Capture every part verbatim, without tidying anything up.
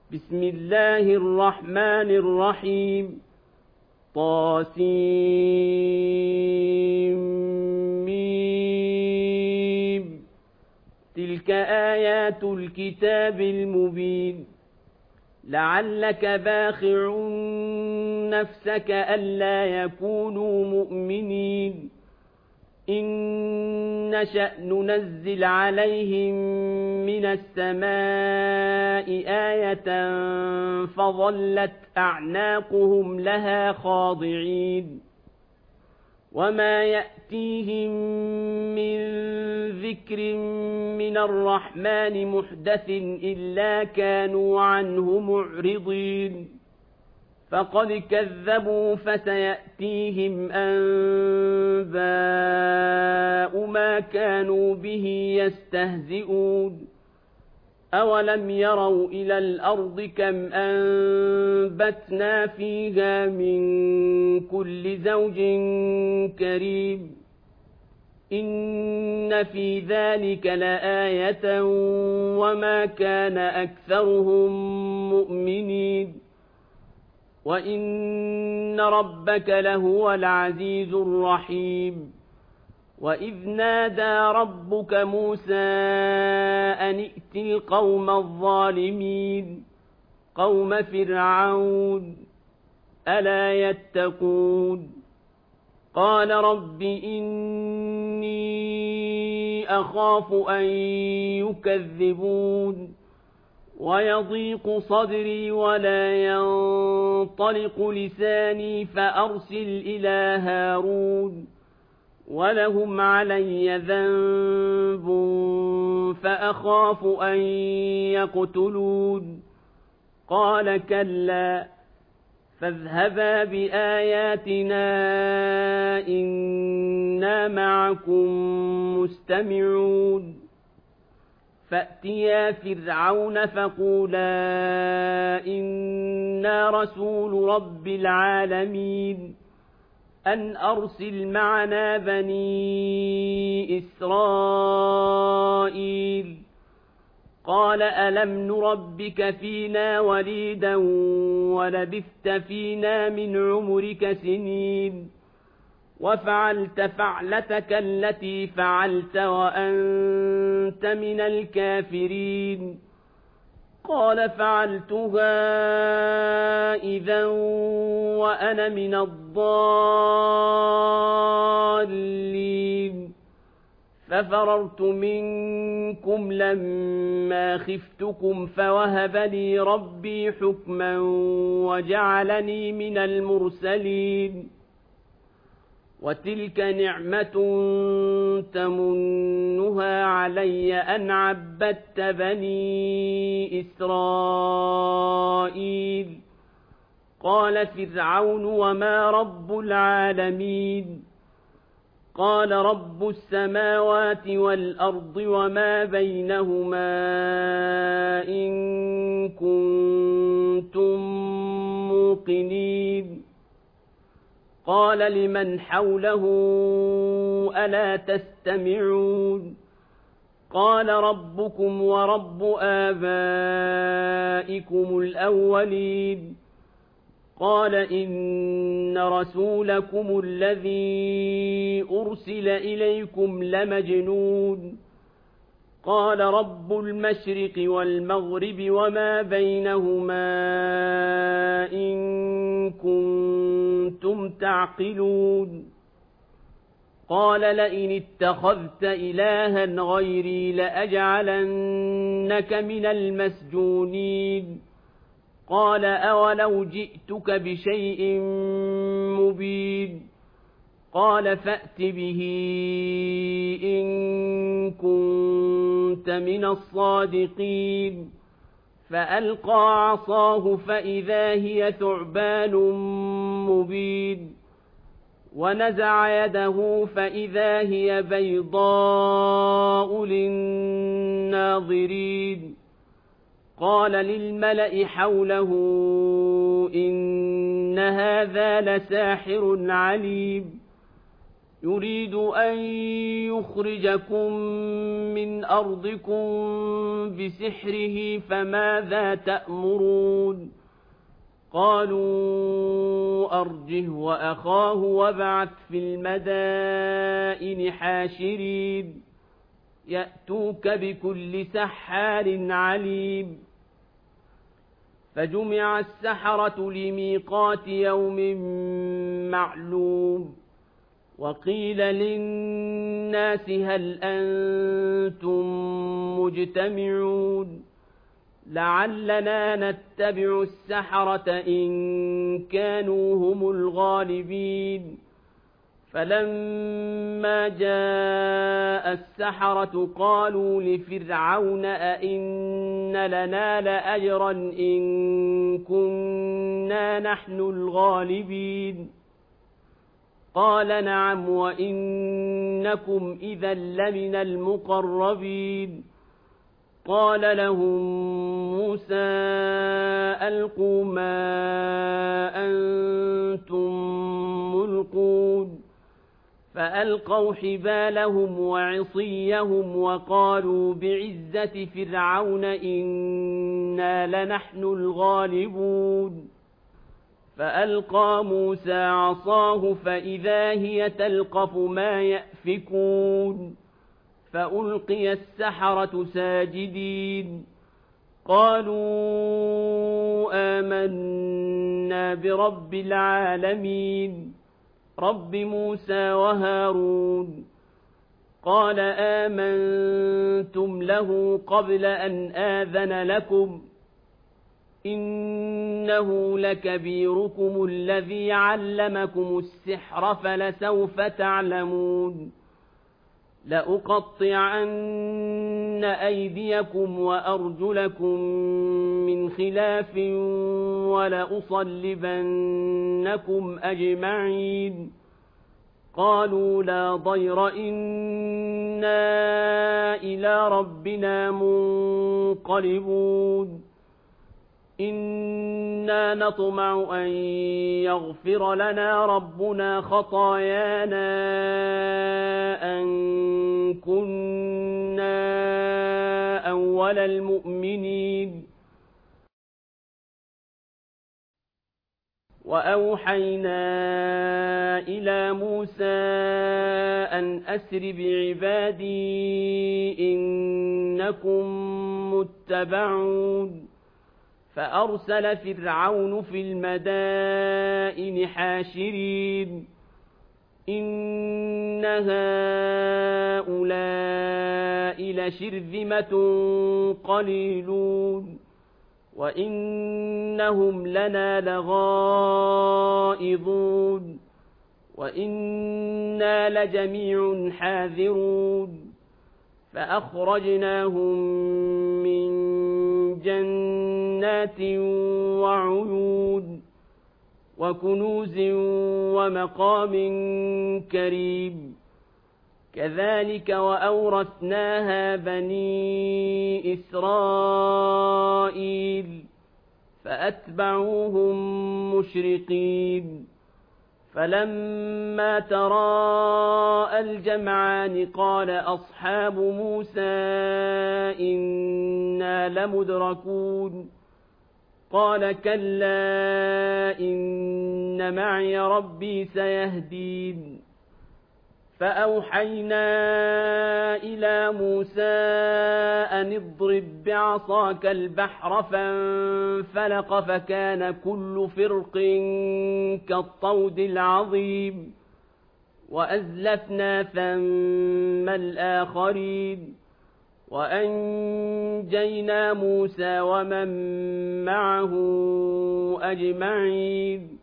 بسم الله الرحمن الرحيم طاسيم تلك آيات الكتاب المبين لعلك باخع نفسك ألا يكونوا مؤمنين إن نشأ ننزل عليهم من السماء آية فظلت أعناقهم لها خاضعين وما يأتيهم من ذكر من الرحمن محدث إلا كانوا عنه معرضين فقد كذبوا فسيأتيهم أنباء ما كانوا به يستهزئون أولم يروا إلى الأرض كم أنبتنا فيها من كل زوج كريم إن في ذلك لآية وما كان أكثرهم مؤمنين وإن ربك لهو العزيز الرحيم وإذ نادى ربك موسى أن ائت القوم الظالمين قوم فرعون ألا يتقون قال رب إني أخاف أن يكذبون ويضيق صدري ولا ينطلق لساني فأرسل إلى هارون ولهم علي ذنب فأخاف أن يقتلون قال كلا فاذهبا بآياتنا إنا معكم مستمعون فأتيا فرعون فقولا إنا رسول رب العالمين أن أرسل معنا بني إسرائيل قال ألم نربك فينا وليدا ولبثت فينا من عمرك سنين وفعلت فعلتك التي فعلت وأنت من الكافرين قال فعلتها إذا وأنا من الضالين ففررت منكم لما خفتكم فوهب لي ربي حكما وجعلني من المرسلين وتلك نعمة تمنها علي أن عبدت بني إسرائيل قال فرعون وما رب العالمين قال رب السماوات والأرض وما بينهما إن كنتم موقنين قال لمن حوله ألا تستمعون قال ربكم ورب آبائكم الأولين قال إن رسولكم الذي أرسل إليكم لمجنون قال رب المشرق والمغرب وما بينهما إن كنتم تعقلون قال لئن اتخذت إلها غيري لأجعلنك من المسجونين قال أولو جئتك بشيء مبين قال فأت به إن كنت من الصادقين فألقى عصاه فإذا هي ثعبان مبين ونزع يده فإذا هي بيضاء للناظرين قال للملأ حوله إن هذا لساحر عليم يريد أن يخرجكم من أرضكم بسحره فماذا تأمرون قالوا أرجه وأخاه وابعث في المدائن حاشرين يأتوك بكل سحار عليم فجمع السحرة لميقات يوم معلوم وقيل للناس هل أنتم مجتمعون لعلنا نتبع السحرة إن كانوا هم الغالبين فلما جاء السحرة قالوا لفرعون أئن لنا لأجرا إن كنا نحن الغالبين قال نعم وإنكم إذا لمن المقربين قال لهم موسى ألقوا ما أنتم ملقون فألقوا حبالهم وعصيهم وقالوا بعزة فرعون إنا لنحن الغالبون فألقى موسى عصاه فإذا هي تلقف ما يأفكون فألقي السحرة ساجدين قالوا آمنا برب العالمين رب موسى وهارون قال آمنتم له قبل أن آذن لكم إنه لكبيركم الذي علمكم السحر فلسوف تعلمون لأقطعن أيديكم وأرجلكم من خلاف ولأصلبنكم أجمعين قالوا لا ضير إنا إلى ربنا منقلبون إنا نطمع أن يغفر لنا ربنا خطايانا أن كنا أول المؤمنين وأوحينا إلى موسى أن أسر بعبادي إنكم متبعون فأرسل فرعون في المدائن حاشرين إن هؤلاء لشرذمة قليلون وإنهم لنا لغائظون وإنا لجميع حاذرون فأخرجناهم من جنات وعيون وكنوز ومقام كريم كذلك وأورثناها بني إسرائيل فأتبعوهم مشرقين فلما تراءى الجمعان قال أصحاب موسى إنا لمدركون قال كلا إن معي ربي سيهدين فأوحينا إلى موسى أن اضرب بعصاك البحر فانفلق فكان كل فرق كالطود العظيم وأزلفنا ثم الآخرين وأنجينا موسى ومن معه أجمعين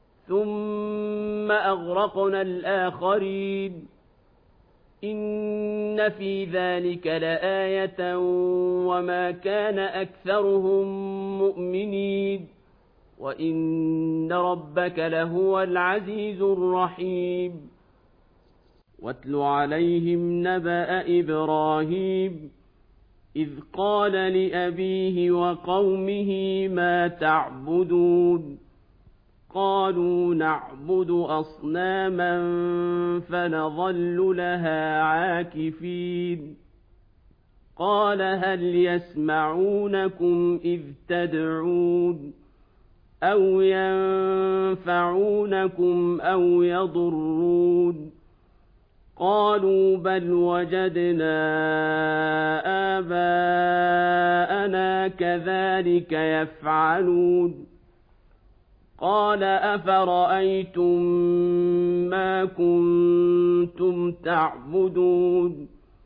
ثم أغرقنا الآخرين إن في ذلك لآية وما كان أكثرهم مؤمنين وإن ربك لهو العزيز الرحيم واتل عليهم نبأ إبراهيم إذ قال لأبيه وقومه ما تعبدون قالوا نعبد أصناما فنظل لها عاكفين قال هل يسمعونكم إذ تدعون أو ينفعونكم أو يضرون قالوا بل وجدنا آباءنا كذلك يفعلون قال أفرأيتم ما كنتم تعبدون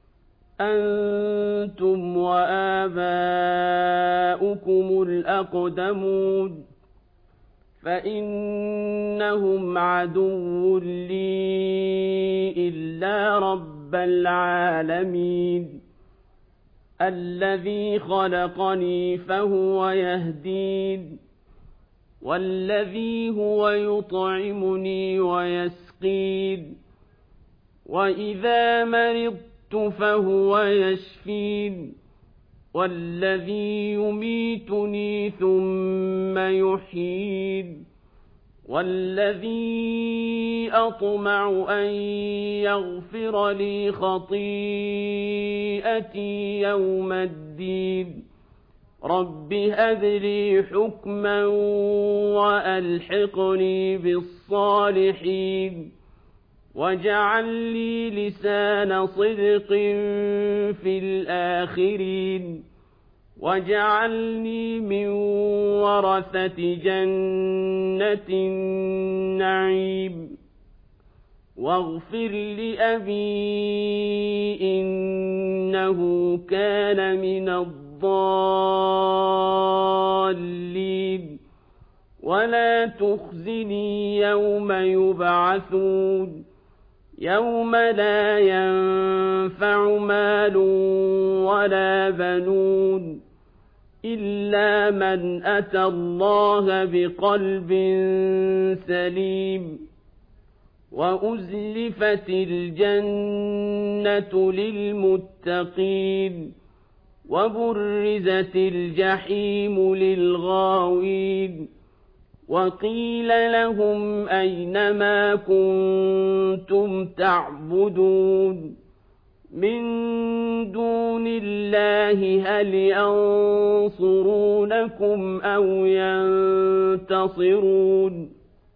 أنتم وآباؤكم الأقدمون فإنهم عدو لي إلا رب العالمين الذي خلقني فهو يهدين والذي هو يطعمني ويسقين وإذا مرضت فهو يشفين والذي يميتني ثم يحيين والذي أطمع أن يغفر لي خطيئتي يوم الدين رب هب لي حكما وألحقني بالصالحين واجعل لي لسان صدق في الآخرين واجعلني من ورثة جنة النعيم واغفر لأبي إنه كان من الضالين ولا تخزني يوم يبعثون يوم لا ينفع مال ولا بنون إلا من أتى الله بقلب سليم وأزلفت الجنة للمتقين وبرزت الجحيم للغاوين وقيل لهم أين ما كنتم تعبدون من دون الله هل ينصرونكم أو ينتصرون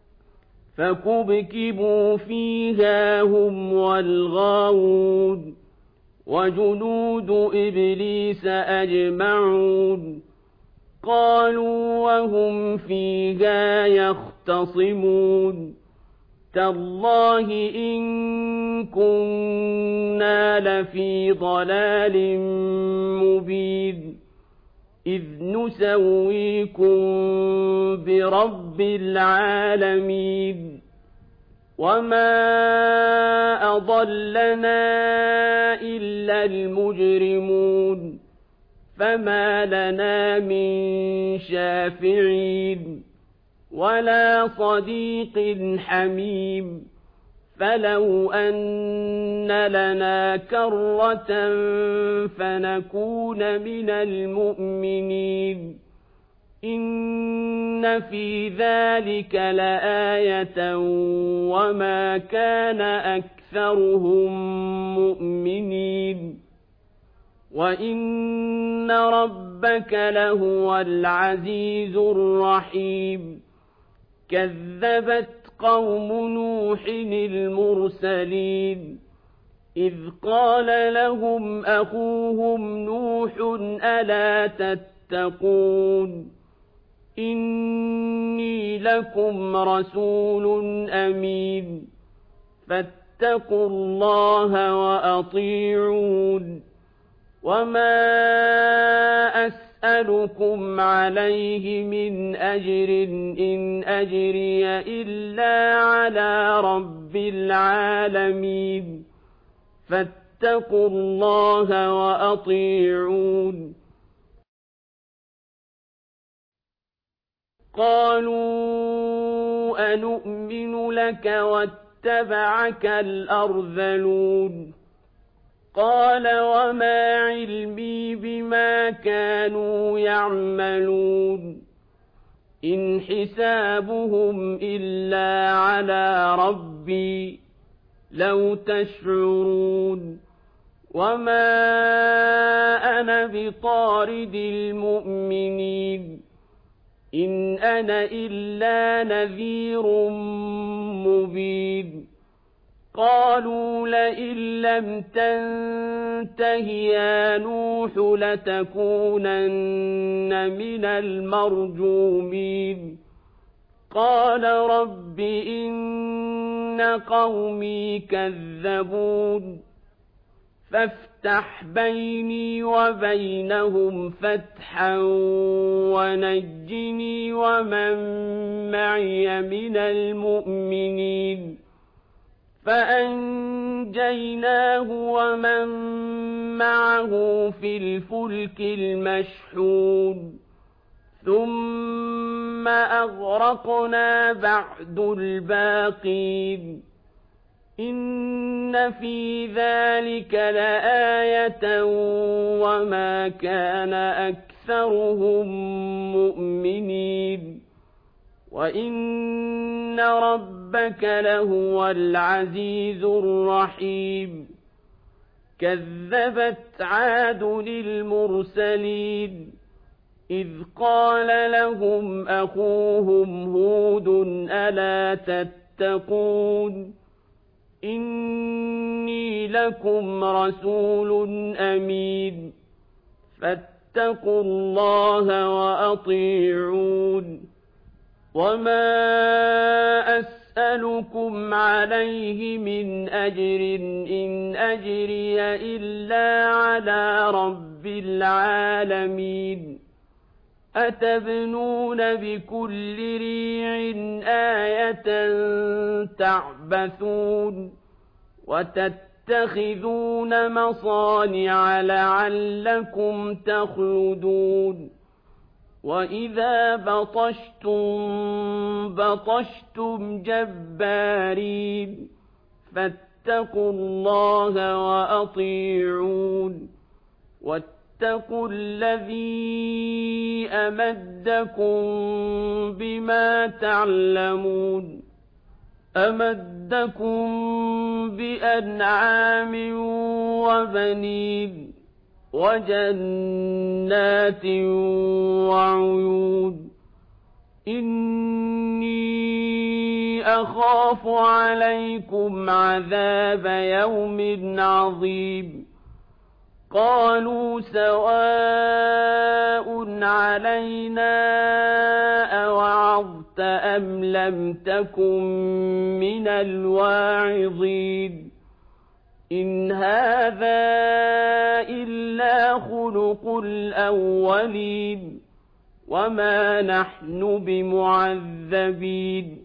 فكبكبوا فيها هم والغاوون وجنود إبليس أجمعون قالوا وهم فيها يختصمون تالله إن كنا لفي ضلال مبين إذ نسويكم برب العالمين وما أضلنا إلا المجرمون فما لنا من شافعين ولا صديق حميم فلو أن لنا كرة فنكون من المؤمنين إن في ذلك لآية وما كان أكثرهم مؤمنين وإن ربك لهو العزيز الرحيم كذبت قوم نوح المرسلين إذ قال لهم أخوهم نوح ألا تتقون إني لكم رسول أمين فاتقوا الله وأطيعون وما أسألكم عليه من أجر إن أجري إلا على رب العالمين فاتقوا الله وأطيعون قالوا أنؤمن لك واتبعك الأرذلون قال وما علمي بما كانوا يعملون إن حسابهم إلا على ربي لو تشعرون وما أنا بطارد المؤمنين إن أنا إلا نذير مبين قالوا لئن لم تنته يا نوح لتكونن من المرجومين قال رب إن قومي كذبون فافتح بيني وبينهم فتحا ونجني ومن معي من المؤمنين فأنجيناه ومن معه في الفلك المشحون ثم أغرقنا بعد الباقين إن في ذلك لآية وما كان أكثرهم مؤمنين وإن ربك لهو العزيز الرحيم كذبت عاد للمرسلين إذ قال لهم أخوهم هود ألا تتقون إني لكم رسول أمين فاتقوا الله وأطيعون وما أسألكم عليه من أجر إن أجري إلا على رب العالمين أتبنون بكل ريع آية تعبثون وتتخذون مصانع لعلكم تخلدون وإذا بطشتم بطشتم جبارين فاتقوا الله وأطيعون واتقوا الذي أمدكم بما تعلمون أمدكم بأنعام وبنين وجنات وعيون إني أخاف عليكم عذاب يوم عظيم قالوا سواء علينا أوعظت أم لم تكن من الواعظين إن هذا إلا خلق الأولين وما نحن بمعذبين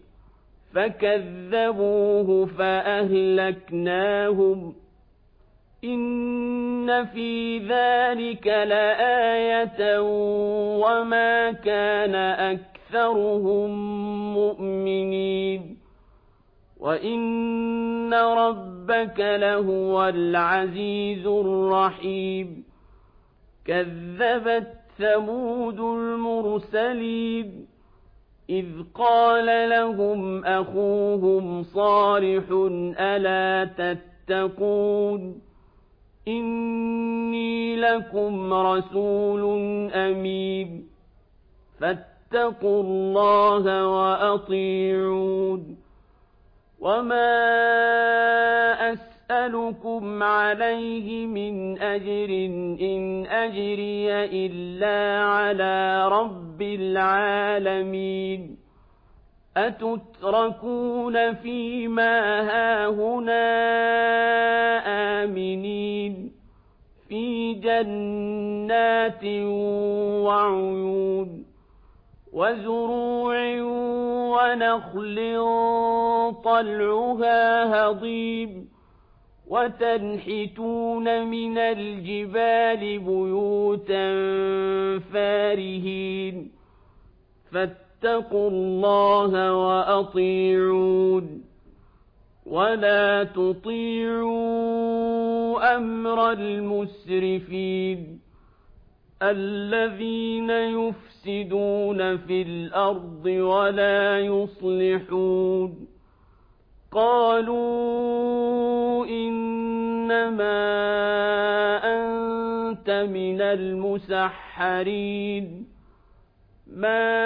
فكذبوه فأهلكناهم إن في ذلك لآية وما كان أكثرهم مؤمنين وإن ربك لهو العزيز الرحيم كذبت ثمود المرسلين إذ قال لهم أخوهم صالح ألا تتقون إني لكم رسول أمين فاتقوا الله وأطيعون وما أسألكم عليه من أجر إن أجري إلا على رب العالمين أتتركون فيما هاهنا آمنين في جنات وعيون وزروع ونخل طلعها هضيم وتنحتون من الجبال بيوتا فارهين فاتقوا الله وأطيعون ولا تطيعوا أمر المسرفين الذين يفسدون في الأرض ولا يصلحون قالوا إنما أنت من المسحرين ما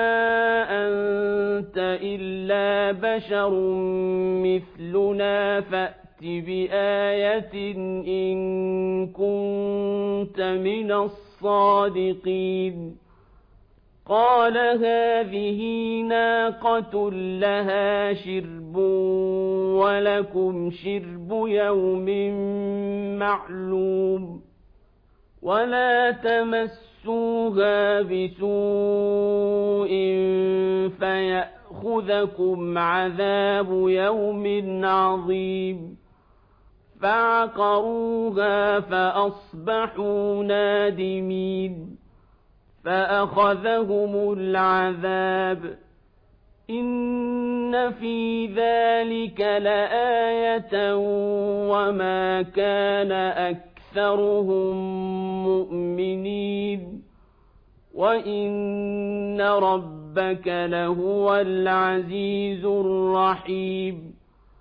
أنت إلا بشر مثلنا فأت بآية إن كنت من الصادقين قال هذه ناقة لها شرب ولكم شرب يوم معلوم ولا تمسوها بسوء فيأخذكم عذاب يوم عظيم فعقروها فأصبحوا نادمين فأخذهم العذاب إن في ذلك لآية وما كان أكثرهم مؤمنين وإن ربك لهو العزيز الرحيم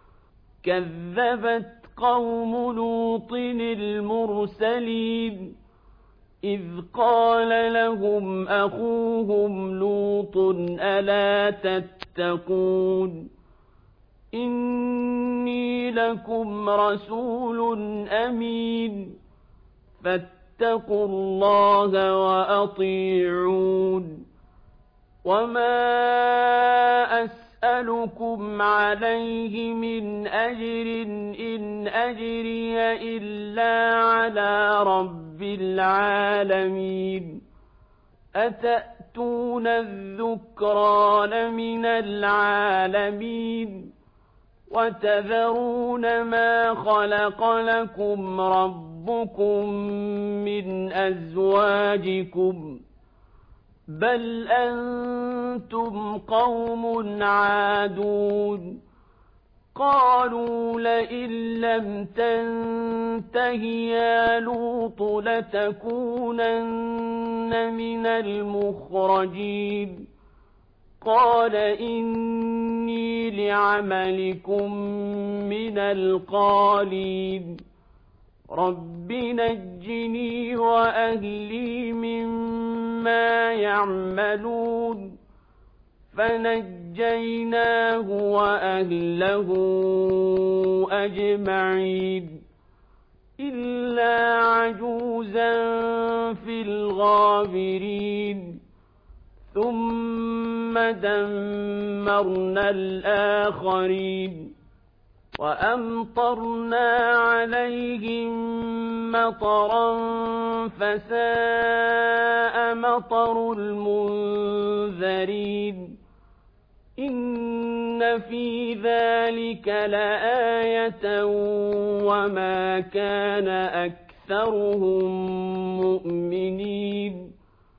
كذبت قوم لوط المرسلين إذ قال لهم أخوهم لوط ألا تتقون إني لكم رسول أمين فاتقوا الله وأطيعون وما أسألكم عليه من أجر إن أجري إلا على رب العالمين أتأتون الذكران من العالمين وتذرون ما خلق لكم ربكم من أزواجكم بل أنتم قوم عادون قالوا لئن لم تنته يا لوط لتكونن من المخرجين قال إني لعملكم من القالين رب نجني وأهلي مما يعملون فنجيناه وأهله أجمعين إلا عجوزا في الغابرين ثم دمرنا الآخرين وأمطرنا عليهم مطرا فساء مطر المنذرين إن في ذلك لآية وما كان أكثرهم مؤمنين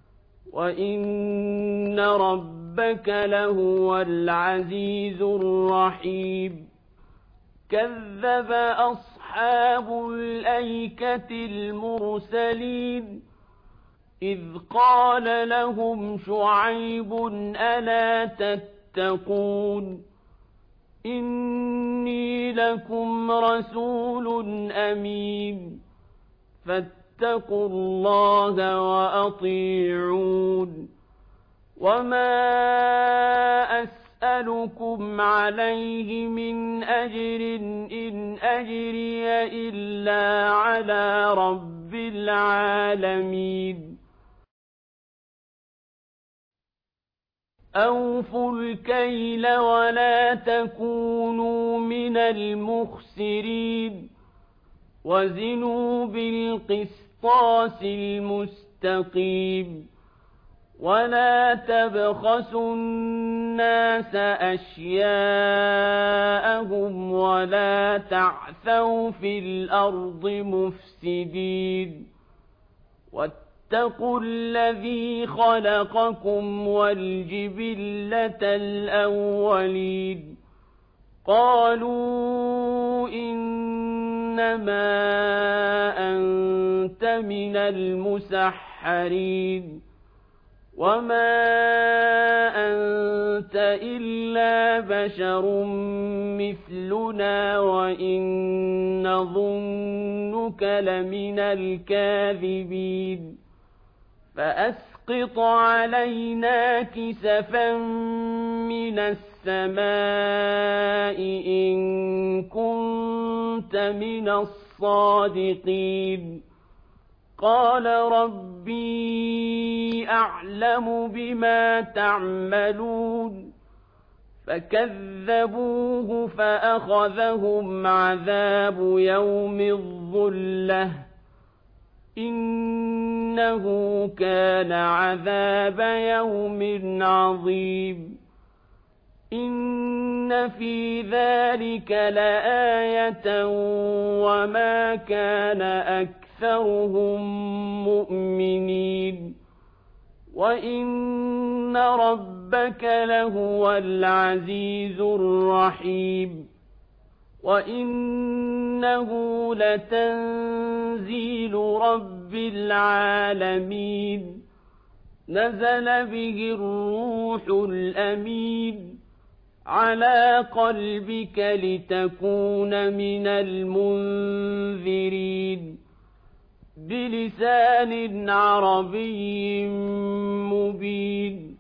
وإن ربك لهو العزيز الرحيم كذب أصحاب الأيكة المرسلين إذ قال لهم شعيب ألا تتقون إني لكم رسول أمين فاتقوا الله وأطيعون وما أسألكم عليه من أجر إن أجري إلا على رب العالمين أوفوا الكيل ولا تكونوا من المخسرين وزنوا بالقسطاس المستقيم ولا تبخسوا الناس أشياءهم ولا تعثوا في الأرض مفسدين واتقوا الذي خلقكم والجبلة الأولين قالوا إن إنما أنت من المسحرين وما أنت إلا بشر مثلنا وإن نظنك لمن الكاذبين فأسقط علينا كسفا من السماء إن كنت من الصادقين قال ربي أعلم بما تعملون فكذبوه فأخذهم عذاب يوم الظلة إنه كان عذاب يوم عظيم إن في ذلك لآية وما كان أكثرهم مؤمنين وإن ربك لهو العزيز الرحيم وإنه لتنزيل رب العالمين نزل به الروح الأمين على قلبك لتكون من المنذرين بلسان عربي مبين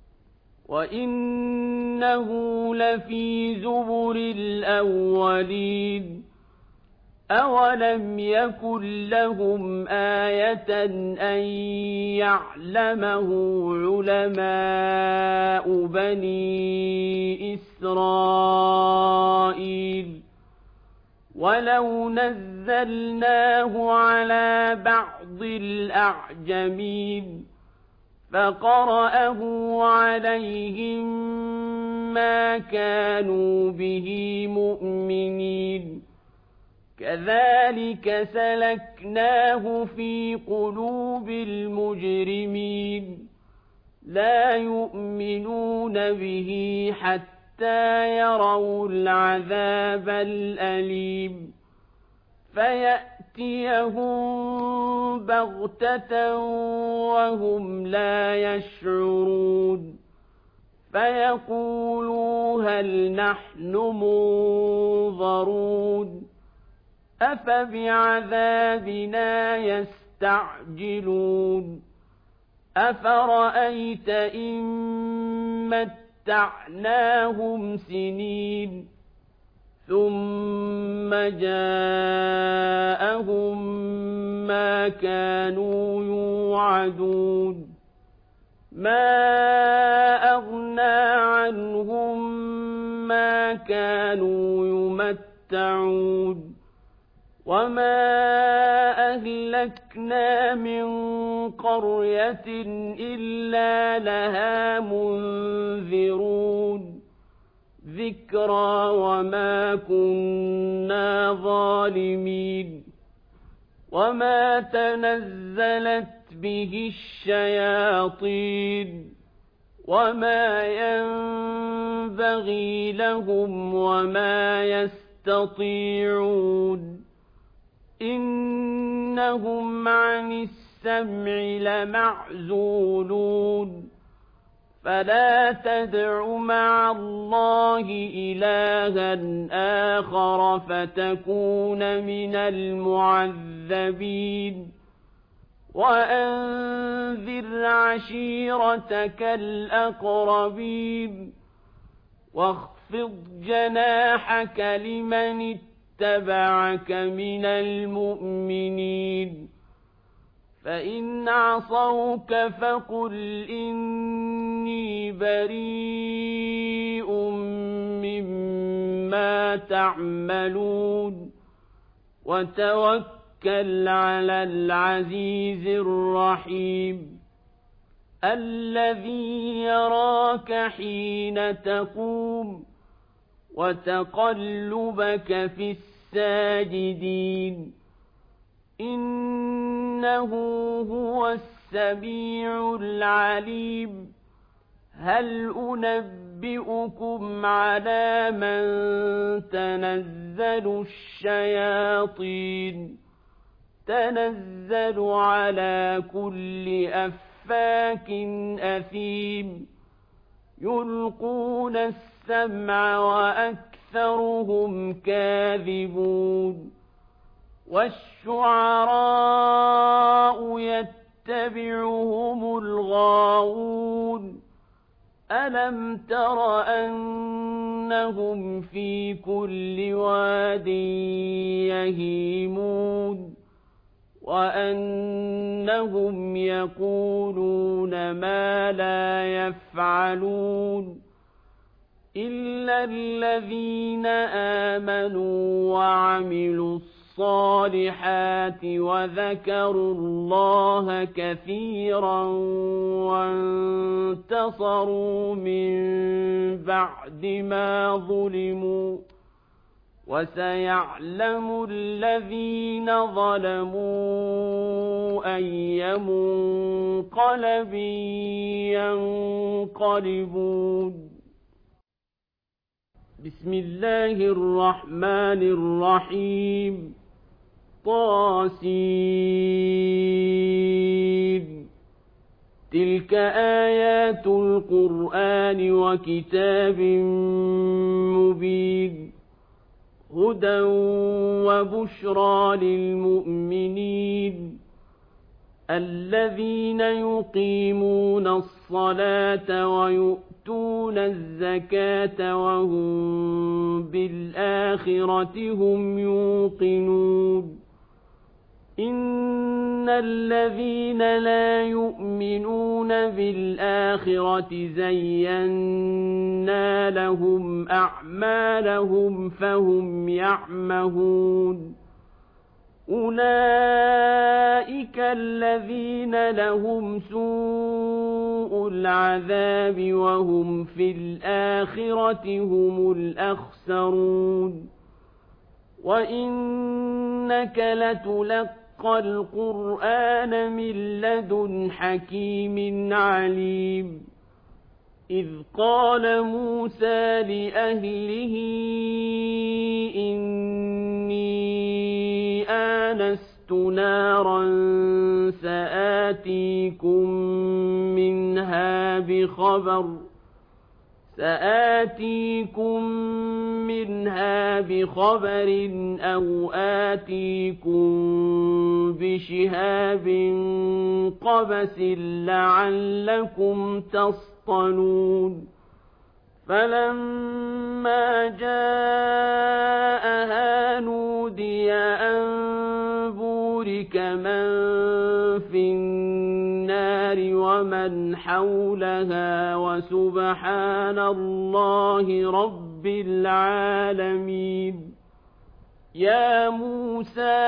وإنه لفي زبر الأولين أولم يكن لهم آية أن يعلمه علماء بني إسرائيل ولو نزلناه على بعض الأعجمين فقرأه عليهم ما كانوا به مؤمنين كذلك سلكناه في قلوب المجرمين لا يؤمنون به حتى يروا العذاب الأليم فيأتيهم بغتة وهم لا يشعرون فيقولوا هل نحن منظرون أفبعذابنا يستعجلون أفرأيت إن متعناهم سنين ثم جاءهم ما كانوا يوعدون ما أغنى عنهم ما كانوا يمتعون وما أهلكنا من قرية إلا لها منذرون ذكرى وما كنا ظالمين وما تنزلت به الشياطين وما ينبغي لهم وما يستطيعون إنهم عن السمع لمعزولون فلا تدع مع الله إلها آخر فتكون من المعذبين وأنذر عشيرتك الأقربين واخفض جناحك لمن اتبعك من المؤمنين فإن عصوك فقل إني بريء مما تعملون وتوكل على العزيز الرحيم الذي يراك حين تقوم وتقلبك في الساجدين إنه هو السميع العليم هل أنبئكم على من تنزل الشياطين تنزل على كل أفاك أثيم يلقون السمع وأكثرهم كاذبون والشعراء يتبعهم الغاوون ألم تر أنهم في كل واد يهيمون وأنهم يقولون ما لا يفعلون إلا الذين آمنوا وعملوا الصالحات وذكروا الله كثيرا وانتصروا من بعد ما ظلموا وسيعلم الذين ظلموا أي منقلب ينقلبون بسم الله الرحمن الرحيم طاسين تلك آيات القرآن وكتاب مبين هدى وبشرى للمؤمنين الذين يقيمون الصلاة ويؤتون الزكاة وهم بالآخرة هم يوقنون إن الذين لا يؤمنون بالآخرة زينا لهم أعمالهم فهم يعمهون أولئك الذين لهم سوء العذاب وهم في الآخرة هم الأخسرون وإنك لتلقى القرآن من لدن حكيم عليم إذ قال موسى لأهله إني آنست نارا سآتيكم منها بخبر سآتيكم منها بخبر أو آتيكم بشهاب قبس لعلكم تصطلون فلما جاءها نودي أن بورك من في النار ومن حولها وسبحان الله رب العالمين يا موسى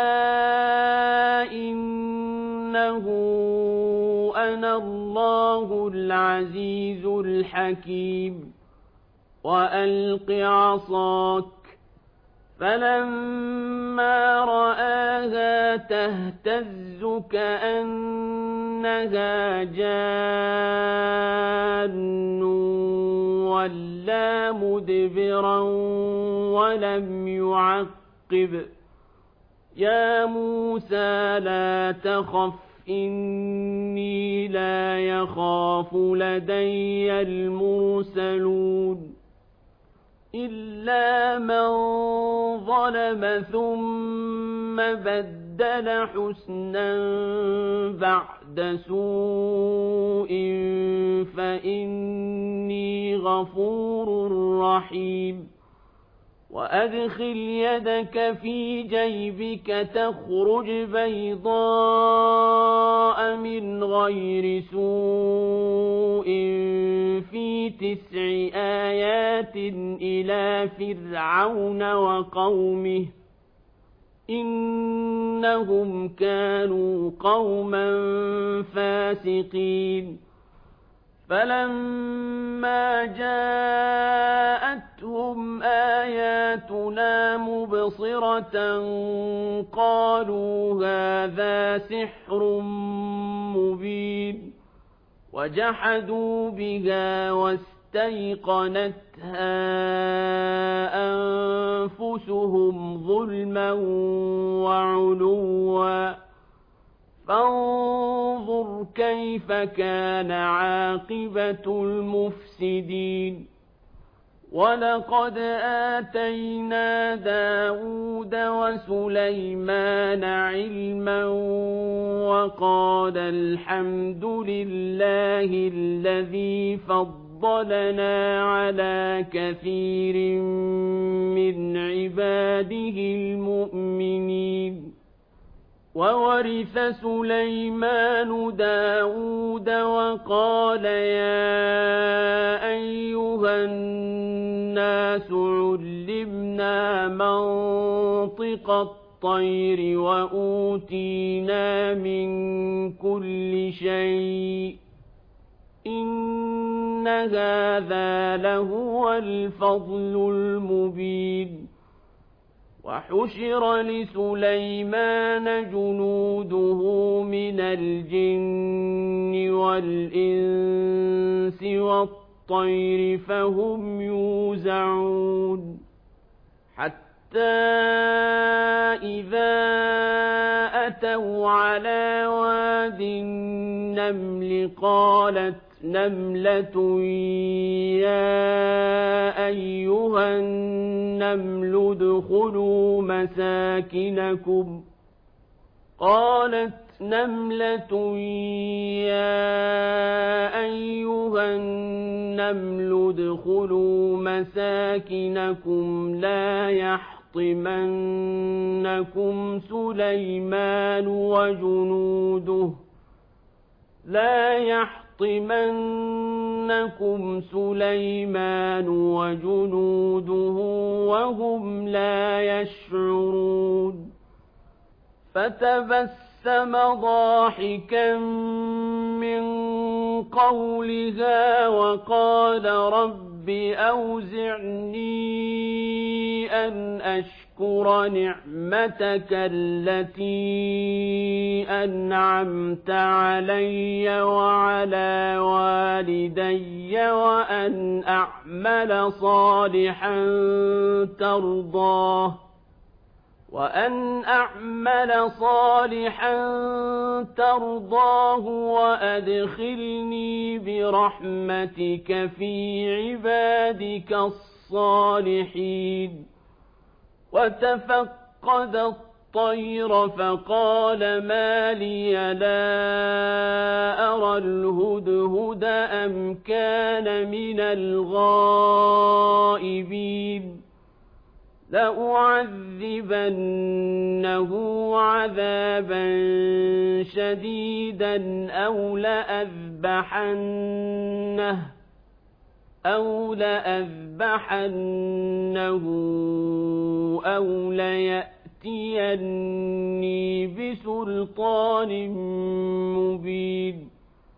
إنه أنا الله العزيز الحكيم وألق عصاك فلما رآها تهتز كأنها جان ولا مدبرا ولم يعقب يا موسى لا تخف إني لا يخاف لدي المرسلون إلا من ظلم ثم بدل حسنا بعد سوء فإني غفور رحيم وأدخل يدك في جيبك تخرج بيضاء من غير سوء في تسع آيات إلى فرعون وقومه إنهم كانوا قوما فاسقين فلما جاءتهم آياتنا مبصرة قالوا هذا سحر مبين وجحدوا بها واستيقنتها أنفسهم ظلما وعلوا فانظر كيف كان عاقبة المفسدين ولقد آتينا داود وسليمان علما وقال الحمد لله الذي فضلنا على كثير من عباده المؤمنين وورث سليمان داود وقال يا أيها الناس علمنا منطق الطير وأوتينا من كل شيء إن هذا لهو الفضل المبين وحشر لسليمان جنوده من الجن والإنس والطير فهم يوزعون حتى إذا أتوا على واد النمل قالت نملة يا أيها النمل ادخلوا مساكنكم قالت نملة يا أيها النمل ادخلوا مساكنكم لا يحطمنكم سليمان وجنوده لا يحطمنكم سليمان وجنوده وهم لا يشعرون فتبسم ضاحكا من قولها وقال رب أوزعني أن أشكر نعمتك التي أنعمت علي وعلى والدي وأن أعمل صالحا ترضاه وأن أعمل صالحا ترضاه وأدخلني برحمتك في عبادك الصالحين وتفقد الطير فقال ما لي لا أرى الهدهد أم كان من الغائبين لأعذبنه عذابا شديدا أو لأذبحنه أو لأذبحنه أو ليأتيني بسلطان مبين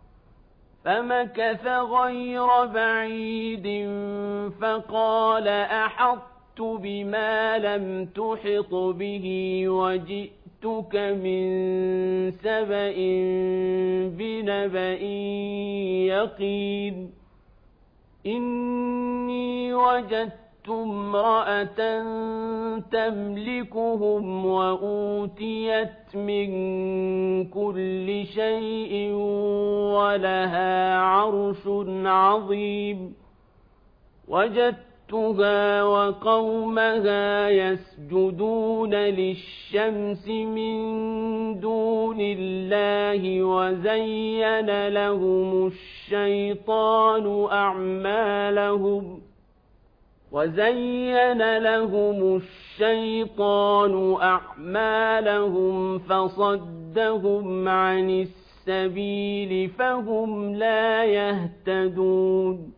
فمكث غير بعيد فقال أحط بما لم تحط به وجئتك من سبأ بنبأ يقين إني وجدت امرأة تملكهم وأوتيت من كل شيء ولها عرش عظيم وجدتها وقومها يسجدون للشمس من دون الله وزين لهم الشيطان أعمالهم وزين لهم الشيطان أعمالهم فصدهم عن السبيل فهم لا يهتدون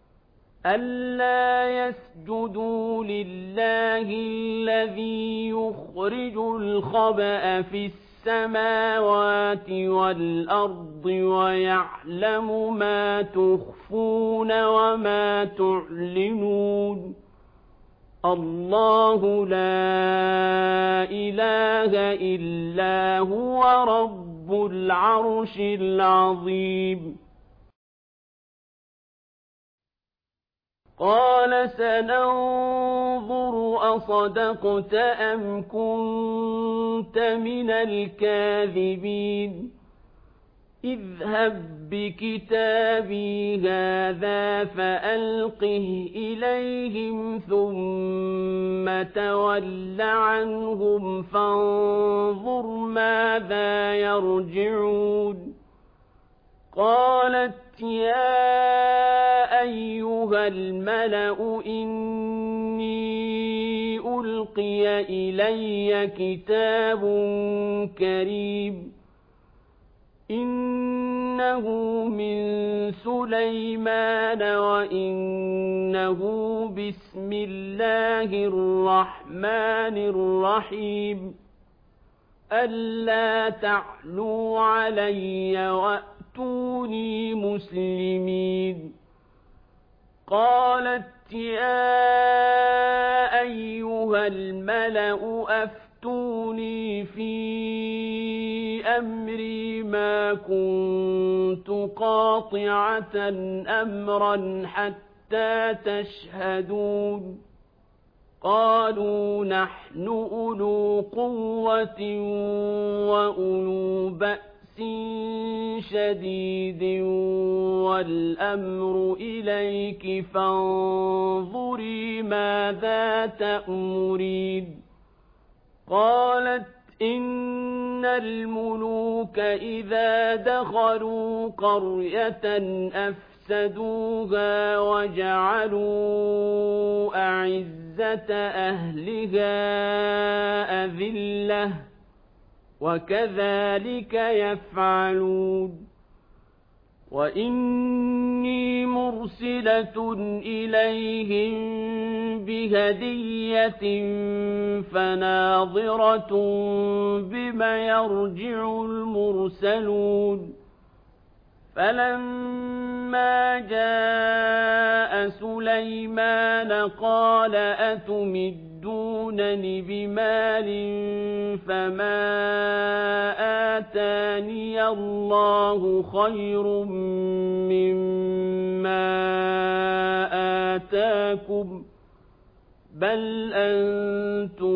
ألا يسجدوا لله الذي يخرج الخبأ في السماوات والأرض ويعلم ما تخفون وما تعلنون الله لا إله إلا هو رب العرش العظيم قال سننظر أصدقت أم كنت من الكاذبين اذهب بكتابي هذا فألقه إليهم ثم تول عنهم فانظر ماذا يرجعون قالت يا أيها الملأ إني ألقي إلي كتاب كريم إنه من سليمان وإنه بسم الله الرحمن الرحيم ألا تعلوا علي وأتوني مسلمين قالت يا أيها الملأ أفتوني في أمري ما كنت قاطعة أمرا حتى تشهدون قالوا نحن أولو قوة وأولو بأس شديد والأمر إليك فانظري ماذا تأمرين قالت إن الملوك إذا دخلوا قرية أفسدوها وجعلوا أعزة أهلها أذلة وكذلك يفعلون وإني مرسلة إليهم بهدية فناظرة بما يرجع المرسلون فلما جاء سليمان قال أتمدونني بمال فما آتاني الله خير مما آتاكم بل أنتم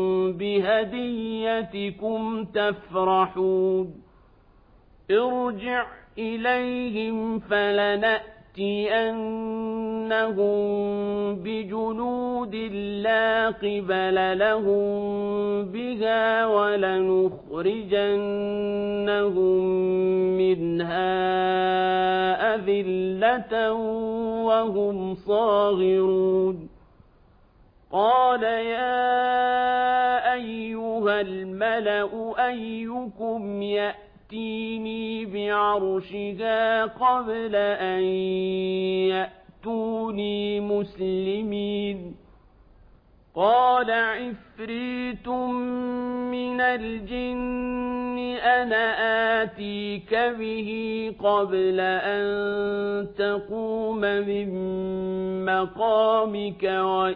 بهديتكم تفرحون ارجع إليهم فلنأتينهم بجنود لا قبل لهم بها ولنخرجنهم منها أذلة وهم صاغرون قال يا أيها الملأ أيكم يأتي يأتيني بعرشها قبل أن يأتوني مسلمين قال عفريت من الجن أنا آتيك به قبل أن تقوم من مقامك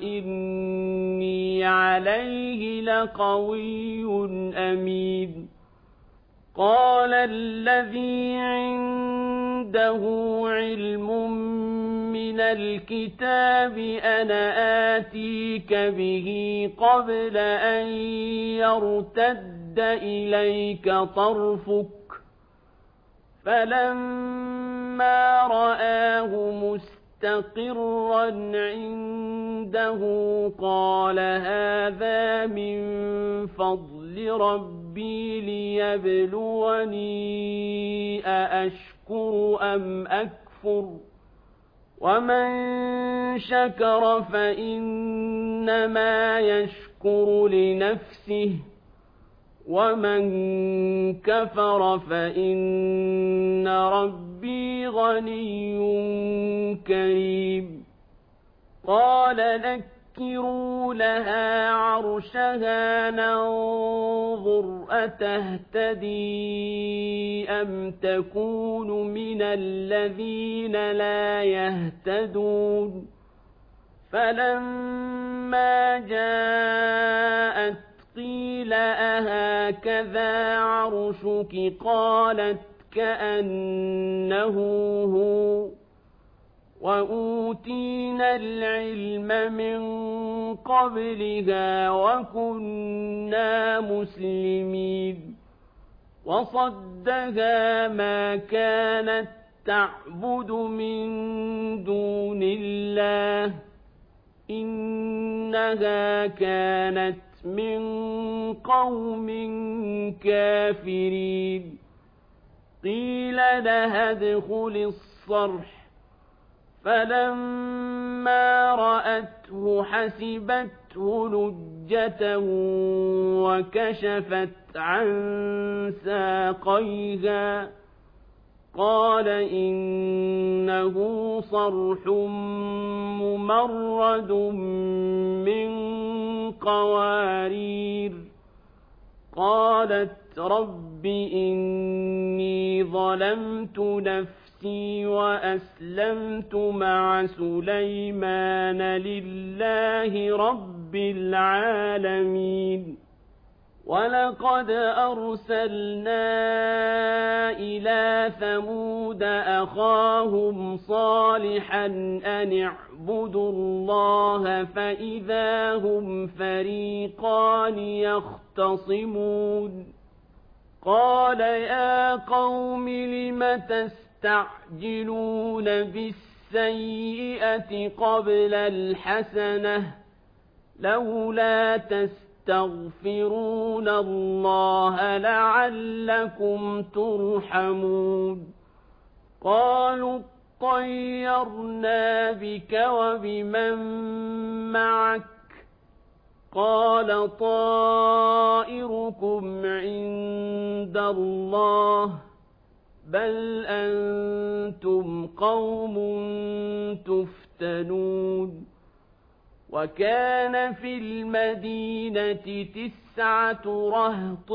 وإني عليه لقوي أمين قال الذي عنده علم من الكتاب أنا آتيك به قبل أن يرتد إليك طرفك فلما رآه مستقرا عنده قال هذا من فضل ربي ليبلوني أأشكر أم أكفر ومن شكر فإنما يشكر لنفسه ومن كفر فإن ربي غني كريم قال نكروا لها عرشها ننظر أتهتدي أم تكون من الذين لا يهتدون فلما جاءت قيل أهكذا عرشك قالت كأنه هو وأوتينا العلم من قبلها وكنا مسلمين وصدها ما كانت تعبد من دون الله إنها كانت من قوم كافرين قيل لها ادخل الصرح فلما رأته حسبته لجة وكشفت عن ساقيها قال إنه صرح ممرد من قوارير قالت رب إني ظلمت نفسي وأسلمت مع سليمان لله رب العالمين ولقد أرسلنا إلى ثمود أخاهم صالحا أن اعبدوا الله فإذا هم فريقان يختصمون قال يا قوم لم تستعجلون بالسيئة قبل الحسنة لولا تستعجلون تستغفرون الله لعلكم ترحمون قالوا اطيرنا بك وبمن معك قال طائركم عند الله بل أنتم قوم تفتنون وكان في المدينة تسعة رهط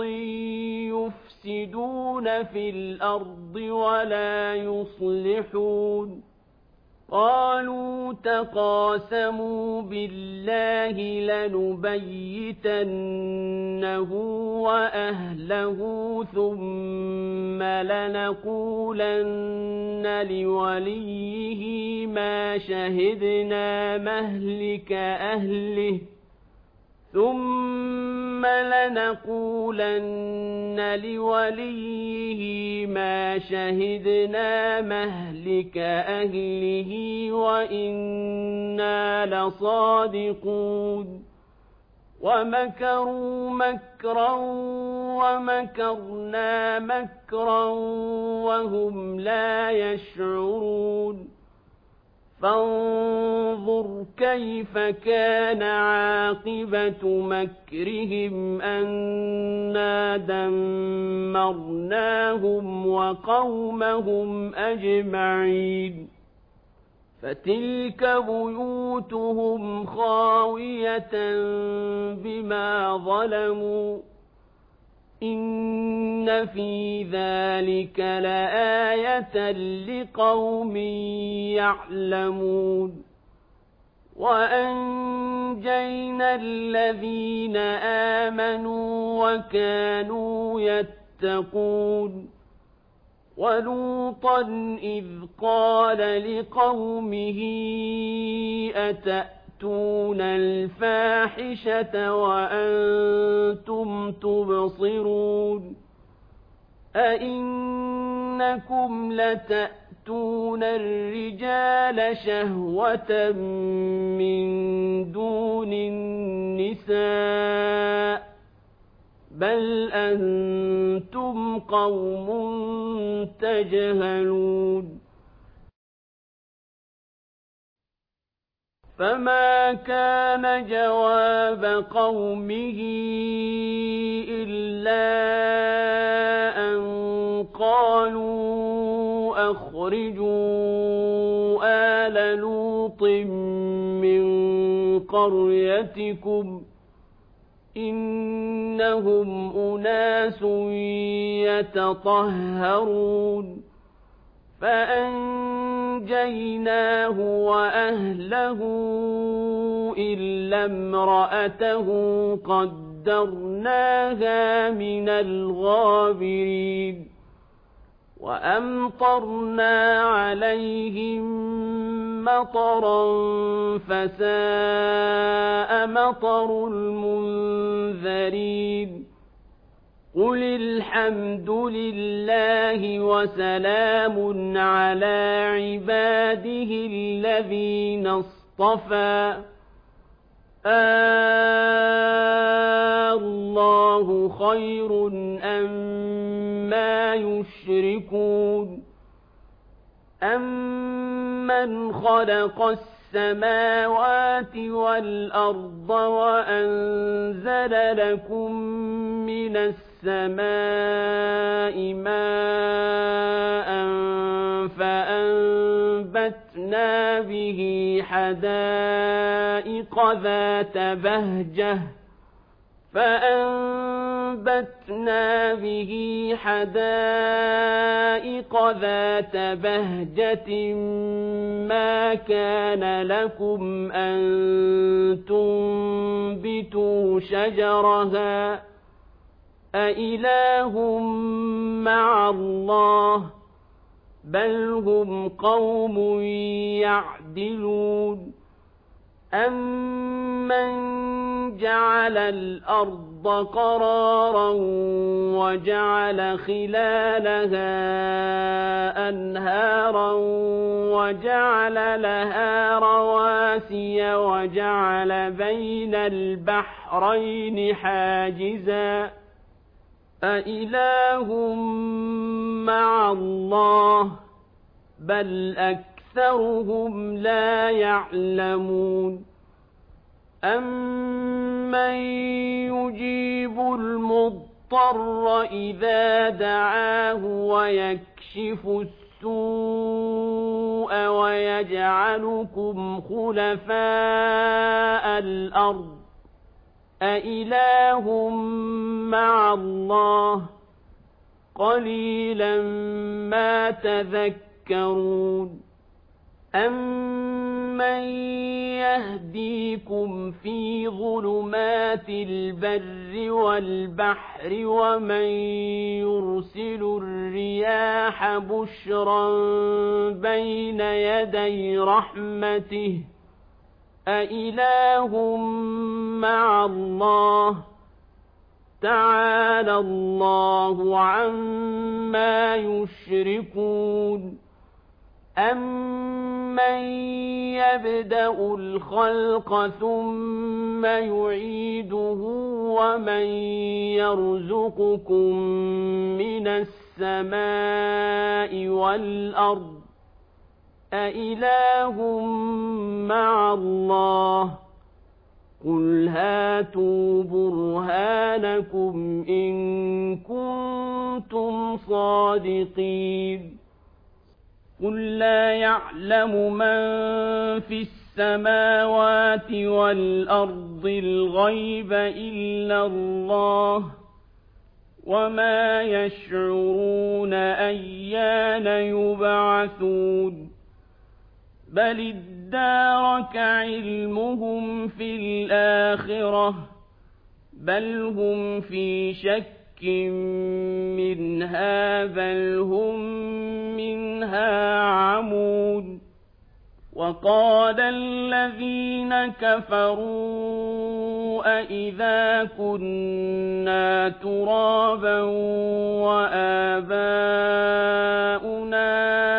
يفسدون في الأرض ولا يصلحون قالوا تقاسموا بالله لنبيتنه وأهله ثم لنقولن لوليه ما شهدنا مهلك أهله ثم لنقولن لوليه ما شهدنا مهلك أهله وإنا لصادقون ومكروا مكرا ومكرنا مكرا وهم لا يشعرون فانظر كيف كان عاقبة مكرهم أنا دمرناهم وقومهم أجمعين فتلك بيوتهم خاوية بما ظلموا إن في ذلك لآية لقوم يعلمون وأنجينا الذين آمنوا وكانوا يتقون ولوطا إذ قال لقومه أتأتون الفاحشة وأنتم تبصرون أئنكم لتأتون الرجال شهوة من دون النساء بل أنتم قوم تجهلون فما كان جواب قومه إلا أن قالوا أخرجوا آل لوط من قريتكم إنهم أناس يتطهرون فأنجيناه وأهله إلا امرأته قدرناها من الغابرين وأمطرنا عليهم مطرا فساء مطر المنذرين قل الحمد لله وسلام على عباده الذين اصطفى الله خير أما يشركون أمن خلق السماوات والأرض وأنزل لكم من السماء ماء فأنبتنا به حدائق ذات بهجة فأنبتنا به حدائق ذات بهجة ما كان لكم أن تنبتوا شجرها أإله مع الله بل هم قوم يعدلون أمن جعل الأرض قرارا وجعل خلالها أنهارا وجعل لها رواسي وجعل بين البحرين حاجزا أإله مع الله بل أكثرهم لا يعلمون أمن يجيب المضطر إذا دعاه ويكشف السوء ويجعلكم خلفاء الأرض أإله مع الله قليلا ما تذكرون أمن يهديكم في ظلمات البر والبحر ومن يرسل الرياح بشرا بين يدي رحمته أإله مع الله تعالى الله عما يشركون أمن يبدأ الخلق ثم يعيده ومن يرزقكم من السماء والأرض أإله مع الله قل هاتوا برهانكم إن كنتم صادقين قل لا يعلم من في السماوات والأرض الغيب إلا الله وما يشعرون أيان يبعثون بل ادارك علمهم في الآخرة بل هم في شك منها بل هم منها عمود وقال الذين كفروا أإذا كنا ترابا وآباؤنا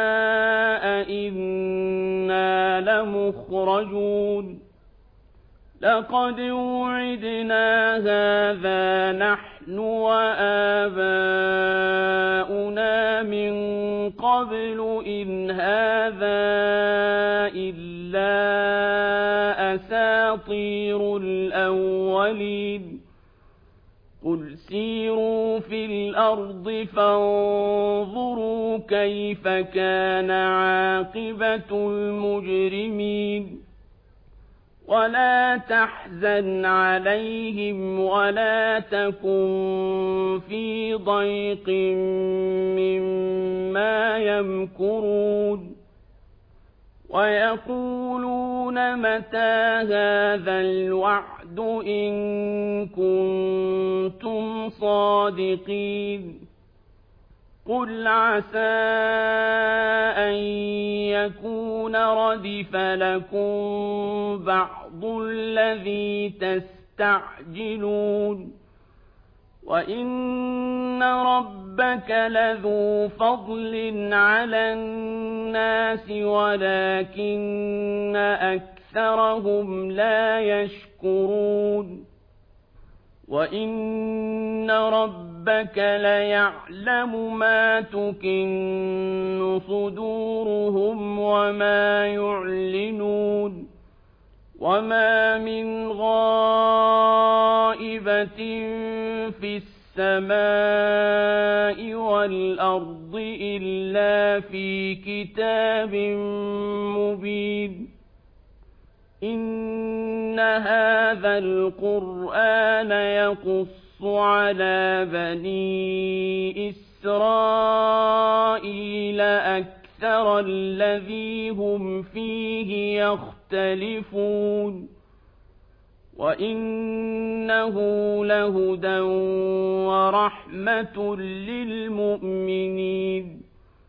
أئنا لمخرجون لقد وعدنا هذا نحن وآباؤنا من قبل إن هذا إلا أساطير الأولين قل سيروا في الأرض فانظروا كيف كان عاقبة المجرمين ولا تحزن عليهم ولا تكن في ضيق مما يمكرون ويقولون متى هذا الوعد إن كنتم صادقين قُلْ عَسَىٰ أَن يَكُونَ رَدِفَ لَكُم بَعْضُ الَّذِي تَسْتَعْجِلُونَ وَإِنَّ رَبَّكَ لَذُو فَضْلٍ عَلَى النَّاسِ وَلَكِنَّ أَكْثَرَهُمْ لَا يَشْكُرُونَ وَإِنَّ رَبَّكَ لَيَعْلَمُ مَا تُكِنُّ صُدُورُهُمْ وَمَا يُعْلِنُونَ وَمَا مِنْ غَائِبَةٍ فِي السَّمَاءِ وَالْأَرْضِ إِلَّا فِي كِتَابٍ مُبِينٍ إِنَّ هَذَا الْقُرْآنَ يَقُصُّ عَلَى بَنِي إِسْرَائِيلَ أَكْثَرَ الَّذِي هُمْ فِيهِ يَخْتَلِفُونَ وَإِنَّهُ لَهُدًى وَرَحْمَةٌ لِّلْمُؤْمِنِينَ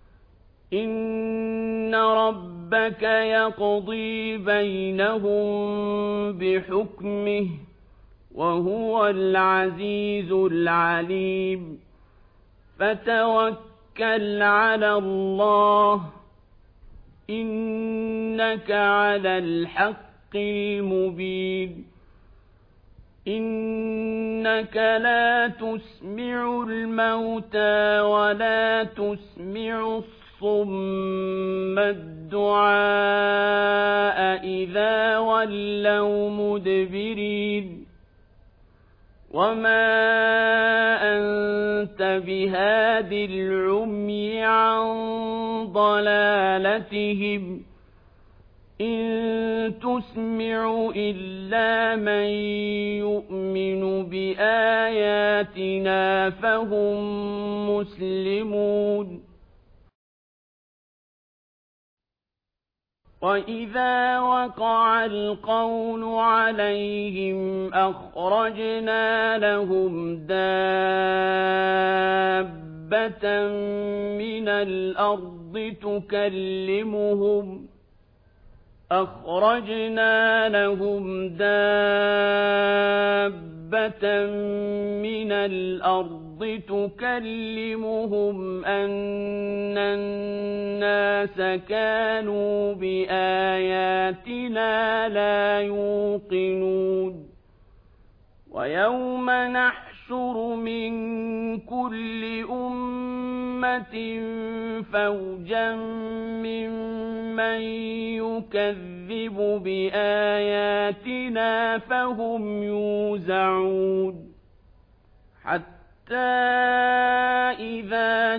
إِنَّ رَبَّكَ يَقْضِي بَيْنَهُم بِحُكْمِهِ وَهُوَ الْعَزِيزُ الْعَلِيمُ فَتَوَكَّلْ عَلَى اللَّهِ إِنَّكَ عَلَى الْحَقِّ الْمُبِينِ إِنَّكَ لَا تُسْمِعُ الْمَوْتَىٰ وَلَا تُسْمِعُ الصُّمَّ الدُّعَاءَ إِذَا وَلَّوْا مُدْبِرِينَ وَمَا أَنتَ بِهَادِ الْعُمْيِ عَن ضَلَالَتِهِمْ إِن تُسْمِعُ إِلَّا مَن يُؤْمِنُ بِآيَاتِنَا فَهُم مُّسْلِمُونَ وَإِذَا وَقَعَ الْقَوْلُ عَلَيْهِمْ أَخْرَجْنَا لَهُمْ دَابَّةً مِّنَ الْأَرْضِ تُكَلِّمُهُمْ أَخْرَجْنَا لَهُمْ دَابَّةً مِّنَ الْأَرْضِ تُكَلِّمُهُمْ أَنَّ النَّاسَ كَانُوا بِآيَاتِنَا لَا يُوقِنُونَ وَيَوْمَ نَحْشُرُ مِن كُلِّ أُمَّةٍ فَوْجًا مِّمَّن يُكَذِّبُ بِآيَاتِنَا فَهُمْ يُوزَعُونَ حَتَّى إِذَا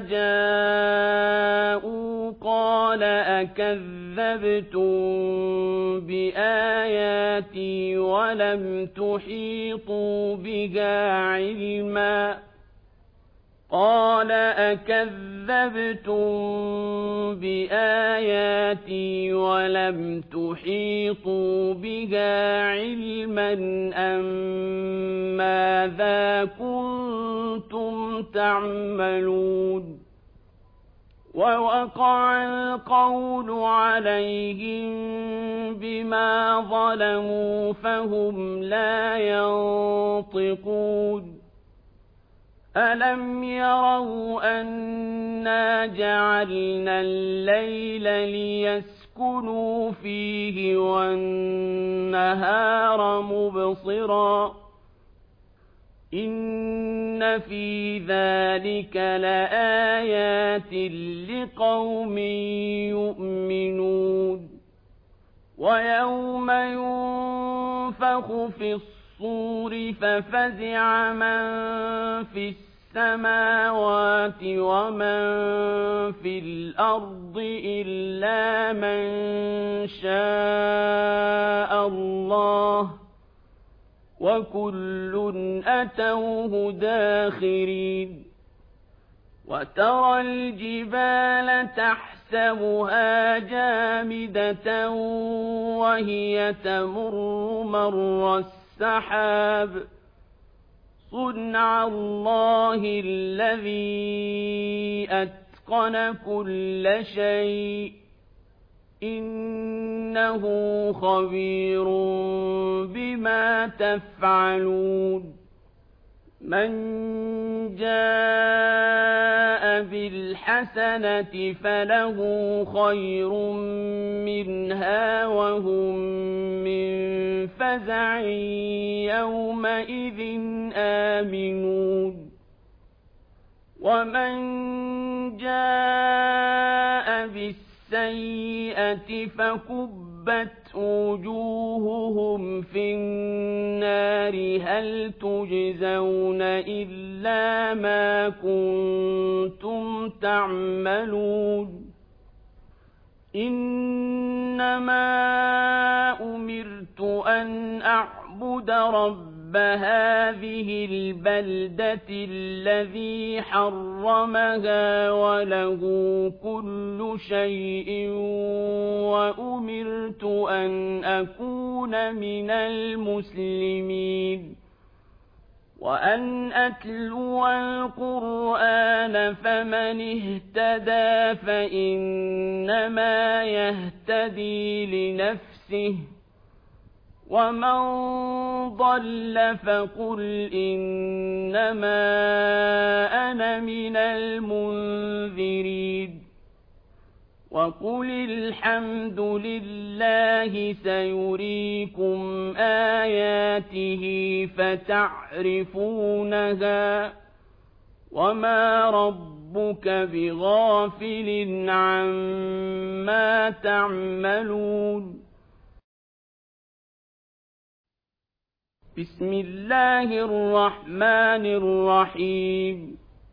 جَاءُوا قَالَ أَكَذَّبْتُم بِآيَاتِي وَلَمْ تُحِيطُوا بِهَا عِلْمًا قَالَ أَكَذَّبْتُم بِآيَاتِي وَلَمْ تُحِيطُوا بِهَا عِلْمًا أَم مَّاذَا كُنتُمْ تَعْمَلُونَ وَوَقَعَ الْقَوْلُ عَلَيْهِم بِمَا ظَلَمُوا فَهُمْ لَا يَنطِقُونَ أَلَمْ يَرَوْا أَنَّا جَعَلْنَا اللَّيْلَ لِيَسْكُنُوا فِيهِ وَالنَّهَارَ مُبْصِرًا إِنَّ فِي ذَلِكَ لَآيَاتٍ لِقَوْمٍ يُؤْمِنُونَ وَيَوْمَ يُنفَخُ فِي الصُّورِ فَفَزِعَ مَن فِي السَّمَاوَاتِ وَمَن فِي الْأَرْضِ إِلَّا مَن شَاءَ اللَّهُ وَكُلٌّ أَتَوْهُ دَاخِرِينَ وَتَرَى الْجِبَالَ تَحْسَبُهَا جَامِدَةً وَهِيَ تَمُرُّ مَرَّ السَّحَابِ صنع الله الذي أتقن كل شيء إنه خبير بما تفعلون من جاء بالحسنة فله خير منها وهم من فزع يومئذ آمنون ومن جاء بالسيئة فكبت وجوههم في النار هل تجزون إلا ما كنتم تعملون إنما أمرت أن أعبد رب هذه البلدة الذي حرمها وله كل شيء وأمرت أن أكون من المسلمين وأن أتلو القرآن فمن اهتدى فإنما يهتدي لنفسه ومن ضل فقل إنما أنا من المنذرين وقل الحمد لله سيريكم آياته فتعرفونها وما ربك بغافل عما تعملون بسم الله الرحمن الرحيم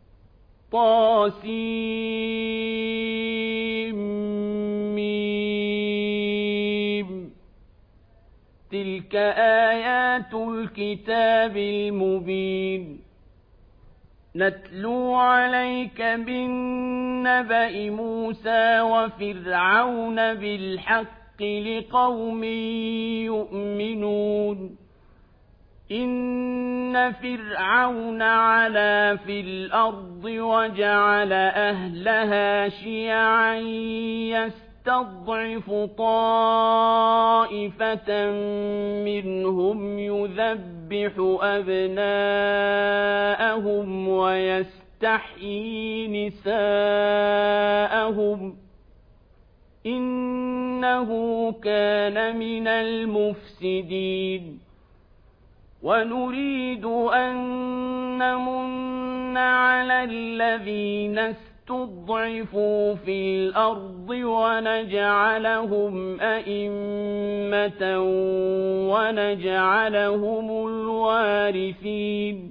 طاسيم تلك آيات الكتاب المبين نتلو عليك بالنبأ موسى وفرعون بالحق لقوم يؤمنون إن فرعون علا في الأرض وجعل أهلها شيعا يستضعف طائفة منهم يذبح أبناءهم ويستحيي نساءهم إنه كان من المفسدين ونريد أن نمن على الذين استضعفوا في الأرض ونجعلهم أئمة ونجعلهم الوارثين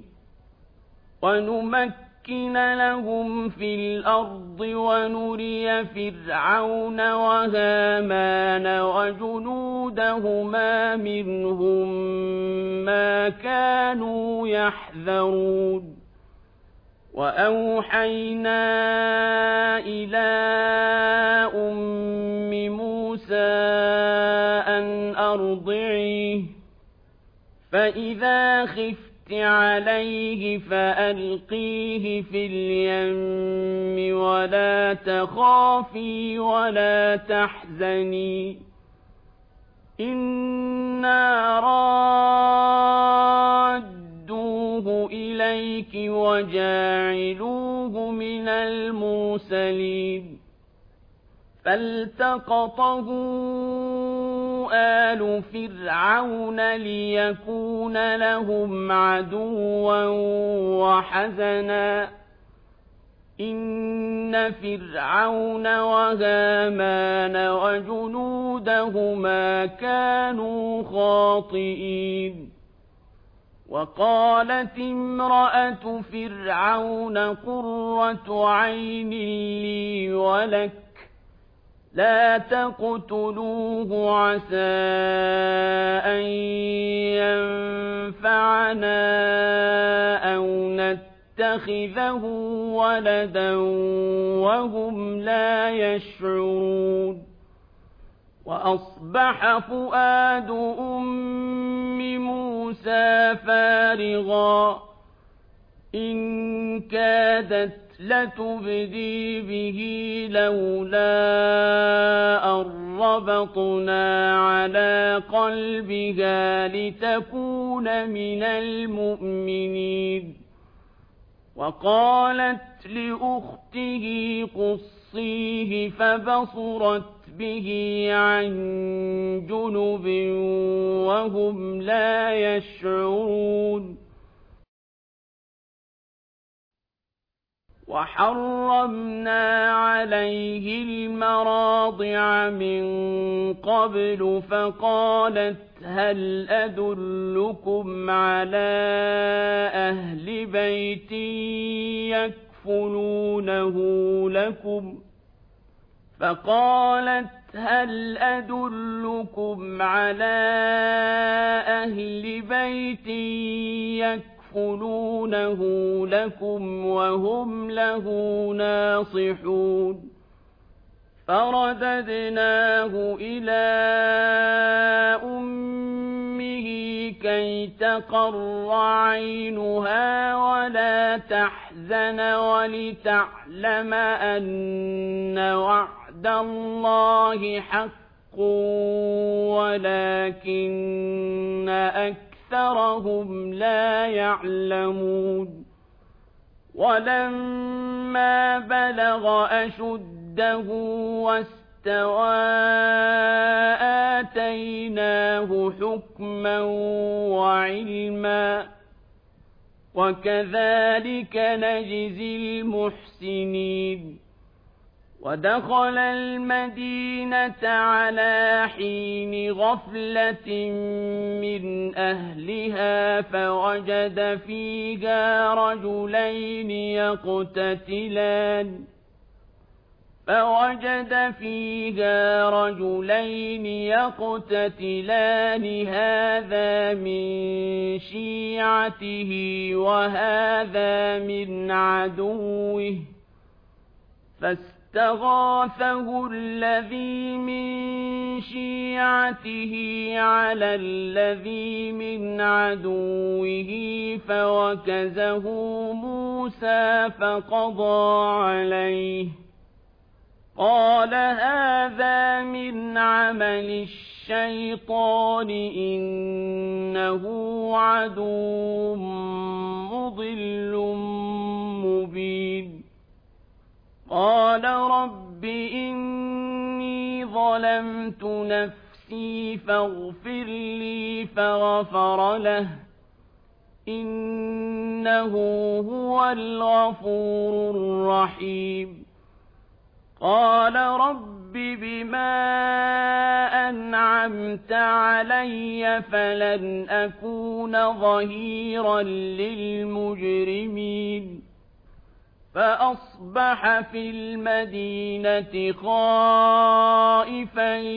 ونمكن لهم في الأرض ونري فرعون وهامان وجنودهما منهم ما كانوا يحذرون وأوحينا إلى أم موسى أن أرضعيه فإذا خفت عليه فألقيه في اليم ولا تخافي ولا تحزني إنا رادوه إليك وجاعلوه من المرسلين فالتقطه آل فرعون ليكون لهم عدوا وحزنا إن فرعون وهامان وجنودهما كانوا خاطئين وقالت امرأة فرعون قرة عين لي ولك لا تقتلوه عسى أن ينفعنا أو نتخذه ولدا وهم لا يشعرون وأصبح فؤاد أم موسى فارغا إن كادت لتبدي به لولا أن ربطنا على قلبها لتكون من المؤمنين وقالت لأخته قصيه فبصرت به عن جنب وهم لا يشعرون وحرمنا عليه المراضع من قبل فقالت هل أدلكم على أهل بيت يكفلونه لكم فقالت هل أدلكم على أهل بيت يكفلونه لكم وهم له ناصحون فرددناه إلى أمه كي تقر عينها ولا تحزن ولتعلم أن وعد الله حق ولكن أكثرهم لا يعلمون ولما بلغ أشده واستوى آتيناه حكما وعلما وكذلك نجزي المحسنين ودخل المدينة على حين غفلة من أهلها فوجد فيها رجلين يقتتلان فوجد فيها رجلين يقتتلان هذا من شيعته وهذا من عدوه فاستغاثه الذي من شيعته على الذي من عدوه فوكزه موسى فقضى عليه قال هذا من عمل الشيطان إنه عدو مضل مبين قال رب إني ظلمت نفسي فاغفر لي فغفر له إنه هو الغفور الرحيم قال رب بما أنعمت علي فلن أكون ظهيرا للمجرمين فأصبح في المدينة خائفا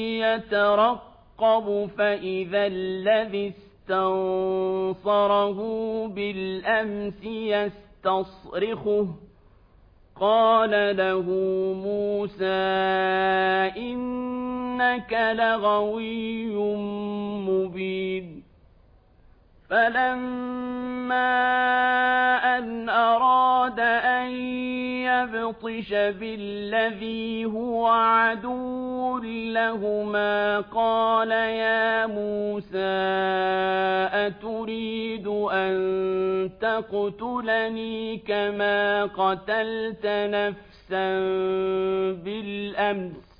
يترقب فإذا الذي استنصره بالأمس يستصرخه قال له موسى إنك لغوي مبين فلما أن أراد أن يبطش بالذي هو عدو لهما قال يا موسى أتريد أن تقتلني كما قتلت نفسا بالأمس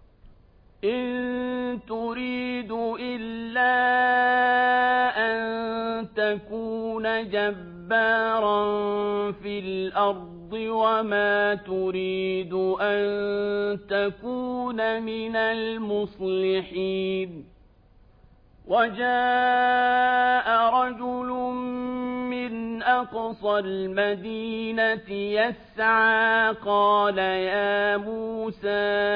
إن تريد إلا أن تكون جبارا في الأرض وما تريد أن تكون من المصلحين وجاء رجل من أقصى المدينة يسعى قال يا موسى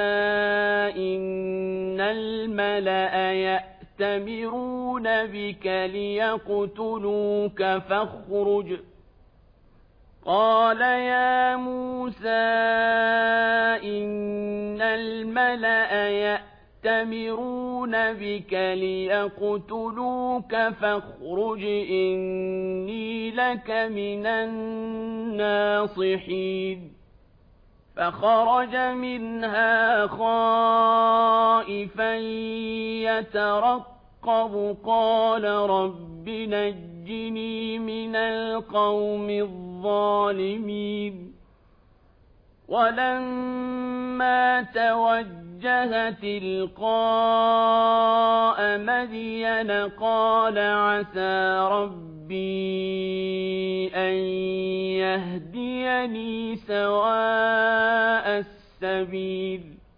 إن الملأ يأتمرون بك ليقتلوك فاخرج قال يا موسى إن الملأ يأتمرون يَأْتَمِرُونَ بِكَ لِيَقْتُلُوكَ فَاخْرُجْ إِنِّي لَكَ مِنَ النَّاصِحِينَ فَخَرَجَ مِنْهَا خَائِفًا يَتَرَقَّبُ قَالَ رَبِّ نَجِّنِي مِنَ الْقَوْمِ الظَّالِمِينَ وَلَمَّا تَوَجَّهَ تِلْقَاءَ مَدْيَنَ قَالَ عَسَىٰ رَبِّي أَن يَهْدِيَنِي سَوَاءَ السَّبِيلِ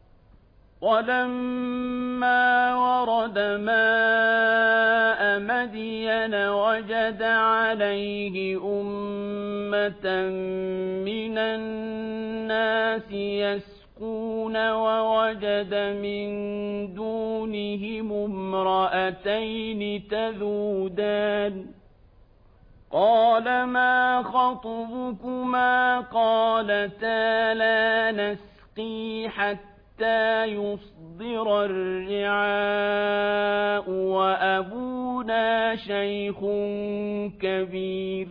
وَلَمَّا وَرَدَ مَاءَ مَدْيَنَ وَجَدَ عَلَيْهِ أُمَّةً مِّنَ النَّاسِ يَسْقُونَ وَوَجَدَ مِن دُونِهِمُ امْرَأَتَيْنِ تَذُودَانِ قَالَ مَا خَطْبُكُمَا قَالَتَا لَا نَسْقِي حَتَّىٰ يُصْدِرَ الرِّعَاءُ وَأَبُونَا شَيْخٌ كَبِيرٌ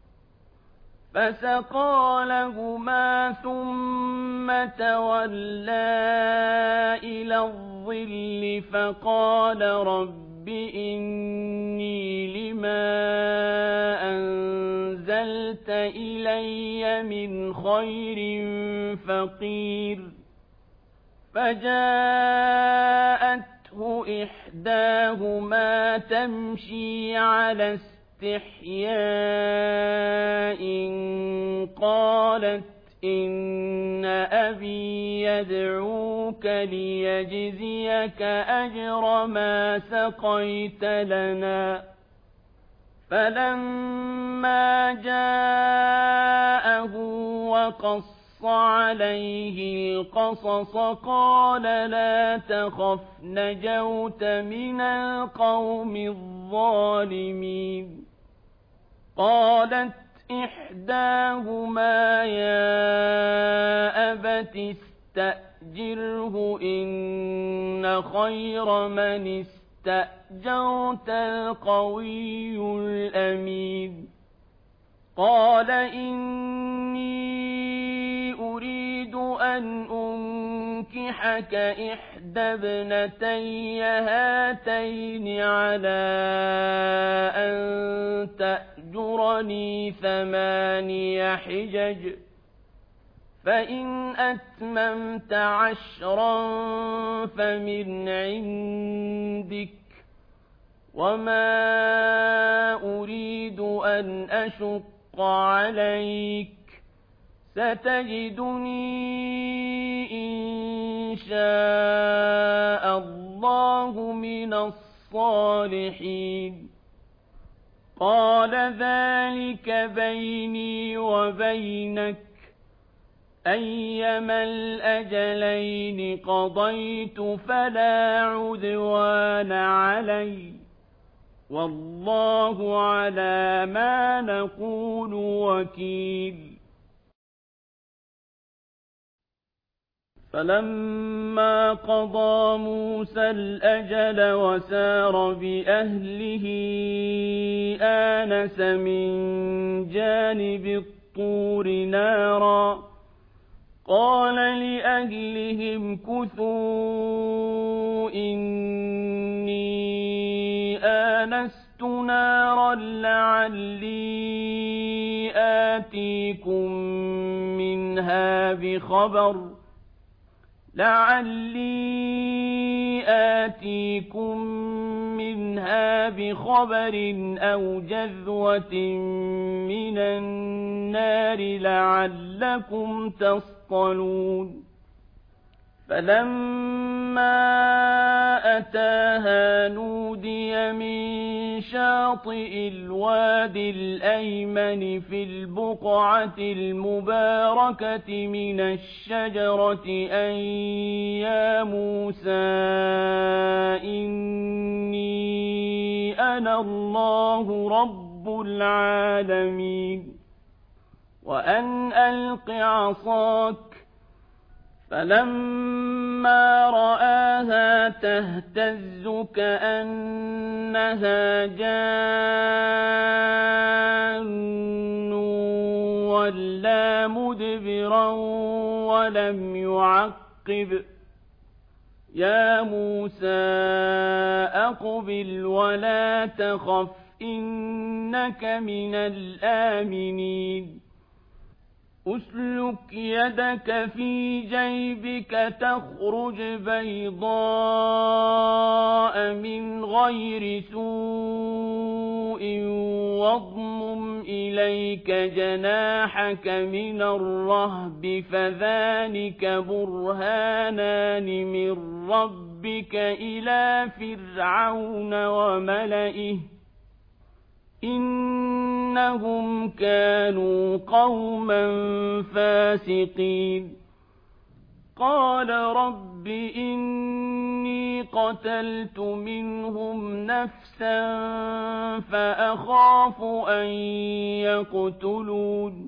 فَسَقَىٰ لَهُمَا ثُمَّ تَوَلَّىٰ إِلَى الظِّلِّ فَقَالَ رَبِّ إِنِّي لِمَا أَنزَلْتَ إِلَيَّ مِنْ خَيْرٍ فَقِيرٌ فَجَاءَتْهُ إِحْدَاهُمَا تَمْشِي عَلَى اسْتِحْيَاءٍ قَالَتْ إِنَّ أَبِي يَدْعُوكَ لِيَجْزِيَكَ أَجْرَ مَا سَقَيْتَ لَنَا فَلَمَّا جَاءَهُ وَقَصَّ عَلَيْهِ الْقَصَصَ قَالَ لَا تَخَفْ نَجَوْتَ مِنَ الْقَوْمِ الظَّالِمِينَ قَالَتْ إِحْدَاهُمَا يَا أَبَتِ اسْتَأْجِرْهُ إِنَّ خَيْرَ مَنِ اسْتَأْجَرْتَ الْقَوِيُّ الْأَمِينُ قَالَ إِنِّي أُرِيدُ أَنْ أُنكِحَكَ إِحْدَى ابْنَتَيَّ هَاتَيْنِ عَلَىٰ أَن تَأْجُرَنِي ثَمَانِيَ حِجَجٍ فَإِنْ أَتْمَمْتَ عَشْرًا فَمِنْ عِندِكَ وَمَا أُرِيدُ أَنْ أَشُقَّ عَلَيْكَ سَتَجِدُنِي إِن شَاءَ اللَّهُ مِنَ الصَّالِحِينَ قَالَ ذَلِكَ بَيْنِي وَبَيْنَكَ أَيَّمَا الْأَجَلَيْنِ قَضَيْتُ فَلَا عُدْوَانَ عَلَيَّ وَاللَّهُ عَلَىٰ مَا نَقُولُ وَكِيلٌ فَلَمَّا قَضَىٰ مُوسَى الْأَجَلَ وَسَارَ بِأَهْلِهِ آنَسَ مِن جَانِبِ الطُّورِ نَارًا قَالَ لِأَهْلِهِ امْكُثُوا إِنِّي آنَسْتُ نَارًا لَّعَلِّي آتِيكُم مِّنْهَا بِخَبَرٍ لَعَلِّي آتِيكُم مِّنْهَا بِخَبَرٍ أَوْ جَذْوَةٍ مِّنَ النَّارِ لَعَلَّكُمْ تَصْطَلُونَ فَلَمَّا أَتَاهَا نُودِيَ مِن شَاطِئِ الْوَادِ الْأَيْمَنِ فِي الْبُقْعَةِ الْمُبَارَكَةِ مِنَ الشَّجَرَةِ أَن يَا مُوسَىٰ إِنِّي أَنَا اللَّهُ رَبُّ الْعَالَمِينَ وَأَنْ أَلْقِ عَصَاكَ فَلَمَّا فلما رآها تهتز كأنها جان ولا مدبرا ولم يعقب يا موسى أقبل ولا تخف إنك من الآمنين أسلك يدك في جيبك تخرج بيضاء من غير سوء واضمم إليك جناحك من الرهب فذلك برهانان من ربك إلى فرعون وملئه إنهم كانوا قوما فاسقين قال رب إني قتلت منهم نفسا فأخاف أن يقتلون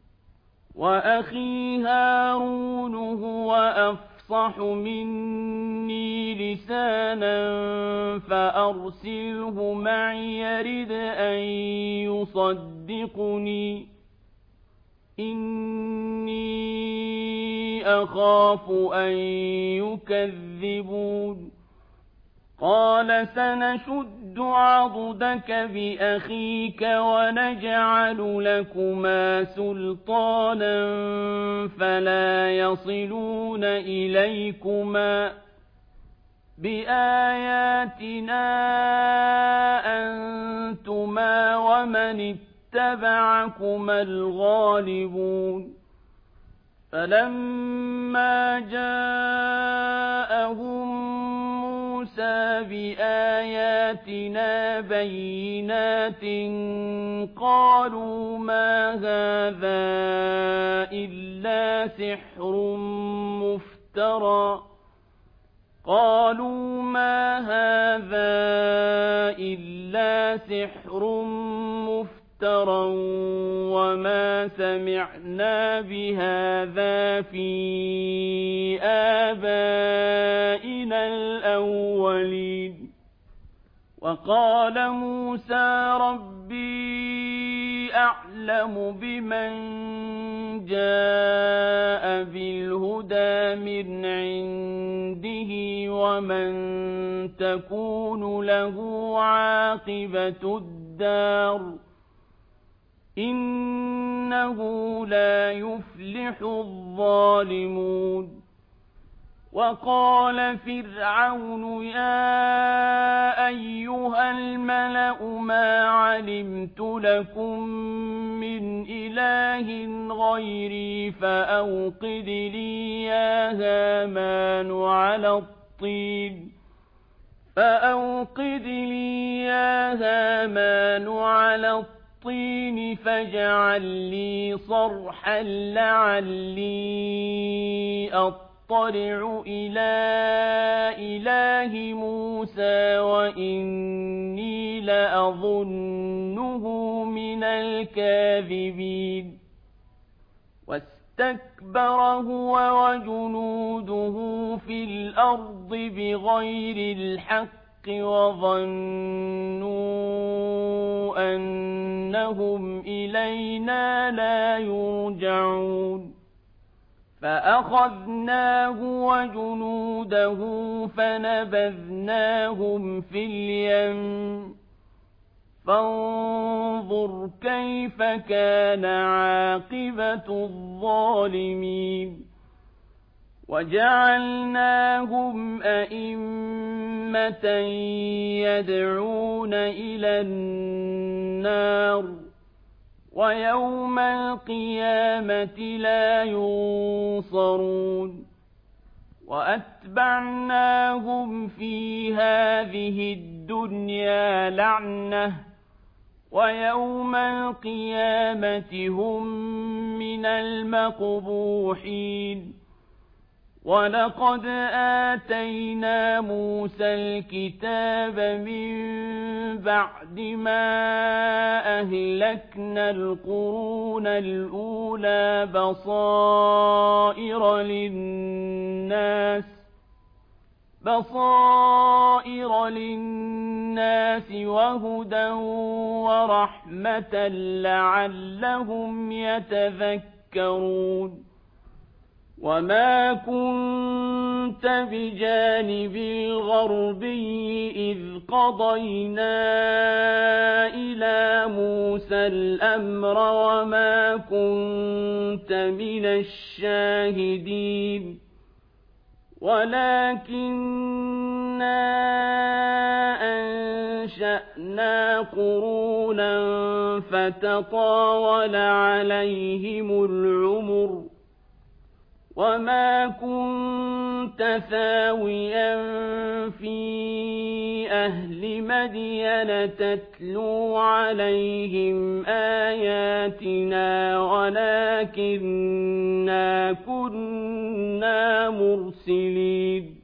وأخي هارون هو أفصح مني لسانا فأرسله معي يرد أن يصدقني إني أخاف أن يكذبون قال سنشد عضدك بأخيك ونجعل لكما سلطانا فلا يصلون إليكما بآياتنا أنتما ومن اتبعكما الغالبون فلما جاءهم موسى بآياتنا بينات قالوا ما هذا إلا سحر مفترى قالوا ما هذا إلا سحر مفترى وما سمعنا بهذا في آبائنا الأولين وقال موسى ربي أعلم بمن جاء بالهدى من عنده ومن تكون له عاقبة الدار إنه لا يفلح الظالمون وقال فرعون يا أيها الملأ ما علمت لكم من إله غيري فأوقد لي يا هامان على الطين فأوقد لي يا هامان على الطين الطين فاجعل لي صرحا لعلي أطلع إلى إله موسى وإني لأظنه من الكاذبين واستكبر هو وجنوده في الأرض بغير الحق وظنوا أنهم إلينا لا يرجعون فأخذناه وجنوده فنبذناهم في اليم فانظر كيف كان عاقبة الظالمين وجعلناهم أئمة يدعون إلى النار ويوم القيامة لا ينصرون وأتبعناهم في هذه الدنيا لعنة ويوم القيامة هم من المقبوحين ولقد آتينا موسى الكتاب من بعد ما أهلكنا القرون الأولى بصائر للناس بصائر للناس وهدى ورحمة لعلهم يتذكرون وما كنت بجانب الغربي إذ قضينا إلى موسى الأمر وما كنت من الشاهدين ولكننا أنشأنا قرونا فتطاول عليهم العمر وما كنت ثاويا في أهل مدين تتلو عليهم آياتنا ولكننا كنا مرسلين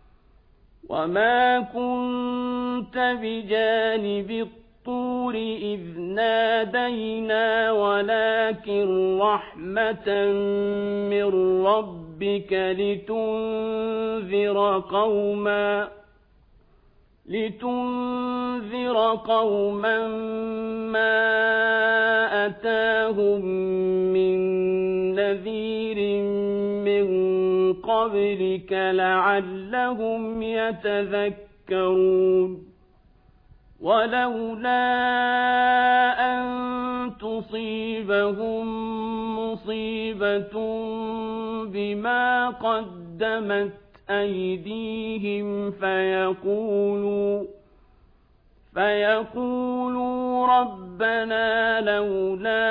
وما كنت بجانب الطور إذ نادينا ولكن رحمة من ربك لتنذر قوما لتنذر قوما ما أتاهم من نذير من قبلك لعلهم يتذكرون ولولا أن تصيبهم مصيبة بما قدمت أيديهم فيقولوا فيقولوا ربنا لولا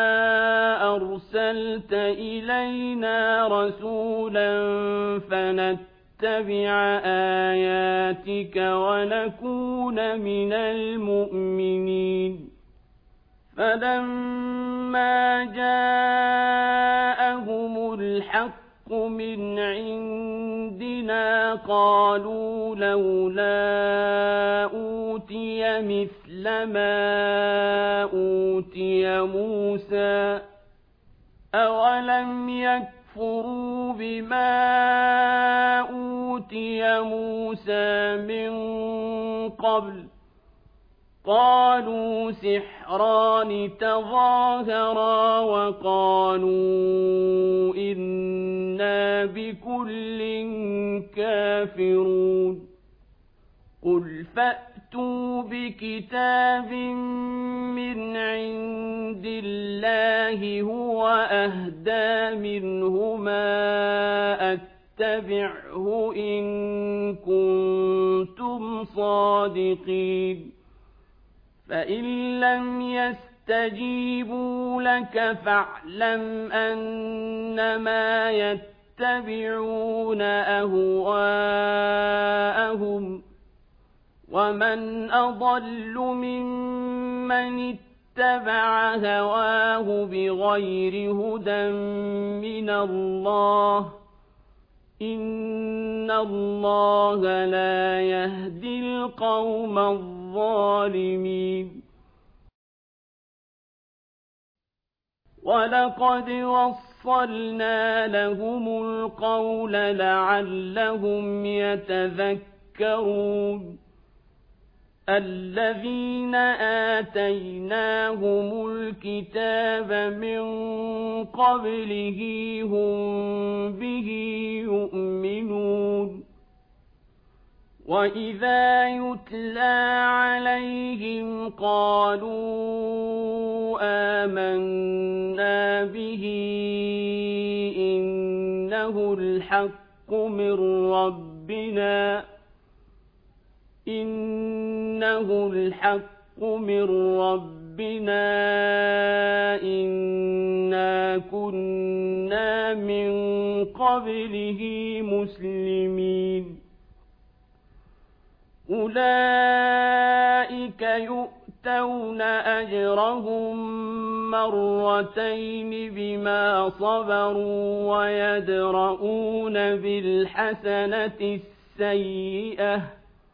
أرسلت إلينا رسولا فنتبع آياتك ونكون من المؤمنين فلما جاءهم الحق من عندنا قالوا لولا أوتي مثل ما أوتي موسى أولم يكفروا بما أوتي موسى من قبل قالوا سحران تظاهرا وقالوا إنا بكل كافرون قل فأتوا بكتاب من عند الله هو أهدى منهما أتبعه إن كنتم صادقين فإن لم يستجيبوا لك فاعلم أنما يتبعون أهواءهم ومن أضل ممن اتبع هواه بغير هدى من الله إن الله لا يهدي القوم الظالمين ولقد وصلنا لهم القول لعلهم يتذكرون الذين آتيناهم الكتاب من قبله هم به يؤمنون وإذا يتلى عليهم قالوا آمنا به إنه الحق من ربنا إنه الحق من ربنا إنا كنا من قبله مسلمين أولئك يؤتون أجرهم مرتين بما صبروا ويدرؤون بالحسنة السيئة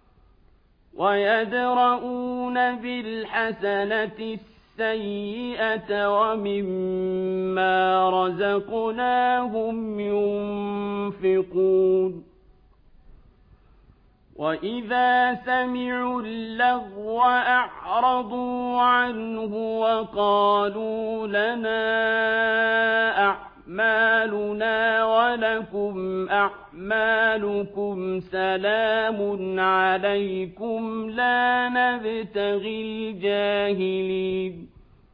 ويدرؤون بالحسنة السيئة ومما رزقناهم ينفقون وَإِذَا سَمِعُوا اللَّغْوَ أَعْرَضُوا عَنْهُ وَقَالُوا لَنَا أَعْمَالُنَا وَلَكُمْ أَعْمَالُكُمْ سَلَامٌ عَلَيْكُمْ لَا نَبْتَغِي الْجَاهِلِينَ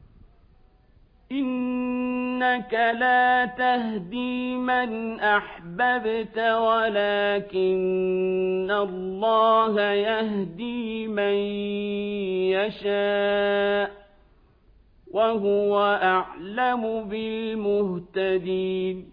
إِنَّكَ لَا تَهْدِي مَنْ أَحْبَبْتَ وَلَكِنَّ اللَّهَ يَهْدِي مَن يَشَاءُ وَهُوَ أَعْلَمُ بِالْمُهْتَدِينَ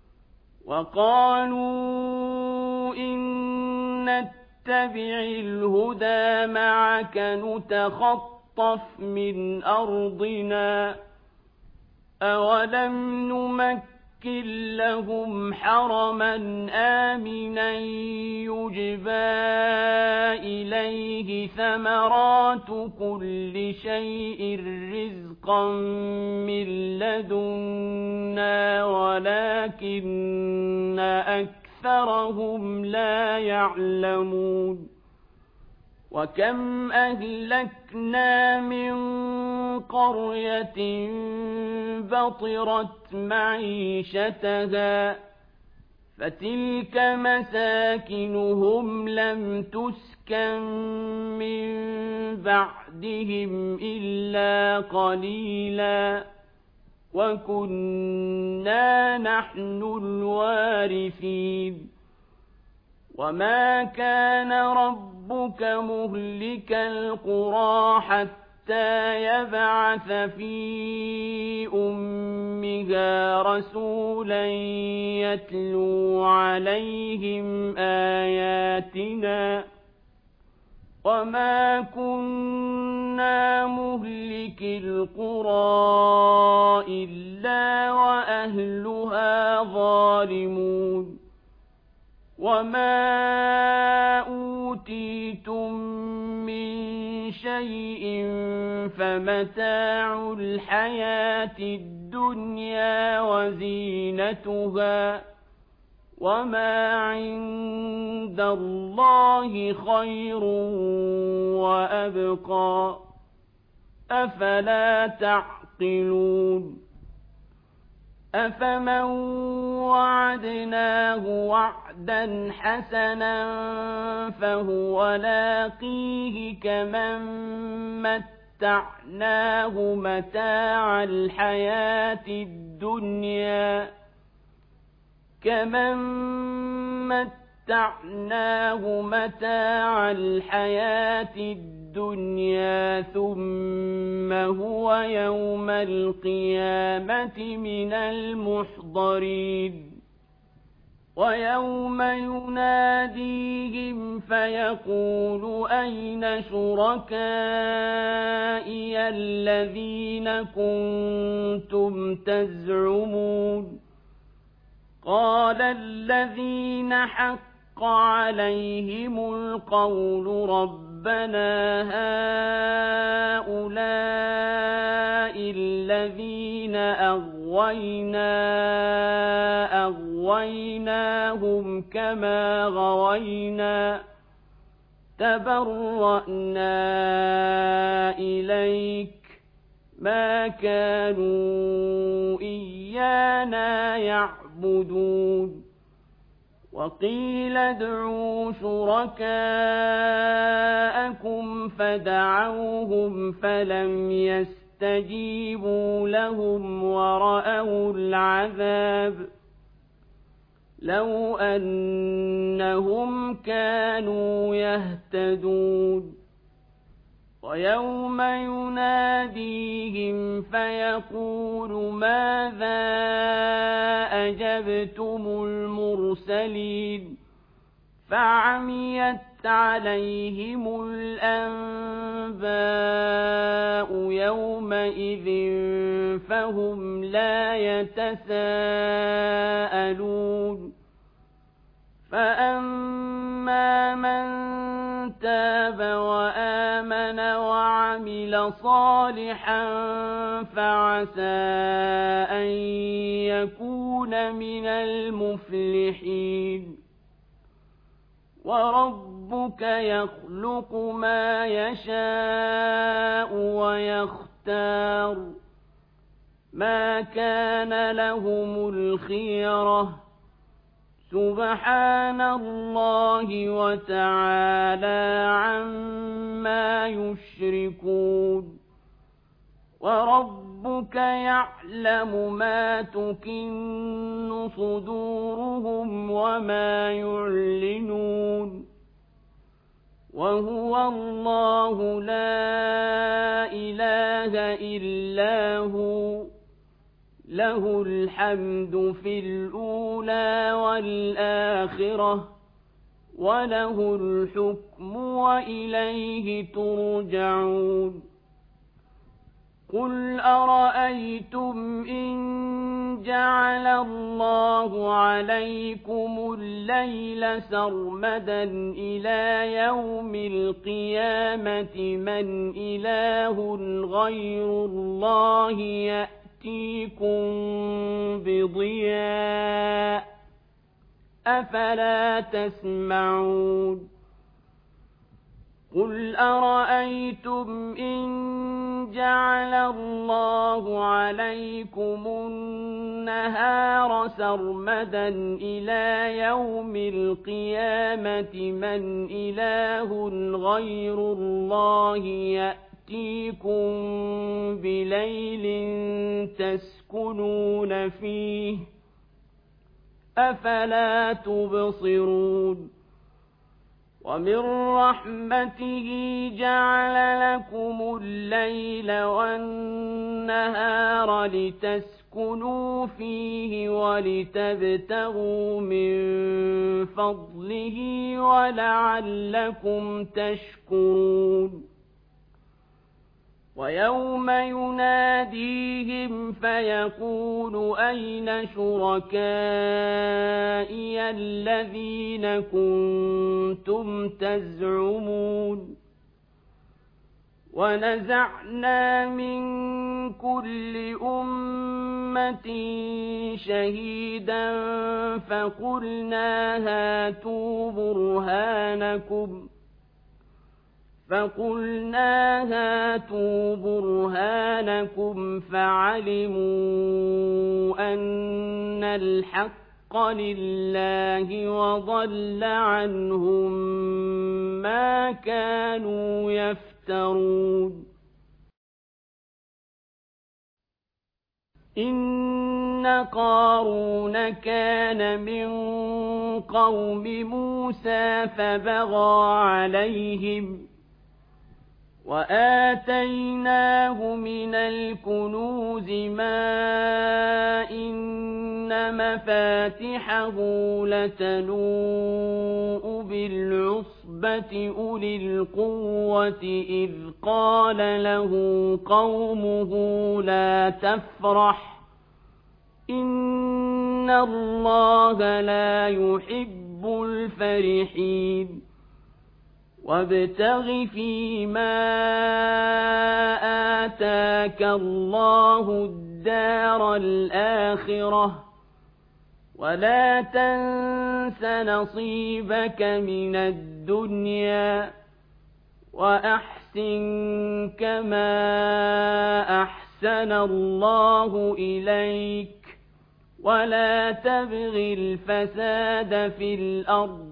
وَقَالُوا إِن نَّتَّبِعِ الْهُدَىٰ مَعَكَ نُتَخَطَّفْ مِنْ أَرْضِنَا أَوَلَمْ نُمَكِّن لَّهُمْ حَرَمًا آمِنًا يُجْبَىٰ إِلَيْهِ ثَمَرَاتُ كُلِّ شَيْءٍ رِّزْقًا مِّن لَّدُنَّا وَلَٰكِنَّ أَكْثَرَهُمْ لَا يَعْلَمُونَ وَكَمْ أَهْلَكْنَا مِن قَرْيَةٍ بَطِرَتْ مَعِيشَتَهَا فَتِلْكَ مَسَاكِنُهُمْ لَمْ تُسْكَن مِّن بَعْدِهِمْ إِلَّا قَلِيلًا وَكُنَّا نَحْنُ الْوَارِثِينَ وَمَا كَانَ رَبُّكَ مُهْلِكَ الْقُرَىٰ حَتَّىٰ يَبْعَثَ فِي أُمِّهَا رَسُولًا يَتْلُو عَلَيْهِمْ آيَاتِنَا وَمَا كُنَّا مُهْلِكِي الْقُرَىٰ إِلَّا وَأَهْلُهَا ظَالِمُونَ وَمَا أُوتِيتُم مِّن شَيْءٍ فَمَتَاعُ الْحَيَاةِ الدُّنْيَا وَزِينَتُهَا وَمَا عِندَ اللَّهِ خَيْرٌ وَأَبْقَىٰ أَفَلَا تَعْقِلُونَ أَفَمَن وَعَدْنَاهُ وَعْدًا حَسَنًا فَهُوَ لَاقِيهِ كَمَن مَّتَّعْنَاهُ مَتَاعَ الْحَيَاةِ الدُّنْيَا كَمَن مَّتَّعْنَاهُ مَتَاعَ الْحَيَاةِ الدُّنْيَا ثُمَّ هُوَ يَوْمَ الْقِيَامَةِ مِنَ الْمُحْضَرِينَ وَيَوْمَ يُنَادِيهِمْ فَيَقُولُ أَيْنَ شُرَكَائِيَ الَّذِينَ كُنتُمْ تَزْعُمُونَ قَالَ الَّذِينَ حَقَّ عَلَيْهِمُ الْقَوْلُ رَبَّنَا هَٰؤُلَاءِ الَّذِينَ أَغْوَيْنَا أَغْوَيْنَاهُمْ كَمَا غَوَيْنَا تَبَرَّأْنَا إِلَيْكَ مَا كَانُوا إِيَّانَا يَعْبُدُونَ وَقِيلَ ادْعُوا شُرَكَاءَكُمْ فَدَعَوْهُمْ فَلَمْ يَسْتَجِيبُوا لَهُمْ وَرَأَوُا الْعَذَابَ لَوْ أَنَّهُمْ كَانُوا يَهْتَدُونَ وَيَوْمَ يُنَادِيهِمْ فَيَقُولُ مَاذَا أَجَبْتُمُ الْمُرْسَلِينَ فَعَمِيَتْ عَلَيْهِمُ الْأَنبَاءُ يَوْمَئِذٍ فَهُمْ لَا يَتَسَاءَلُونَ فَأَمَّا مَن تَابَ وَآمَنَ وَعَمِلَ صَالِحًا فَعَسَىٰ أَن يَكُونَ مِنَ الْمُفْلِحِينَ وَرَبُّ وربك يخلق ما يشاء ويختار ما كان لهم الخيرة سبحان الله وتعالى عما يشركون وربك يعلم ما تكن صدورهم وما يعلنون وهو الله لا إله إلا هو له الحمد في الأولى والآخرة وله الحكم وإليه ترجعون قل أرأيتم إن جعل الله عليكم الليل سرمدا إلى يوم القيامة من إله غير الله يأتيكم بضياء أفلا تسمعون قل أرأيتم إن جعل الله عليكم النهار سرمدا إلى يوم القيامة من إله غير الله يأتيكم بليل تسكنون فيه أفلا تبصرون ومن رحمته جعل لكم الليل والنهار لتسكنوا فيه ولتبتغوا من فضله ولعلكم تشكرون ويوم يناديهم فيقول أين شركائي الذين كنتم تزعمون ونزعنا من كل أمة شهيدا فقلنا هاتوا برهانكم فقلنا هاتوا برهانكم فعلموا أن الحق لله وضل عنهم ما كانوا يفترون إن قارون كان من قوم موسى فبغى عليهم وآتيناه من الكنوز ما إن مفاتحه لتنوء بالعصبة أولي القوة إذ قال له قومه لا تفرح إن الله لا يحب الفرحين وابتغ فيما آتاك الله الدار الآخرة ولا تنس نصيبك من الدنيا وأحسن كما أحسن الله إليك ولا تبغ الفساد في الأرض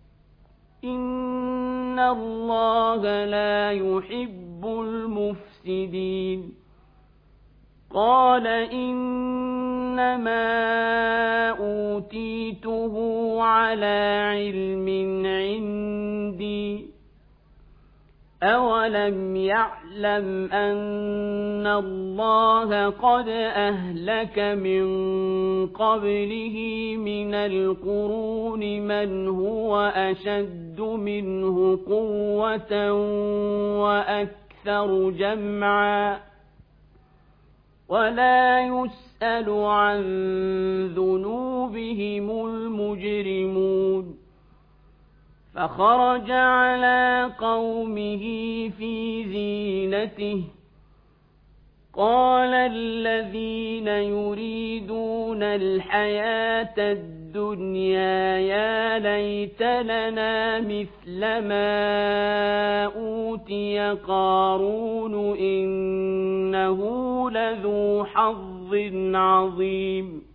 إن الله لا يحب المفسدين قال إنما أوتيته على علم عندي أولم يعلم أن الله قد أهلك من قبله من القرون من هو أشد منه قوة وأكثر جمعا ولا يسأل عن ذنوبهم المجرمون فخرج على قومه في زينته وقال الذين يريدون الحياة الدنيا يا ليت لنا مثل ما أوتي قارون إنه لذو حظ عظيم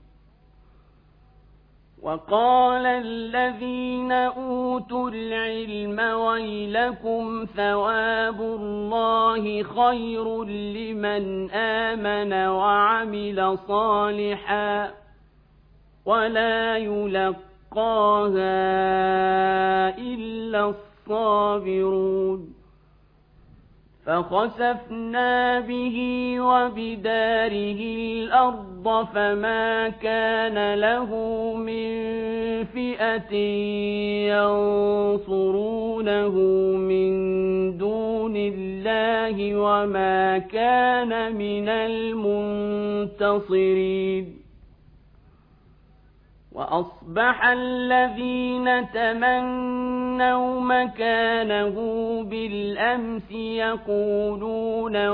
وقال الذين أوتوا العلم ويلكم ثواب الله خير لمن آمن وعمل صالحا ولا يلقاها إلا الصابرون فخسفنا به وبداره الأرض فما كان له من فئة ينصرونه من دون الله وما كان من المنتصرين وأصبح الذين تمنوا مكانه بالأمس يقولون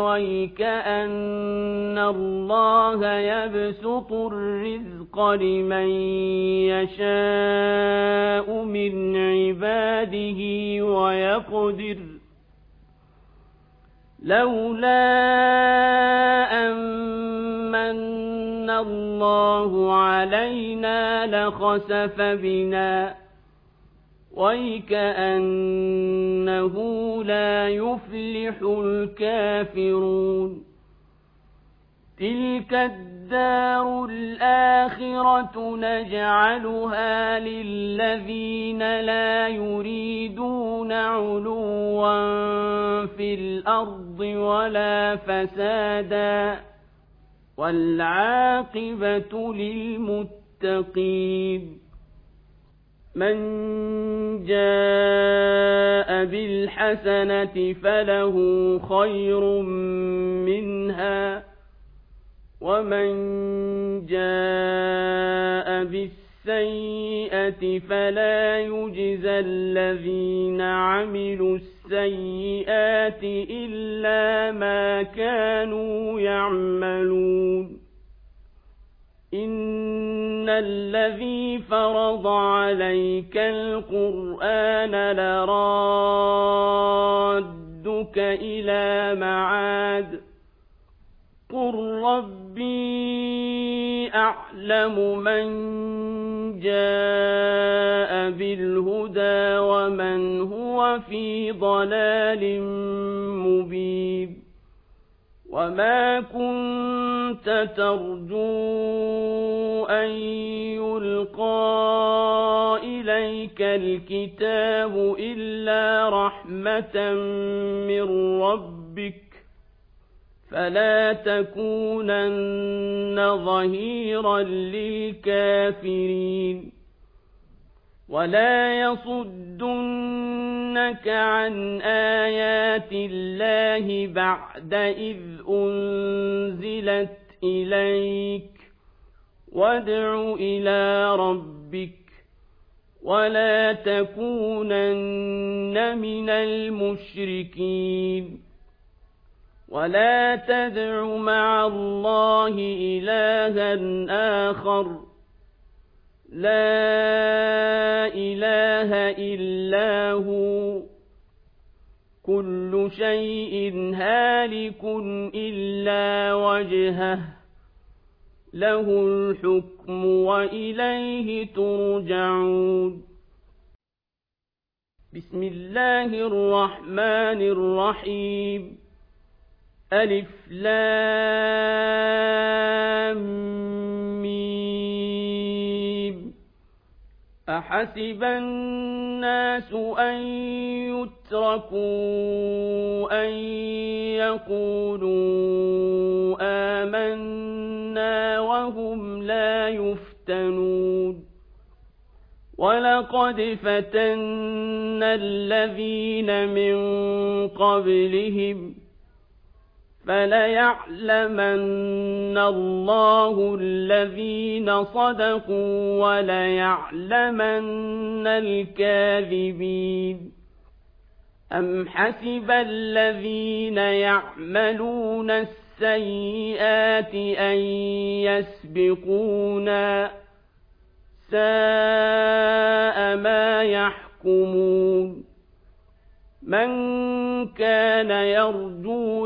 ويكأن الله يبسط الرزق لمن يشاء من عباده ويقدر لولا أمن الله علينا لخسف بنا ويكأنه لا يفلح الكافرون تلك الدار الآخرة نجعلها للذين لا يريدون علوا في الأرض ولا فسادا والعاقبة للمتقين من جاء بالحسنة فله خير منها ومن جاء بالسيئة فلا يجزى الذين عملوا السيئات إلا ما كانوا يعملون إن الذي فرض عليك القرآن لرادك إلى معاد قل ربي أعلم من جاء بالهدى ومن هو في ضلال مبين وما كنت ترجو أن يلقى إليك الكتاب إلا رحمة من ربك فلا تكونن ظهيرا للكافرين ولا يصدنك عن آيات الله بعد إذ أنزلت إليك وادع إلى ربك ولا تكونن من المشركين ولا تدع مع الله إلها آخر لا إله إلا هو كل شيء هالك إلا وجهه له الحكم وإليه ترجعون بسم الله الرحمن الرحيم ألف لام ميم أحسب الناس أن يتركوا أن يقولوا آمنا وهم لا يفتنون ولقد فتنا الذين من قبلهم فليعلمن الله الذين صدقوا وليعلمن الكاذبين أم حسب الذين يعملون السيئات أن يسبقونا ساء ما يحكمون من كان يرجو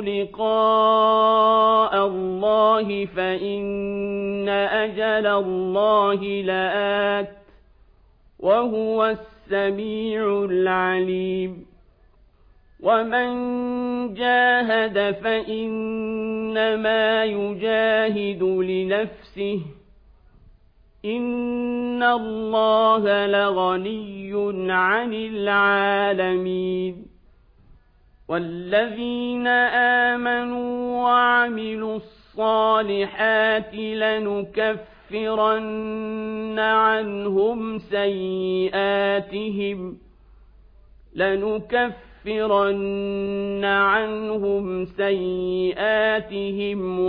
لقاء الله فإن أجل الله لآت وهو السميع العليم ومن جاهد فإنما يجاهد لنفسه إن الله لغني عن العالمين والذين آمنوا وعملوا الصالحات لنكفرن عنهم سيئاتهم لنكفرن عنهم سيئاتهم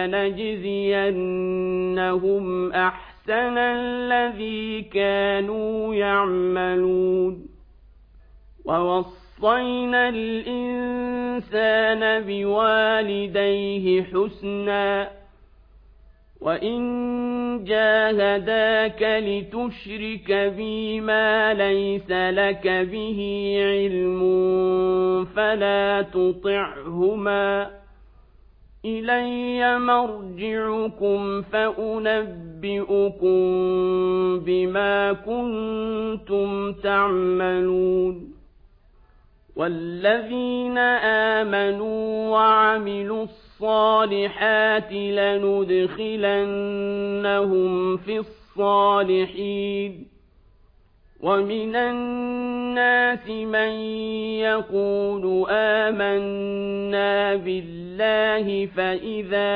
ولنجزينهم أحسن أحسن الذي كانوا يعملون ووصينا الإنسان بوالديه حسنا وإن جاهداك لتشرك بي ما ليس لك به علم فلا تطعهما إلي مرجعكم فأنبئكم بما كنتم تعملون والذين آمنوا وعملوا الصالحات لندخلنهم في الصالحين ومن الناس من يقول آمنا بالله فإذا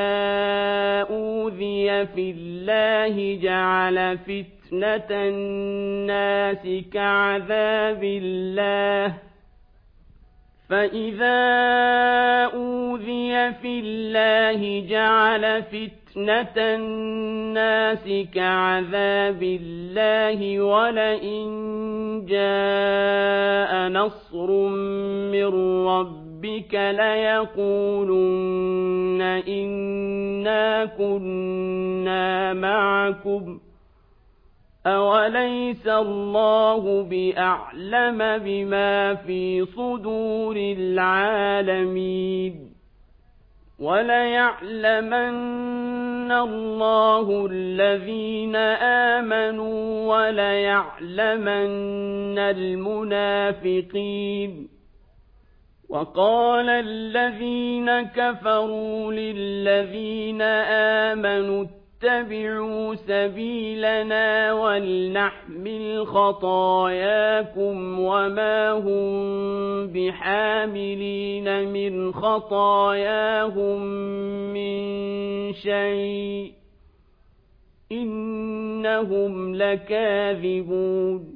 أوذي في الله جعل فتنة الناس كعذاب الله فإذا أوذي في الله جعل فتنة الناس كعذاب الله ولئن جاء نصر من ربك ليقولن إنا كنا معكم أوليس الله بأعلم بما في صدور العالمين وليعلمن الله الذين آمنوا وليعلمن المنافقين وقال الذين كفروا للذين آمنوا اتبعوا سبيلنا ولنحمل خطاياكم وما هم بحاملين من خطاياهم من شيء إنهم لكاذبون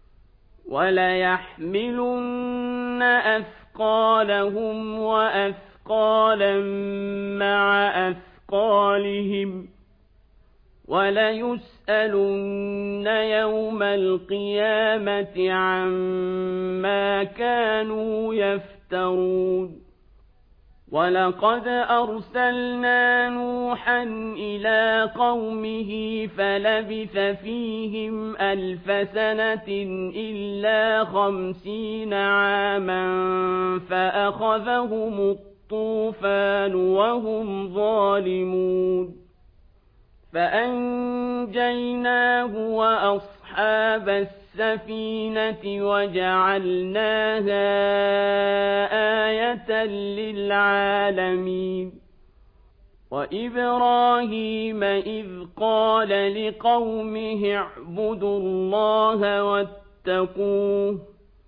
وليحملن أثقالهم وأثقالا مع أثقالهم وليسألن يوم القيامة عما كانوا يفترون ولقد أرسلنا نوحا إلى قومه فلبث فيهم ألف سنة إلا خمسين عاما فأخذهم الطوفان وهم ظالمون فأنجيناه وأصحاب السفينة وجعلناها آية للعالمين وإبراهيم إذ قال لقومه اعبدوا الله واتقوه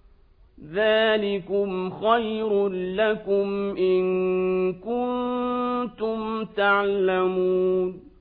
ذلكم خير لكم إن كنتم تعلمون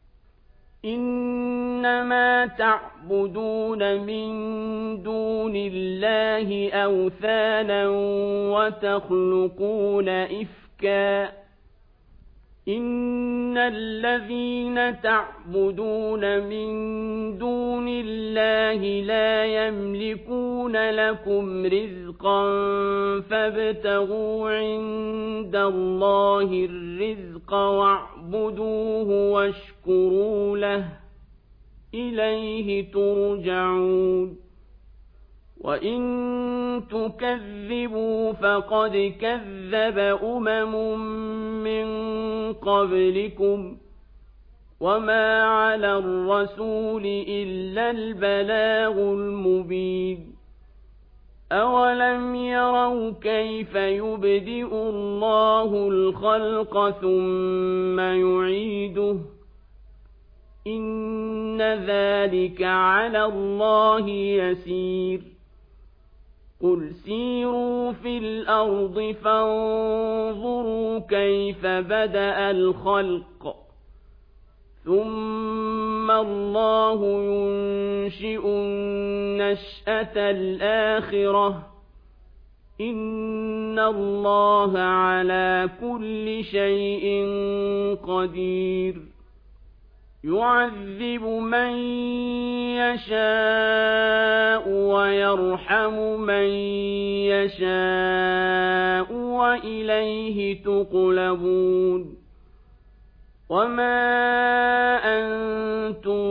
إنما تعبدون من دون الله أوثانا وتخلقون إفكا إن الذين تعبدون من دون الله لا يملكون لكم رزقا فابتغوا عند الله الرزق واعبدوه واشكروا له إليه ترجعون وإن تكذبوا فقد كذب أمم من قبلكم وما على الرسول إلا البلاغ المبين أولم يروا كيف يبدئ الله الخلق ثم يعيده إن ذلك على الله يسير قل سيروا في الأرض فانظروا كيف بدأ الخلق ثم الله ينشئ النشأة الآخرة إن الله على كل شيء قدير يعذب من يشاء ويرحم من يشاء وإليه تقلبون وما أنتم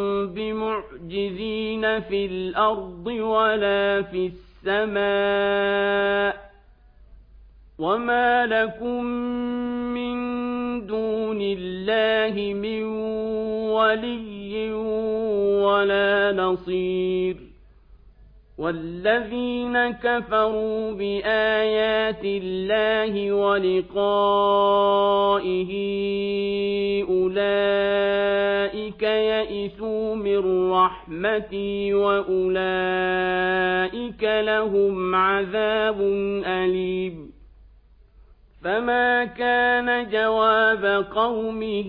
بمعجزين في الأرض ولا في السماء وما لكم من دون الله من ولي ولا نصير والذين كفروا بآيات الله ولقائه أولئك يئسوا من رحمتي وأولئك لهم عذاب أليم فما كان جواب قومه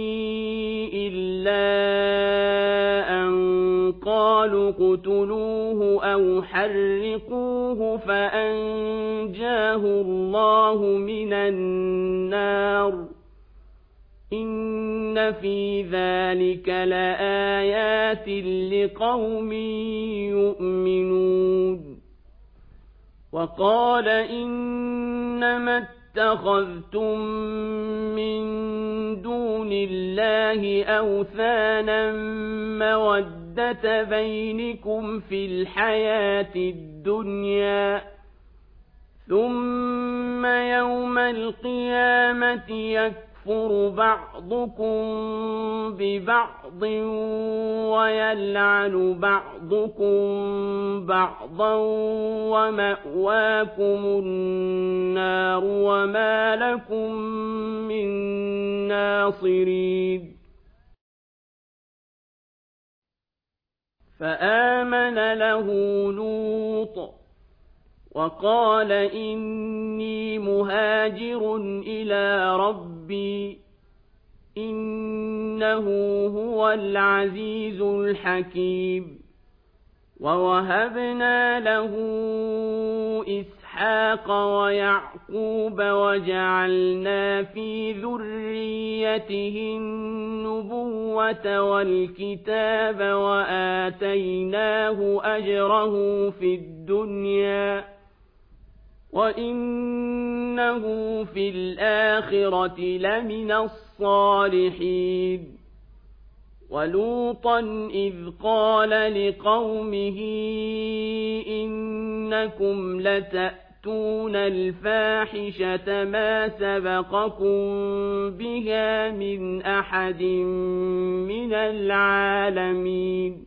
إلا أن قالوا اقتلوه أو حرقوه فأنجاه الله من النار إن في ذلك لآيات لقوم يؤمنون وقال إنما اتخذتم من دون الله أوثانا مودة بينكم في الحياة الدنيا ثم يوم القيامة يكفر بعضكم ببعض ويلعن بعضكم بعضا ومأواكم النار وما لكم من ناصرين فآمن له لوط وقال إني مهاجر إلى ربي إنه هو العزيز الحكيم ووهبنا له إسحاق ويعقوب وجعلنا في ذريته النبوة والكتاب وآتيناه أجره في الدنيا وإنه في الآخرة لمن الصالحين ولوطا إذ قال لقومه إنكم لتأتون الفاحشة ما سبقكم بها من أحد من العالمين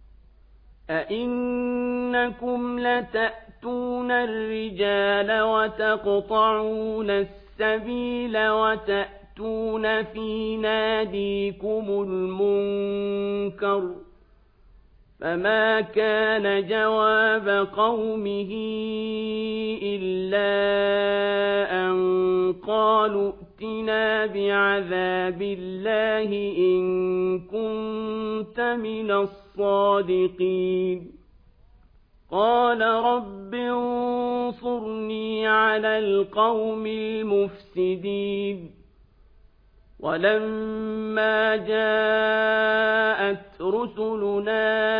أئنكم لتأتون تأتون الرجال وتقطعون السبيل وتأتون في ناديكم المنكر فما كان جواب قومه إلا أن قالوا ائتنا بعذاب الله إن كنت من الصادقين قال رب انصرني على القوم المفسدين ولما جاءت رسلنا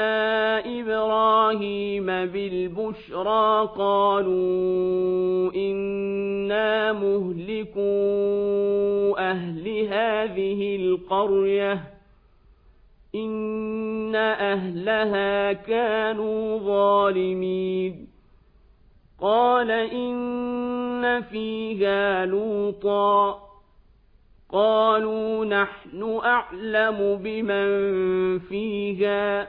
إبراهيم بالبشرى قالوا إنا مهلكو أهل هذه القرية إن أهلها كانوا ظالمين قال إن فيها لوطا قالوا نحن أعلم بمن فيها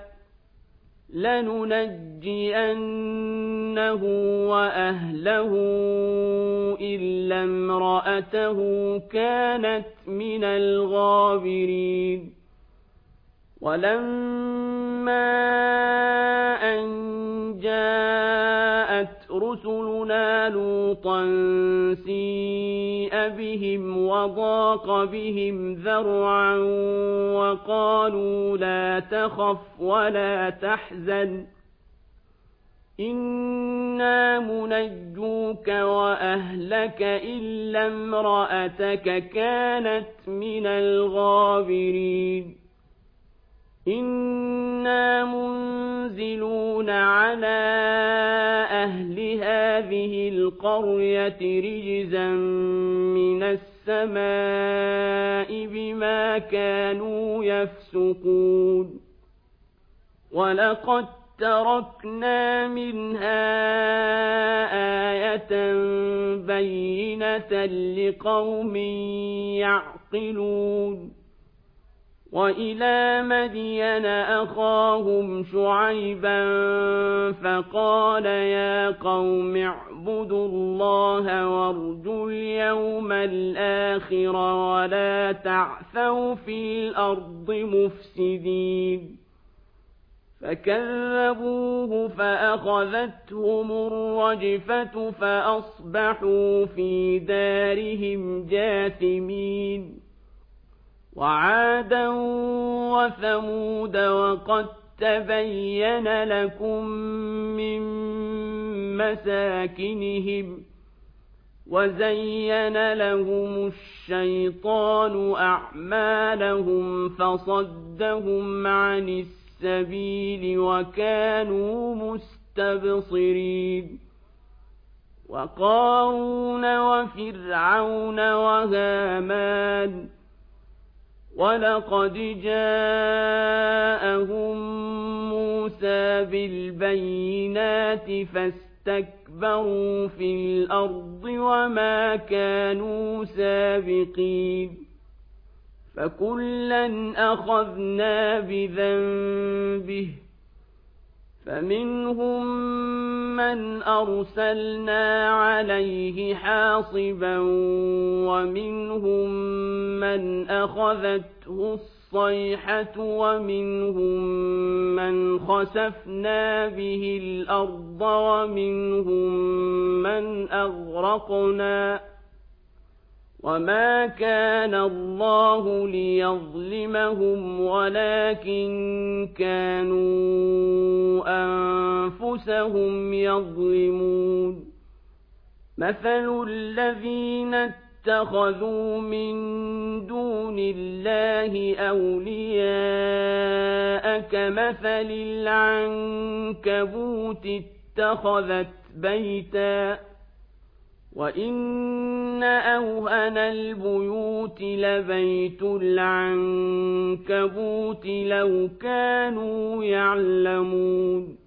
لننجينه وأهله إلا امرأته كانت من الغابرين ولما أن جاءت رسلنا لوطا سيء بهم وضاق بهم ذرعا وقالوا لا تخف ولا تحزن إنا منجوك وأهلك إلا امرأتك كانت من الغابرين إنا منزلون على أهل هذه القرية رجزا من السماء بما كانوا يفسقون ولقد تركنا منها آية بينة لقوم يعقلون وإلى مدين أخاهم شعيبا فقال يا قوم اعبدوا الله وارجوا اليوم الآخر ولا تعثوا في الأرض مفسدين فكذبوه فأخذتهم الرجفة فأصبحوا في دارهم جاثمين وعادا وثمود وقد تبين لكم من مساكنهم وزين لهم الشيطان أعمالهم فصدهم عن السبيل وكانوا مستبصرين وقارون وفرعون وهامان ولقد جاءهم موسى بالبينات فاستكبروا في الأرض وما كانوا سابقين فكلا أخذنا بذنبه فمنهم من أرسلنا عليه حاصبا ومنهم من أخذته الصيحة ومنهم من خسفنا به الأرض ومنهم من أغرقنا وما كان الله ليظلمهم ولكن كانوا أنفسهم يظلمون مثل الذين اتخذوا من دون الله أولياء كمثل العنكبوت اتخذت بيتا وإن أوهن البيوت لبيت العنكبوت لو كانوا يعلمون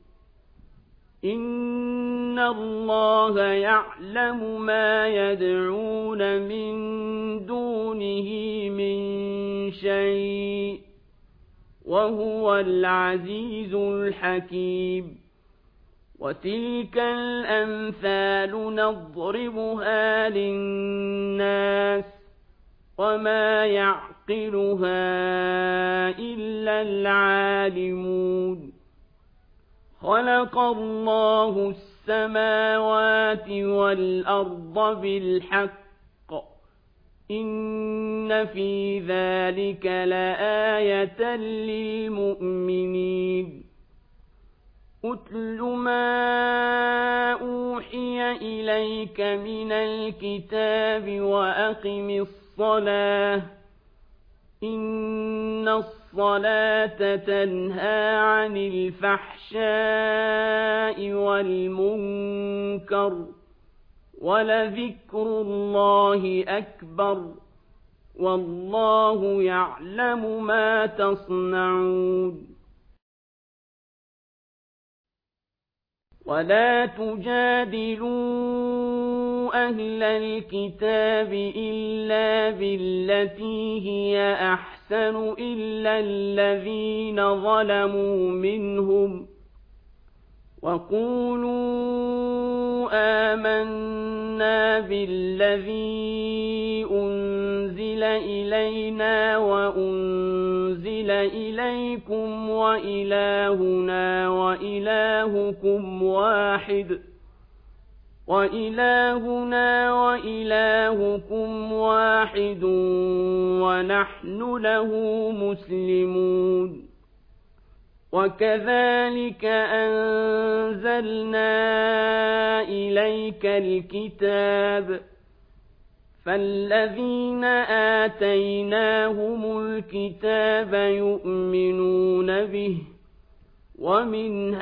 إن الله يعلم ما يدعون من دونه من شيء وهو العزيز الحكيم وتلك الأمثال نضربها للناس وما يعقلها إلا العالمون خلق الله السماوات والأرض بالحق إن في ذلك لآية للمؤمنين أتل ما أوحي إليك من الكتاب وأقم الصلاة إن الصلاة تنهى عن الفحشاء والمنكر ولذكر الله أكبر والله يعلم ما تصنعون ولا تجادلوا أهل الكتاب إلا بالتي هي أحسن إلا الذين ظلموا منهم وقولوا آمنا بالذي أنزل إلينا وأنزل إليكم وإلهنا وإلهكم واحد وإلهنا وإلهكم واحد ونحن له مسلمون وكذلك أنزلنا إليك الكتاب فالذين آتيناهم الكتاب يؤمنون به ومن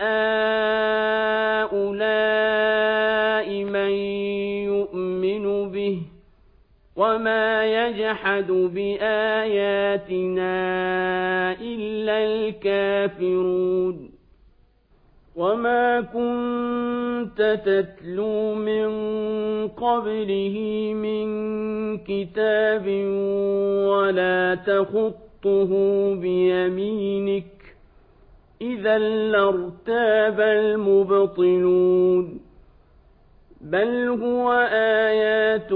هؤلاء من يؤمن به وما يجحد بآياتنا إلا الكافرون وما كنت تتلو من قبله من كتاب ولا تخطه بيمينك إذا لارتاب المبطلون بل هو آيات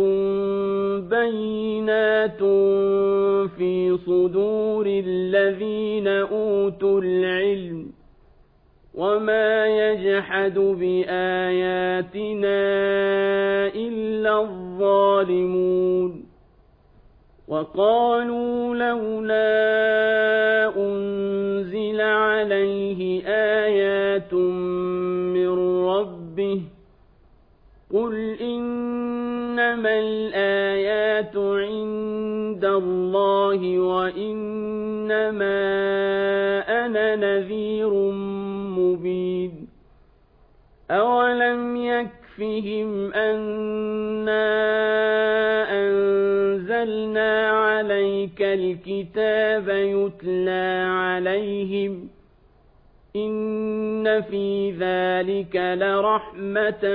بينات في صدور الذين أوتوا العلم وما يجحد بآياتنا إلا الظالمون وقالوا لولا أنزل عليه آيات من ربه قل إنما الآيات عند الله وإنما أنا نذير مبين أولم يكفهم أنا أنزلنا عليك الكتاب يتلى عليهم إن في ذلك لرحمة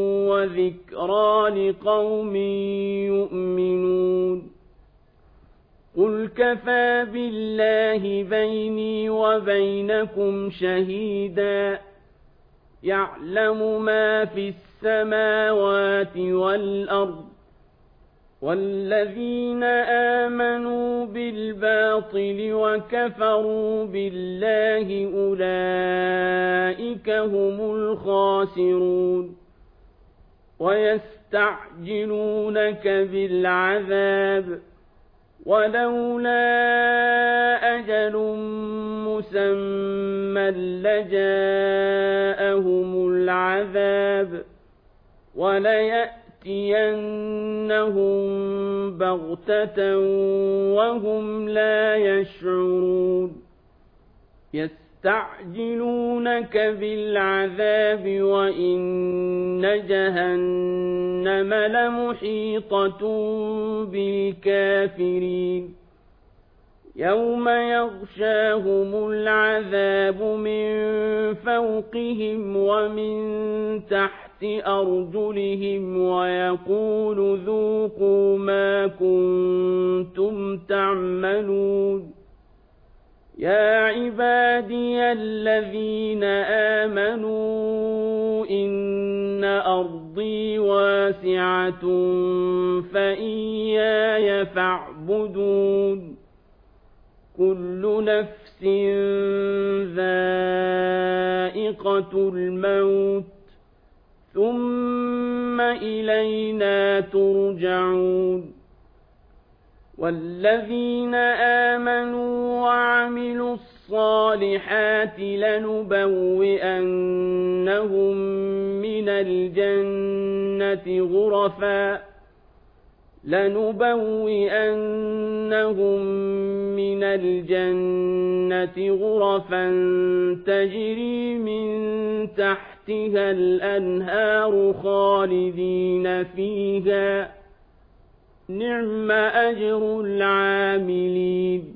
وذكرى لقوم يؤمنون قل كفى بالله بيني وبينكم شهيدا يعلم ما في السماوات والأرض والذين آمنوا بالباطل وكفروا بالله أولئك هم الخاسرون ويستعجلونك بالعذاب ولولا أجل مسمى لجاءهم العذاب وليأتينهم بغتة وهم لا يشعرون يستعجلونك بالعذاب وإن جهنم لمحيطة بالكافرين يوم يغشاهم العذاب من فوقهم ومن تحت أرجلهم ويقول ذوقوا ما كنتم تعملون يا عبادي الذين آمنوا إن أرضي واسعة فإياي فاعبدون كل نفس ذائقة الموت ثم إلينا ترجعون والذين آمنوا وعملوا الصالحات لنبوئنهم من الجنة غرفا لنبوئنهم من الجنة غرفا تجري من تحتها الأنهار خالدين فيها نعم أجر العاملين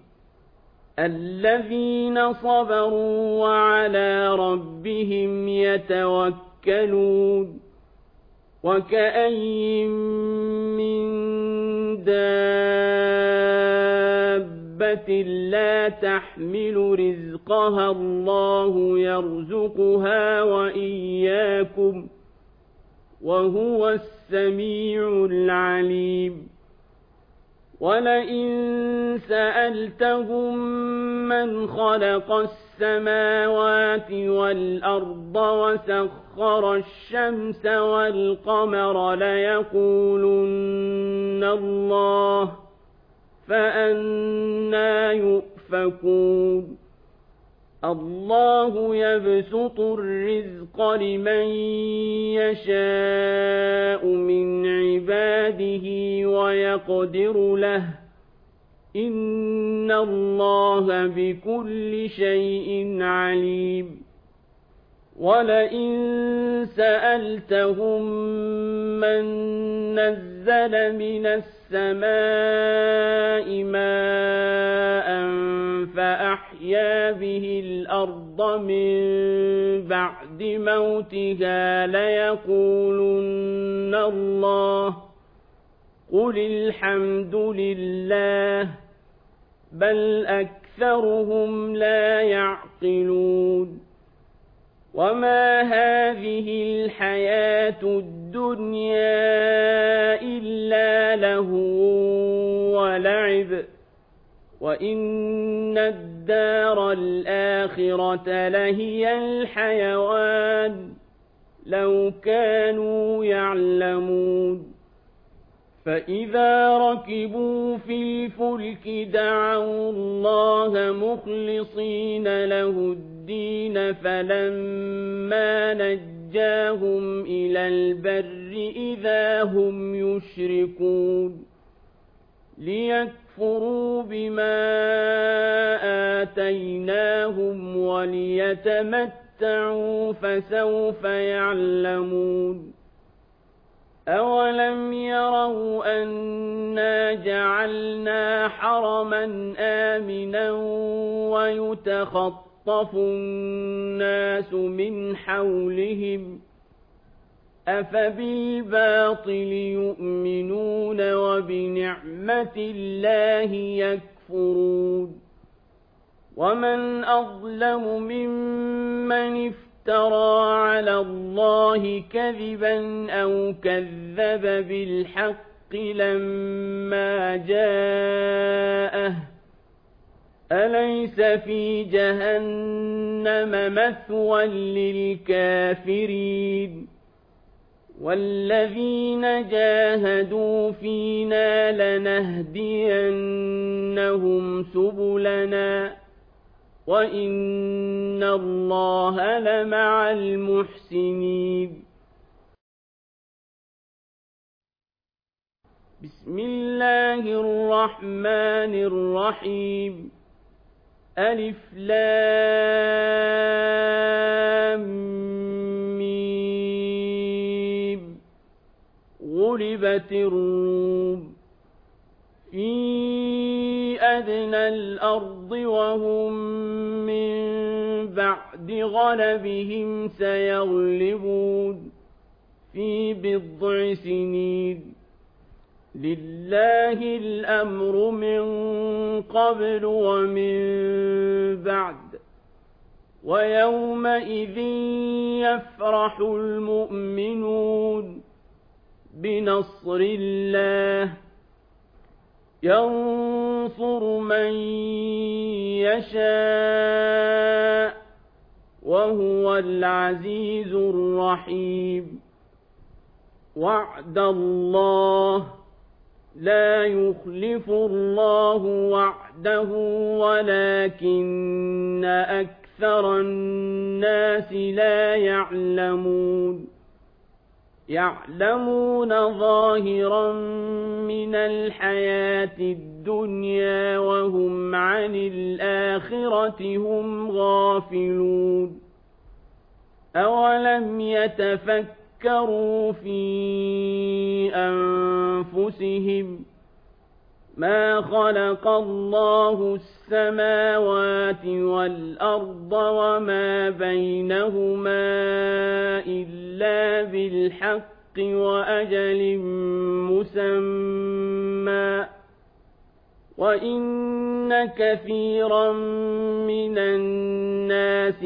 الذين صبروا وعلى ربهم يتوكلون وكأين من دابة لا تحمل رزقها الله يرزقها وإياكم وهو السميع العليم ولئن سألتهم من خلق السماوات والأرض وسخر الشمس والقمر ليقولن الله فأنى يؤفكون الله يبسط الرزق لمن يشاء من عباده ويقدر له إن الله بكل شيء عليم ولئن سألتهم من نزل من السماء ماء فأحيا به الأرض من بعد موتها ليقولن الله قل الحمد لله بل أكثرهم لا يعقلون وما هذه الحياة الدنيا إلا لهو ولعب وإن الدار الآخرة لهي الحيوان لو كانوا يعلمون فإذا ركبوا في الفلك دعوا الله مخلصين له الدين فلما نجاهم إلى البر إذا هم يشركون ليكفروا بما آتيناهم وليتمتعوا فسوف يعلمون أولم يروا أنا جعلنا حرما آمنا ويتخطف الناس من حولهم أفبالباطل يؤمنون وبنعمة الله يكفرون ومن أظلم ممن افترى على الله كذبا أو كذب بالحق لما جاءه أليس في جهنم مثوى للكافرين والذين جاهدوا فينا لنهدينهم سبلنا وإن الله لمع المحسنين بسم الله الرحمن الرحيم ألف لام ميم غلبت الروم في أدنى الأرض وهم من بعد غلبهم سيغلبون في بضع سنين لله الأمر من قبل ومن بعد ويومئذ يفرح المؤمنون بنصر الله ينصر من يشاء وهو العزيز الرحيم وعد الله لا يخلف الله وعده ولكن أكثر الناس لا يعلمون يعلمون ظاهرا من الحياة الدنيا وهم عن الآخرة هم غافلون أولم يتفكروا في أنفسهم ما خلق الله السماوات والأرض وما بينهما إلا بالحق وأجل مسمى وإن كثيرا من الناس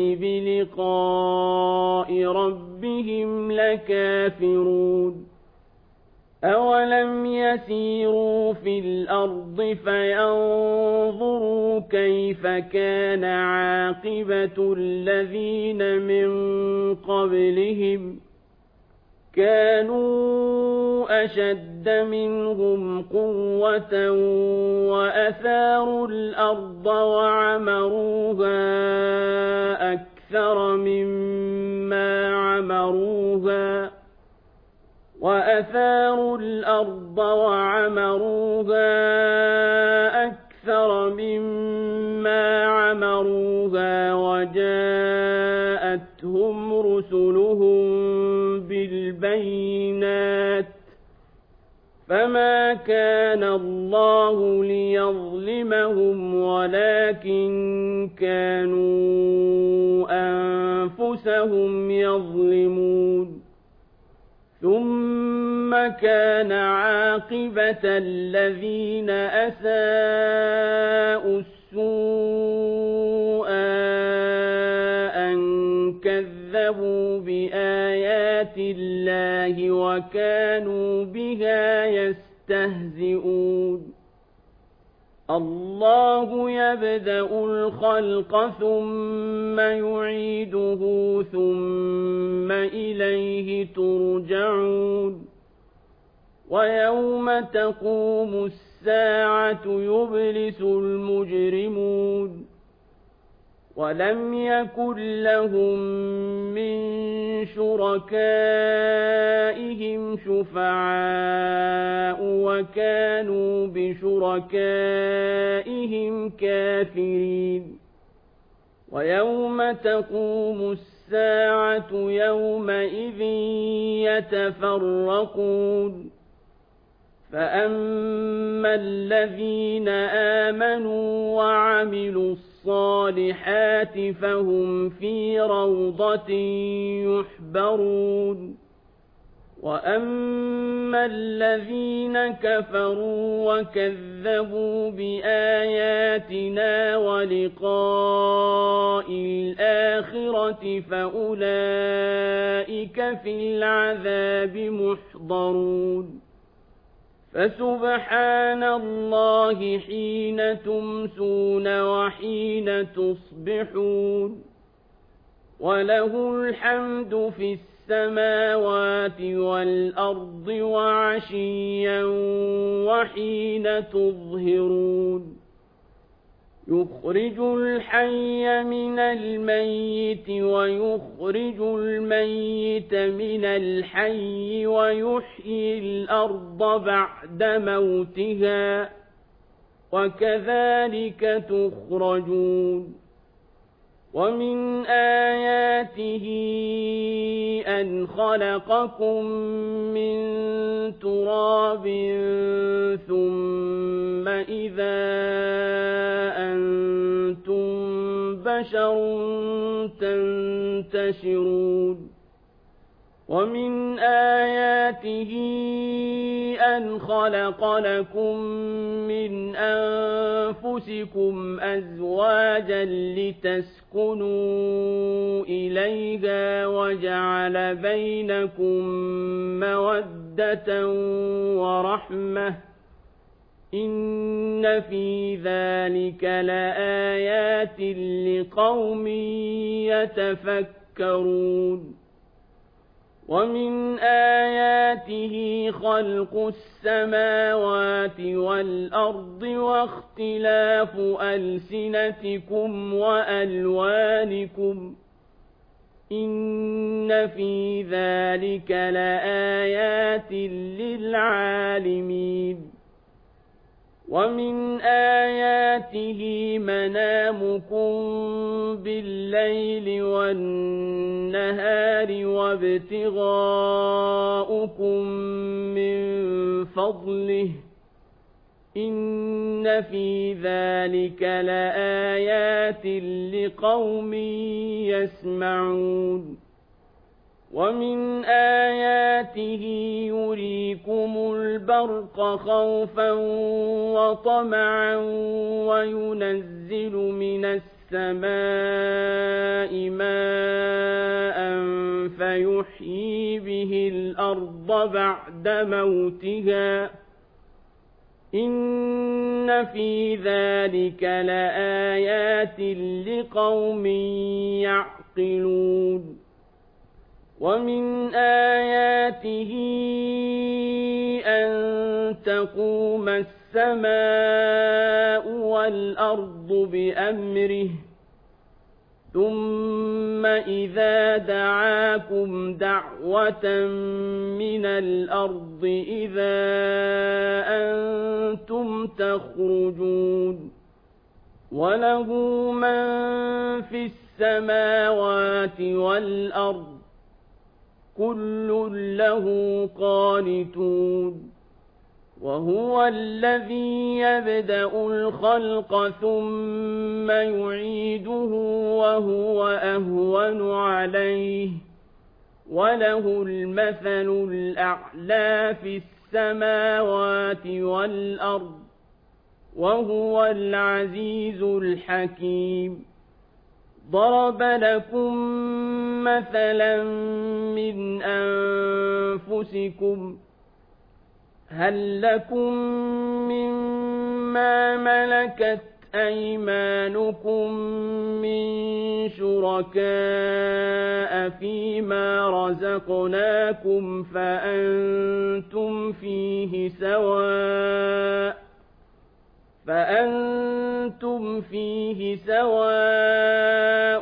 بلقاء ربهم لكافرون أولم يسيروا في الأرض فينظروا كيف كان عاقبة الذين من قبلهم كانوا أشد منهم قوة وأثاروا الأرض وعمروها أكثر مما عمروها وأثاروا الأرض وعمروها أكثر مما عمروها وجاءتهم رسلهم بالبينات فما كان الله ليظلمهم ولكن كانوا أنفسهم يظلمون ثم كان عاقبة الذين أساءوا السوء أن كذبوا بآيات الله وكانوا بها يستهزئون الله يبدأ الخلق ثم يعيده ثم إليه ترجعون ويوم تقوم الساعة يبلس المجرمون ولم يكن لهم من شركائهم شفعاء وكانوا بشركائهم كافرين ويوم تقوم الساعة يومئذ يتفرقون فأما الذين آمنوا وعملوا الصالحات فهم في روضة يحبرون وأما الذين كفروا وكذبوا بآياتنا ولقاء الآخرة فأولئك في العذاب محضرون فسبحان الله حين تمسون وحين تصبحون وله الحمد في السماوات والأرض وعشيا وحين تظهرون يخرج الحي من الميت ويخرج الميت من الحي ويحيي الأرض بعد موتها وكذلك تخرجون ومن آياته أن خلقكم من تراب ثم إذا أنتم بشر تنتشرون ومن آياته أن خلق لكم من أنفسكم أزواجا لتسكنوا إليها وجعل بينكم مودة ورحمة إن في ذلك لآيات لقوم يتفكرون ومن آياته خلق السماوات والأرض واختلاف ألسنتكم وألوانكم إن في ذلك لآيات للعالمين ومن آياته منامكم بالليل والنهار وابتغاؤكم من فضله إن في ذلك لآيات لقوم يسمعون ومن آياته يريكم البرق خوفا وطمعا وينزل من السماء ماء فيحيي به الأرض بعد موتها إن في ذلك لآيات لقوم يعقلون ومن آياته أن تقوم السماء والأرض بأمره ثم إذا دعاكم دعوة من الأرض إذا أنتم تخرجون وله من في السماوات والأرض كل له قانتون وهو الذي يبدأ الخلق ثم يعيده وهو أهون عليه وله المثل الأعلى في السماوات والأرض وهو العزيز الحكيم ضرب لكم مثلا من أنفسكم هل لكم مما ملكت أيمانكم من شركاء فيما رزقناكم فأنتم فيه سواء فأنتم فيه سواء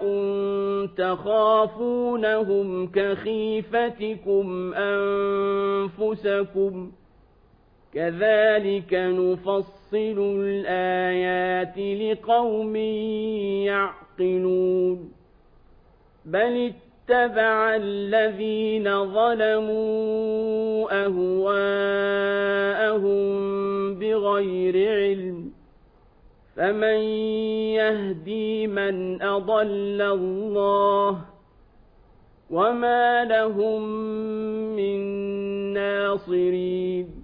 تخافونهم كخيفتكم أنفسكم كذلك نفصل الآيات لقوم يعقلون بل اتبع الذين ظلموا أهواءهم بغير علم فمن يهدي من أضل الله وما لهم من ناصرين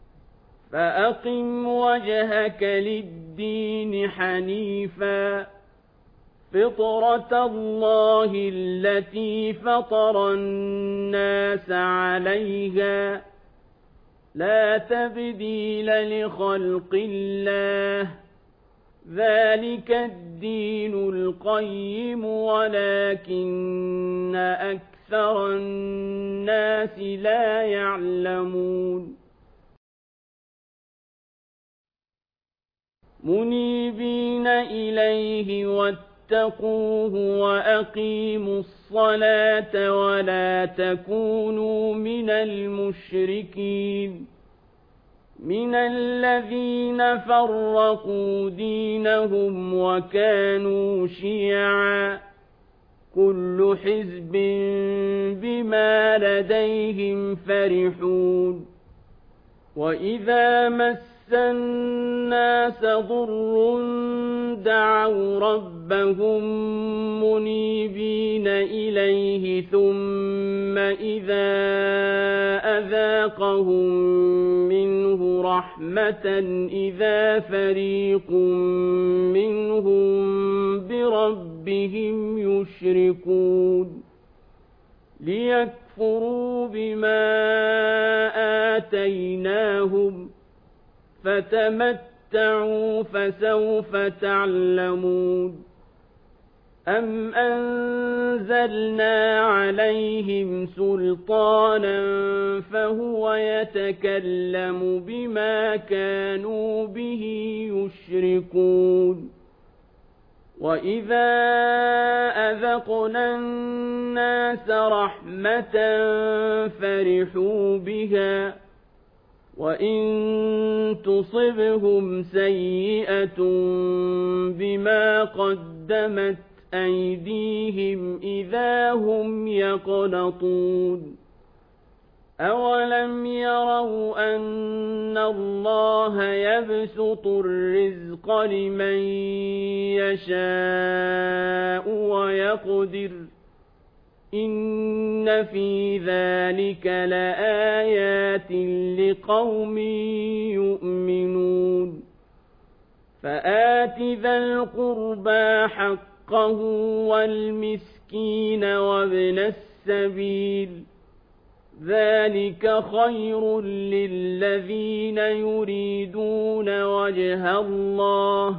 فأقم وجهك للدين حنيفا فطرة الله التي فطر الناس عليها لا تبديل لخلق الله ذلك الدين القيم ولكن أكثر الناس لا يعلمون منيبين إليه واتقوه وأقيموا الصلاة ولا تكونوا من المشركين من الذين فرقوا دينهم وكانوا شيعا كل حزب بما لديهم فرحون وإذا مس الناس ضر دعوا ربهم منيبين إليه ثم إذا أذاقهم منه رحمة إذا فريق منهم بربهم يشركون ليكفروا بما آتيناهم فتمتعوا فسوف تعلمون أم أنزلنا عليهم سلطانا فهو يتكلم بما كانوا به يشركون وَإِذَا أَذَقْنَا النَّاسَ رَحْمَةً فَرِحُوا بِهَا وَإِن تُصِبْهُمْ سَيِّئَةٌ بِمَا قَدَّمَتْ أَيْدِيهِمْ إِذَا هُمْ يَقْنَطُونَ أَوَلَمْ يَرَوْا أَنَّ اللَّهَ يَبْسُطُ الرِّزْقَ لِمَن يَشَاءُ وَيَقْدِرُ إِنَّ فِي ذَلِكَ لَآيَاتٍ لِقَوْمٍ يُؤْمِنُونَ فَآتِ ذَا الْقُرْبَى حَقَّهُ وَالْمِسْكِينَ وَابْنَ السَّبِيلِ ذَلِكَ خَيْرٌ لِّلَّذِينَ يُرِيدُونَ وَجْهَ اللَّهِ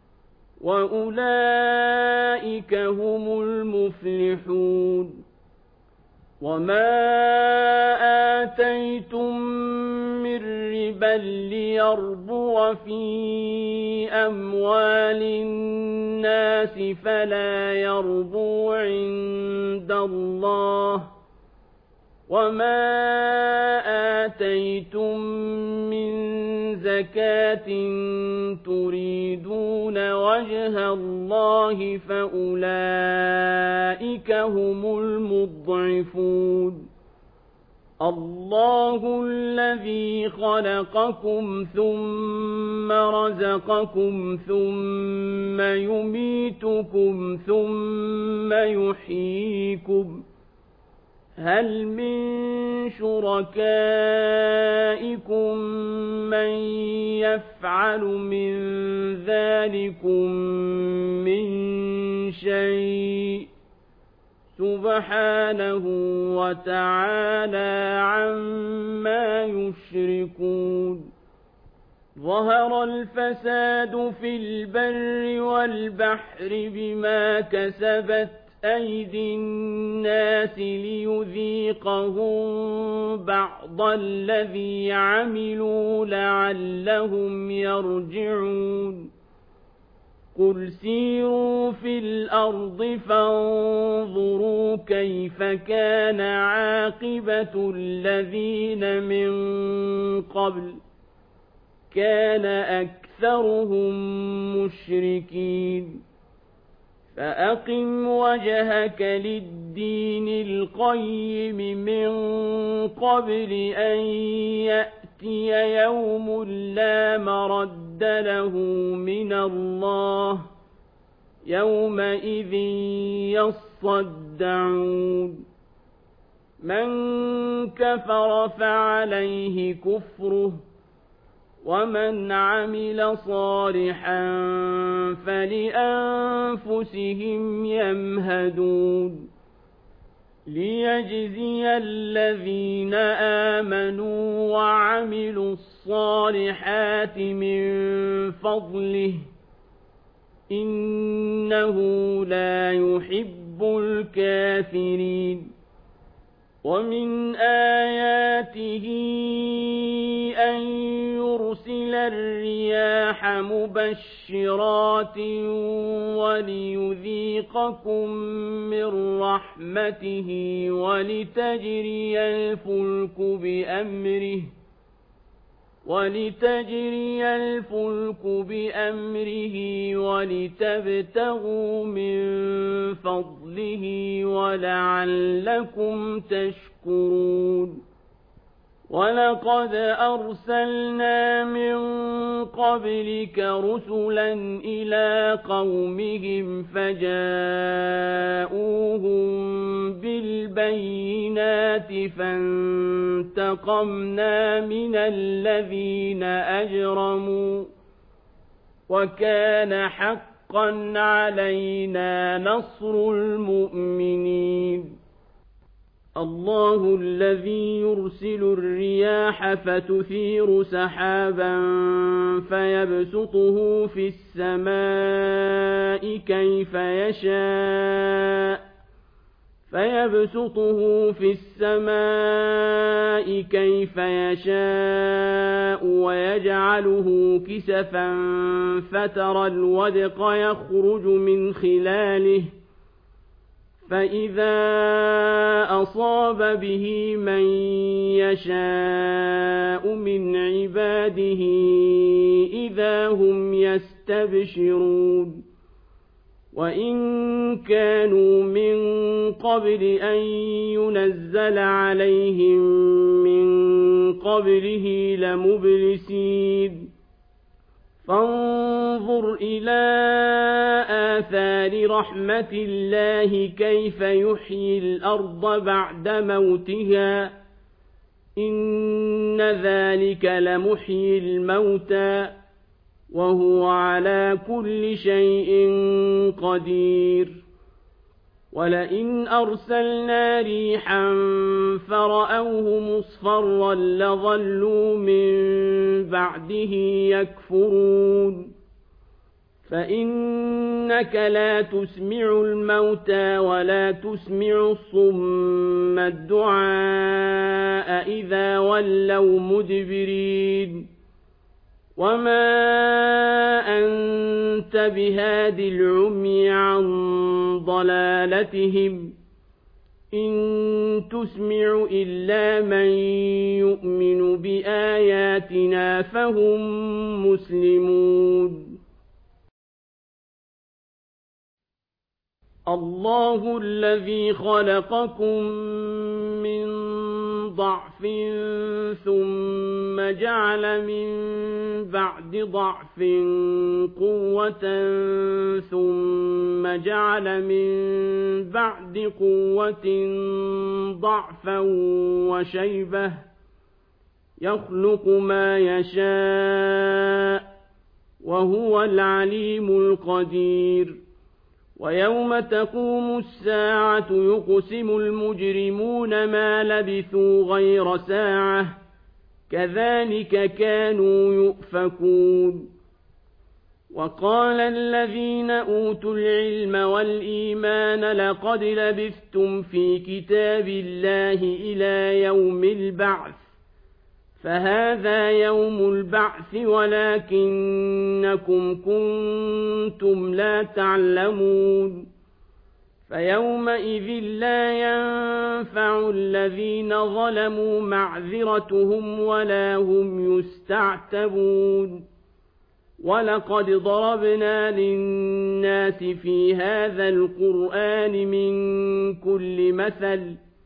وَأُولَئِكَ هُمُ الْمُفْلِحُونَ وَمَا آتَيْتُم مِّن رِّبًا لِّيَرْبُوَ فِي أَمْوَالِ النَّاسِ فَلَا يَرْبُو عِندَ اللَّهِ وَمَا آتَيْتُم مِّن زَكَاةٍ تُرِيدُونَ وَجْهَ اللَّهِ فَأُولَئِكَ هُمُ الْمُضْعِفُونَ اللَّهُ الَّذِي خَلَقَكُمْ ثُمَّ رَزَقَكُمْ ثُمَّ يُمِيتُكُمْ ثُمَّ يُحْيِيكُمْ هَلْ مِن شُرَكَائِكُم مَّن يَفْعَلُ مِن ذَلِكُم مِّن شَيْءٍ سُبْحَانَهُ وَتَعَالَىٰ عَمَّا يُشْرِكُونَ ظَهَرَ الْفَسَادُ فِي الْبَرِّ وَالْبَحْرِ بِمَا كَسَبَتْ أَيْدِي النَّاسِ لِيُذِيقَهُم بَعْضَ الَّذِي عَمِلُوا لَعَلَّهُمْ يَرْجِعُونَ قُلْ سِيرُوا فِي الْأَرْضِ فَانظُرُوا كَيْفَ كَانَ عَاقِبَةُ الَّذِينَ مِن قَبْلُ كَانَ أَكْثَرُهُم مُّشْرِكِينَ فَأَقِمْ وَجْهَكَ لِلدِّينِ الْقَيِّمِ مِن قَبْلِ أَن يَأْتِيَ يَوْمٌ لَّا مَرَدَّ لَهُ مِنَ اللَّهِ يَوْمَئِذٍ يَصَّدَّعُونَ مَن كَفَرَ فَعَلَيْهِ كُفْرُهُ وَمَنْ عَمِلَ صَالِحًا فَلِأَنفُسِهِمْ يَمْهَدُونَ لِيَجْزِيَ الَّذِينَ آمَنُوا وَعَمِلُوا الصَّالِحَاتِ مِن فَضْلِهِ إِنَّهُ لَا يُحِبُّ الْكَافِرِينَ وَمِنْ آيَاتِهِ أَن يُرْسِلَ الرِّيَاحَ مُبَشِّرَاتٍ وَلِيُذِيقَكُم مِّن رَّحْمَتِهِ وَلِتَجْرِيَ الْفُلْكُ بِأَمْرِهِ وَلِتَجْرِيَ الْفُلْكُ بِأَمْرِهِ وَلِتَبْتَغُوا مِن فَضْلِهِ وَلَعَلَّكُمْ تَشْكُرُونَ وَلَقَدْ أَرْسَلْنَا مِن قَبْلِكَ رُسُلًا إِلَىٰ قَوْمِهِمْ فَجَاءُوهُم بِالْبَيِّنَاتِ فَانتَقَمْنَا مِنَ الَّذِينَ أَجْرَمُوا وَكَانَ حَقًّا عَلَيْنَا نَصْرُ الْمُؤْمِنِينَ اللَّهُ الَّذِي يُرْسِلُ الرِّيَاحَ فَتُثِيرُ سَحَابًا فَيَبْسُطُهُ فِي السَّمَاءِ كَيْفَ يَشَاءُ فيبسطه في السماء كيف يشاء ويجعله كسفا فترى الودق يخرج من خلاله فإذا أصاب به من يشاء من عباده إذا هم يستبشرون وإن كانوا من قبل أن ينزل عليهم من قبله لمبلسين فانظر إلى آثار رحمة الله كيف يحيي الأرض بعد موتها إن ذلك لمحيي الموتى وهو على كل شيء قدير ولئن أرسلنا ريحا فرأوه مصفرا لظلوا من بعده يكفرون فإنك لا تسمع الموتى ولا تسمع الصم الدعاء إذا ولوا مدبرين وما أنت بهاد العمي عن ضلالتهم إن تسمع إلا من يؤمن بآياتنا فهم مسلمون الله الذي خلقكم من ضعف ثم جعل من بعد ضعف قوة ثم جعل من بعد قوة ضعفا وشيبة يخلق ما يشاء وهو العليم القدير ويوم تقوم الساعة يقسم المجرمون ما لبثوا غير ساعة كذلك كانوا يؤفكون وقال الذين أوتوا العلم والإيمان لقد لبثتم في كتاب الله إلى يوم البعث فهذا يوم البعث ولكنكم كنتم لا تعلمون فيومئذ لا ينفع الذين ظلموا معذرتهم ولا هم يستعتبون ولقد ضربنا للناس في هذا القرآن من كل مثل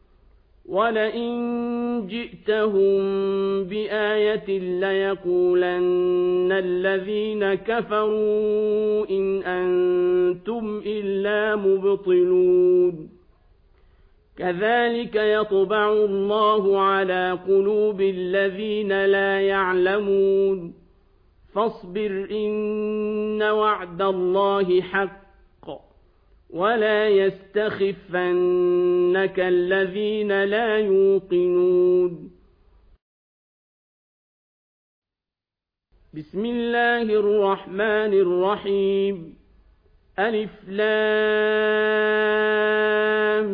ولئن جئتهم بآية ليقولن الذين كفروا إن أنتم إلا مبطلون كذلك يطبع الله على قلوب الذين لا يعلمون فاصبر إن وعد الله حق ولا يستخفنك الذين لا يوقنون بسم الله الرحمن الرحيم ألف لام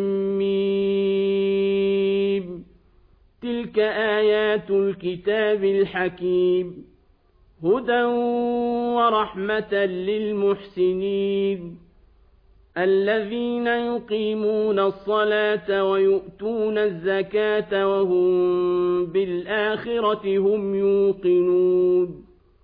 ميم تلك آيات الكتاب الحكيم هدى ورحمة للمحسنين الذين يقيمون الصلاة ويؤتون الزكاة وهم بالآخرة هم يوقنون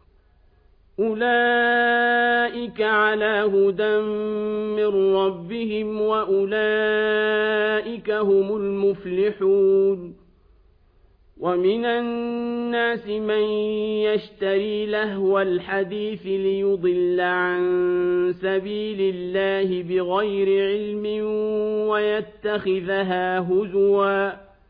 أولئك على هدى من ربهم وأولئك هم المفلحون ومن الناس من يشتري لهو الحديث ليضل عن سبيل الله بغير علم ويتخذها هزوا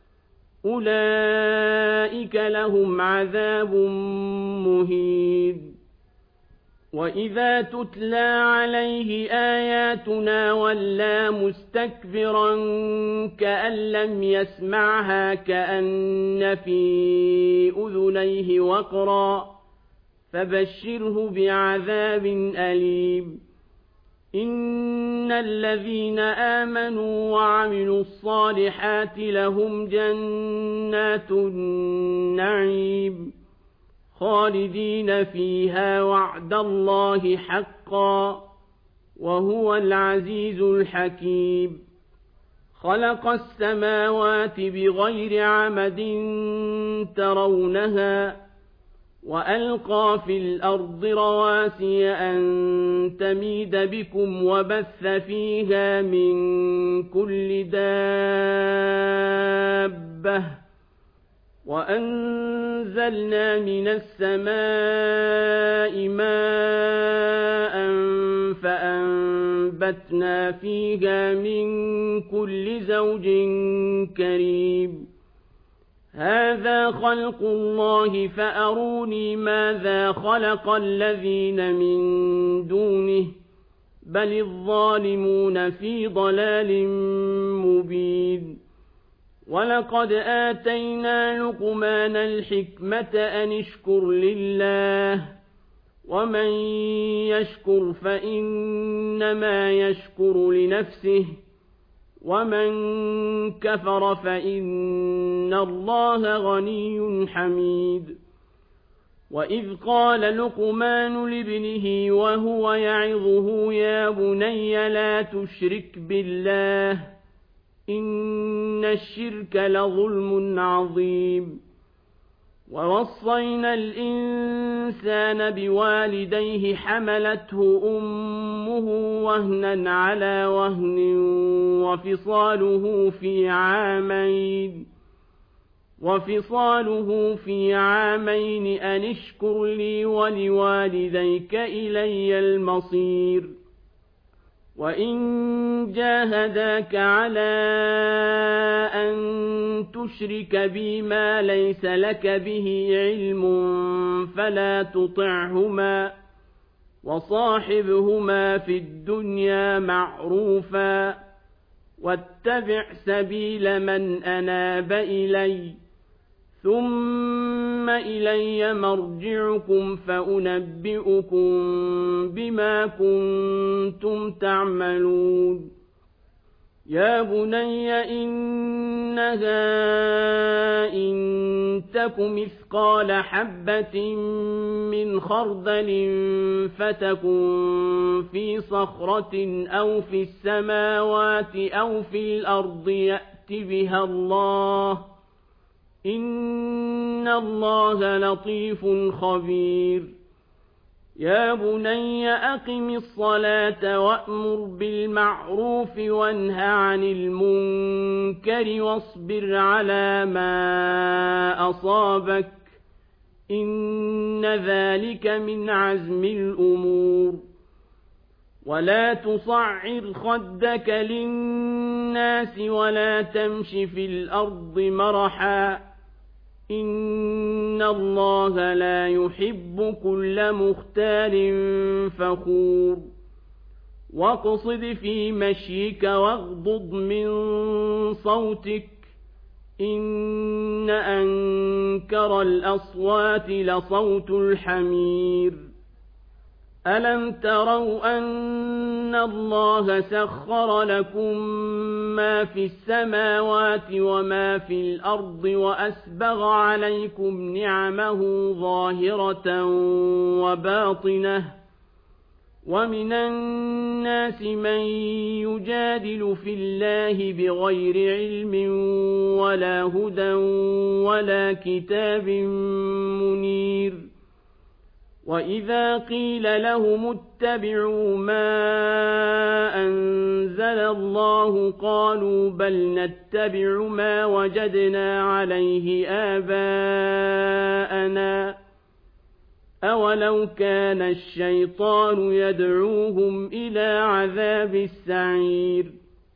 أولئك لهم عذاب مهين وإذا تتلى عليه آياتنا ولى مستكبرا كأن لم يسمعها كأن في أذنيه وقرا فبشره بعذاب أليم إن الذين آمنوا وعملوا الصالحات لهم جنات النعيم خالدين فيها وعد الله حقا وهو العزيز الحكيم خلق السماوات بغير عمد ترونها وألقى في الأرض رواسي أن تميد بكم وبث فيها من كل دابة وأنزلنا من السماء ماء فأنبتنا فيها من كل زوج كريم هذا خلق الله فأروني ماذا خلق الذين من دونه بل الظالمون في ضلال مبين ولقد آتينا لقمان الحكمة أن اشكر لله ومن يشكر فإنما يشكر لنفسه ومن كفر فإن الله غني حميد وإذ قال لقمان لابنه وهو يعظه يا بني لا تشرك بالله إن الشرك لظلم عظيم ووصينا الإنسان بوالديه حملته أمه وهنا على وهن وفصاله في عامين وفصاله في عامين أن اشكر لي ولوالديك إلي المصير وإن جاهداك على أن تشرك بي ما ليس لك به علم فلا تطعهما وصاحبهما في الدنيا معروفا واتبع سبيل من أناب إلي ثم إلي مرجعكم فأنبئكم بما كنتم تعملون يا بني إنها إن تك مثقال حبة من خردل فتكن في صخرة أو في السماوات أو في الأرض يأت بها الله إن الله لطيف خبير يا بني أقم الصلاة وأمر بالمعروف وانه عن المنكر واصبر على ما أصابك إن ذلك من عزم الأمور ولا تصعر خدك للناس ولا تمش في الأرض مرحا إن الله لا يحب كل مختال فخور واقصد في مشيك واغضض من صوتك إن أنكر الأصوات لصوت الحمير ألم تروا أن الله سخر لكم ما في السماوات وما في الأرض وأسبغ عليكم نعمه ظاهرة وباطنة ومن الناس من يجادل في الله بغير علم ولا هدى ولا كتاب منير وإذا قيل لهم اتبعوا ما أنزل الله قالوا بل نتبع ما وجدنا عليه آباءنا أولو كان الشيطان يدعوهم إلى عذاب السعير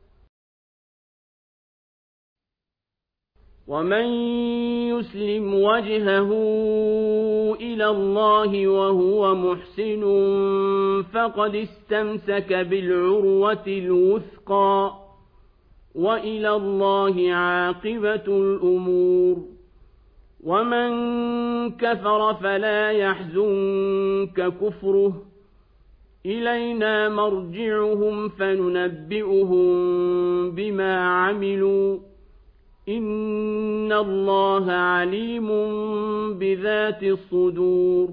ومن يسلم وجهه إلى الله وهو محسن فقد استمسك بالعروة الوثقى وإلى الله عاقبة الأمور ومن كفر فلا يحزنك كفره إلينا مرجعهم فننبئهم بما عملوا إن الله عليم بذات الصدور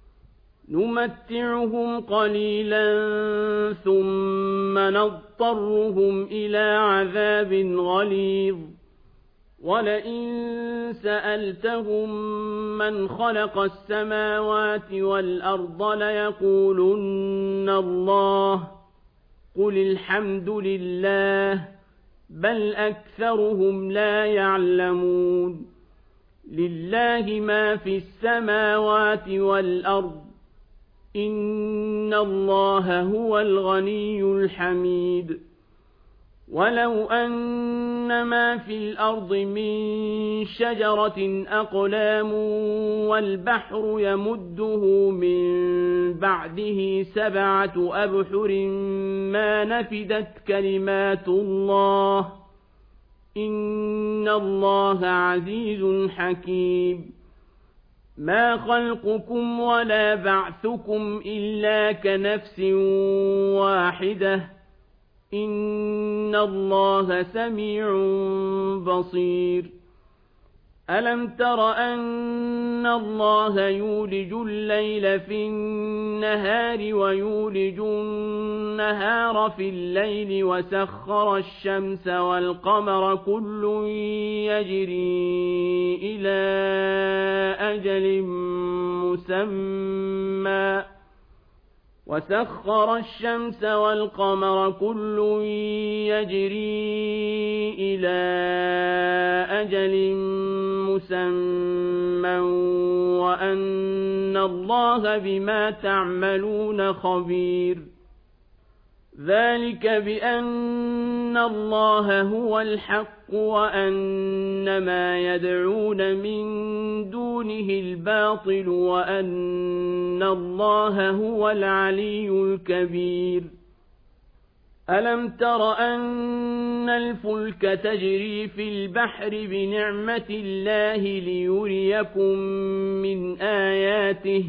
نمتعهم قليلا ثم نضطرهم إلى عذاب غليظ ولئن سألتهم من خلق السماوات والأرض ليقولن الله قل الحمد لله بل أكثرهم لا يعلمون لله ما في السماوات والأرض إن الله هو الغني الحميد ولو أن ما في الأرض من شجرة أقلام والبحر يمده من بعده سبعة أبحر ما نفدت كلمات الله إن الله عزيز حكيم ما خلقكم ولا بعثكم إلا كنفس واحدة إن الله سميع بصير ألم تر أن الله يولج الليل في النهار ويولج النهار في الليل وسخر الشمس والقمر كل يجري إلى أجل مسمى وسخر الشمس والقمر كل يجري إلى أجل مسمى وأن الله بما تعملون خبير ذلك بأن الله هو الحق وأن ما يدعون من دونه الباطل وأن الله هو العلي الكبير ألم تر أن الفلك تجري في البحر بنعمة الله ليريكم من آياته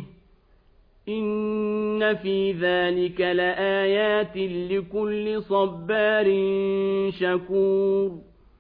إن في ذلك لآيات لكل صبار شكور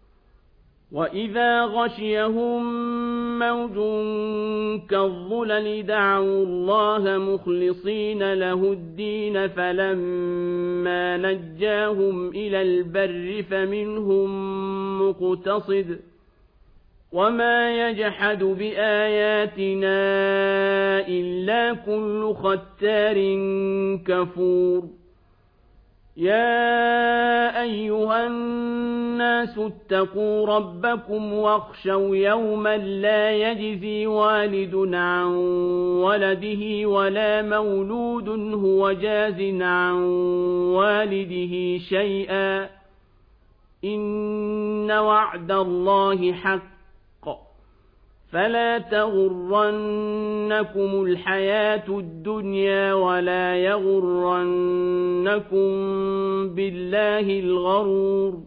وإذا غشيهم موج كالظلل دعوا الله مخلصين له الدين فلما نجاهم إلى البر فمنهم مقتصد وما يجحد بآياتنا إلا كل ختار كفور يا أيها الناس اتقوا ربكم واخشوا يوما لا يجزي والد عن ولده ولا مولود هو جاز عن والده شيئا إن وعد الله حق فلا تغرنكم الحياة الدنيا ولا يغرنكم بالله الغرور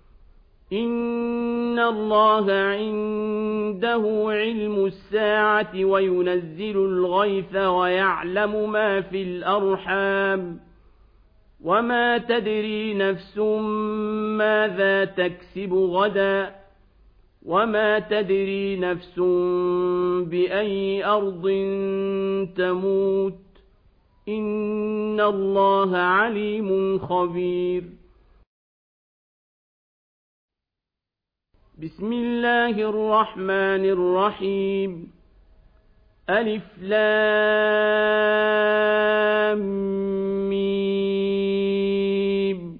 إن الله عنده علم الساعة وينزل الغيث ويعلم ما في الأرحام وما تدري نفس ماذا تكسب غدا وما تدري نفس بأي أرض تموت إن الله عليم خبير بسم الله الرحمن الرحيم ألف لام ميم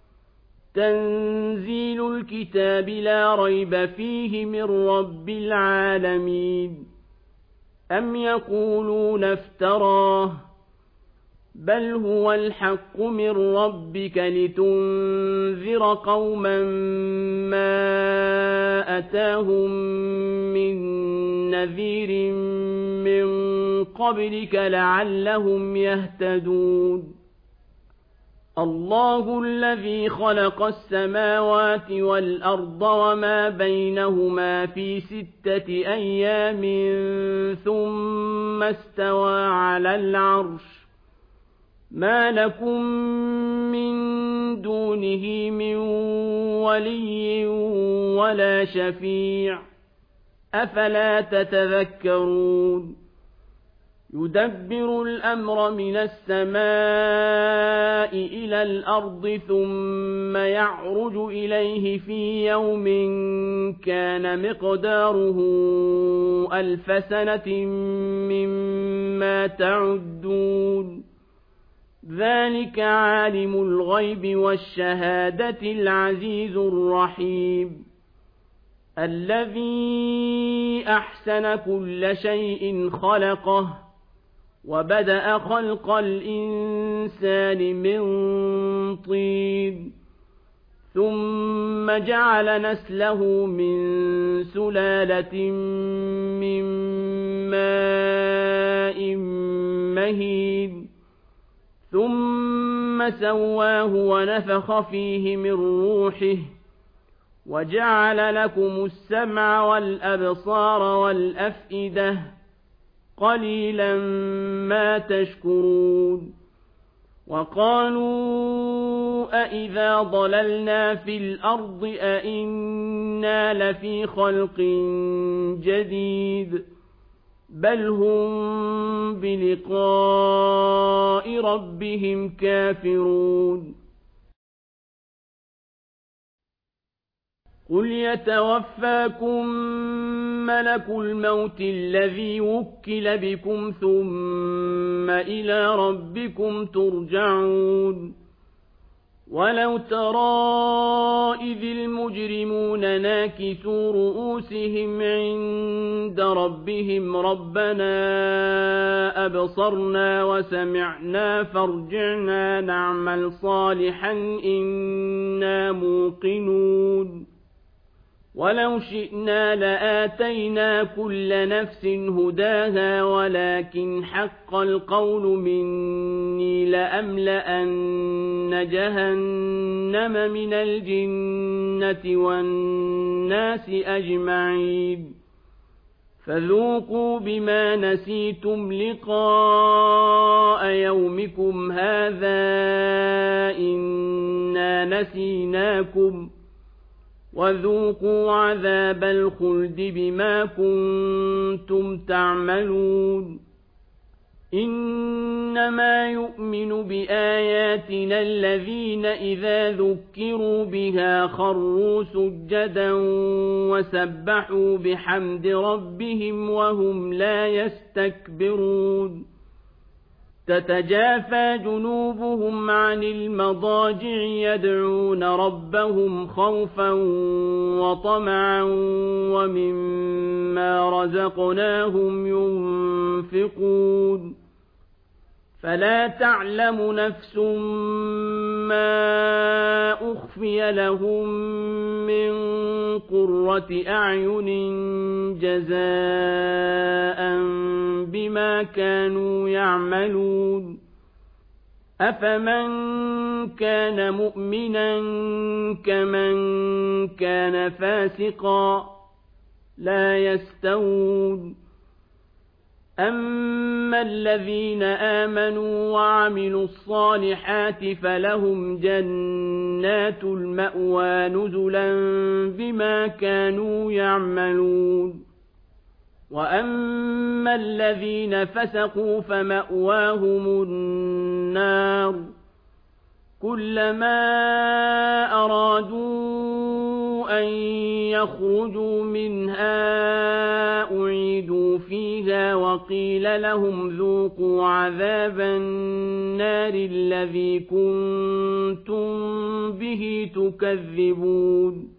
تنزيل الكتاب لا ريب فيه من رب العالمين أم يقولون افتراه بل هو الحق من ربك لتنذر قوما ما أتاهم من نذير من قبلك لعلهم يهتدون الله الذي خلق السماوات والأرض وما بينهما في ستة أيام ثم استوى على العرش ما لكم من دونه من ولي ولا شفيع أفلا تتذكرون يدبر الأمر من السماء إلى الأرض ثم يعرج إليه في يوم كان مقداره ألف سنة مما تعدون ذلك عالم الغيب والشهادة العزيز الرحيم الذي أحسن كل شيء خلقه وبدأ خلق الإنسان من طين ثم جعل نسله من سلالة من ماء مهين ثم سواه ونفخ فيه من روحه وجعل لكم السمع والأبصار والأفئدة قليلا ما تشكرون وقالوا أإذا ضللنا في الأرض أإنا لفي خلق جديد بل هم بلقاء ربهم كافرون قل يتوفاكم ملك الموت الذي وكل بكم ثم إلى ربكم ترجعون ولو ترى إذ المجرمون ناكسوا رؤوسهم عند ربهم ربنا أبصرنا وسمعنا فارجعنا نعمل صالحا إنا موقنون ولو شئنا لآتينا كل نفس هداها ولكن حق القول مني لأملأن جهنم من الجنة والناس أجمعين فذوقوا بما نسيتم لقاء يومكم هذا إنا نسيناكم وذوقوا عذاب الخلد بما كنتم تعملون إنما يؤمن بآياتنا الذين إذا ذكروا بها خروا سجدا وسبحوا بحمد ربهم وهم لا يستكبرون تتجافى جنوبهم عن المضاجع يدعون ربهم خوفا وطمعا ومما رزقناهم ينفقون فلا تعلم نفس ما أخفي لهم من قرة أعين جزاء بما كانوا يعملون أفمن كان مؤمنا كمن كان فاسقا لا يستوون أما الذين آمنوا وعملوا الصالحات فلهم جنات المأوى نزلا بما كانوا يعملون وأما الذين فسقوا فمأواهم النار كلما أرادوا أن يخرجوا منها أعيدوا فيها وقيل لهم ذوقوا عذاب النار الذي كنتم به تكذبون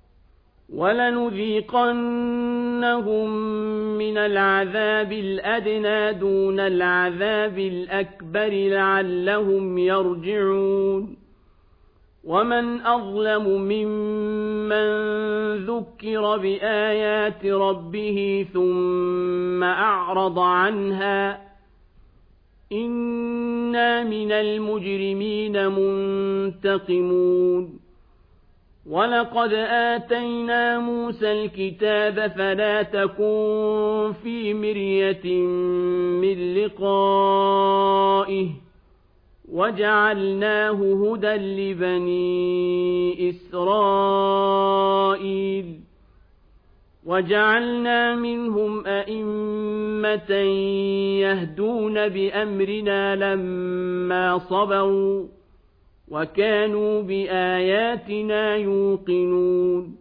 ولنذيقنهم من العذاب الأدنى دون العذاب الأكبر لعلهم يرجعون ومن أظلم ممن ذكر بآيات ربه ثم أعرض عنها إنا من المجرمين منتقمون ولقد آتينا موسى الكتاب فلا تكن في مرية من لقائه وجعلناه هدى لبني إسرائيل وجعلنا منهم أئمة يهدون بأمرنا لما صبروا وكانوا بآياتنا يوقنون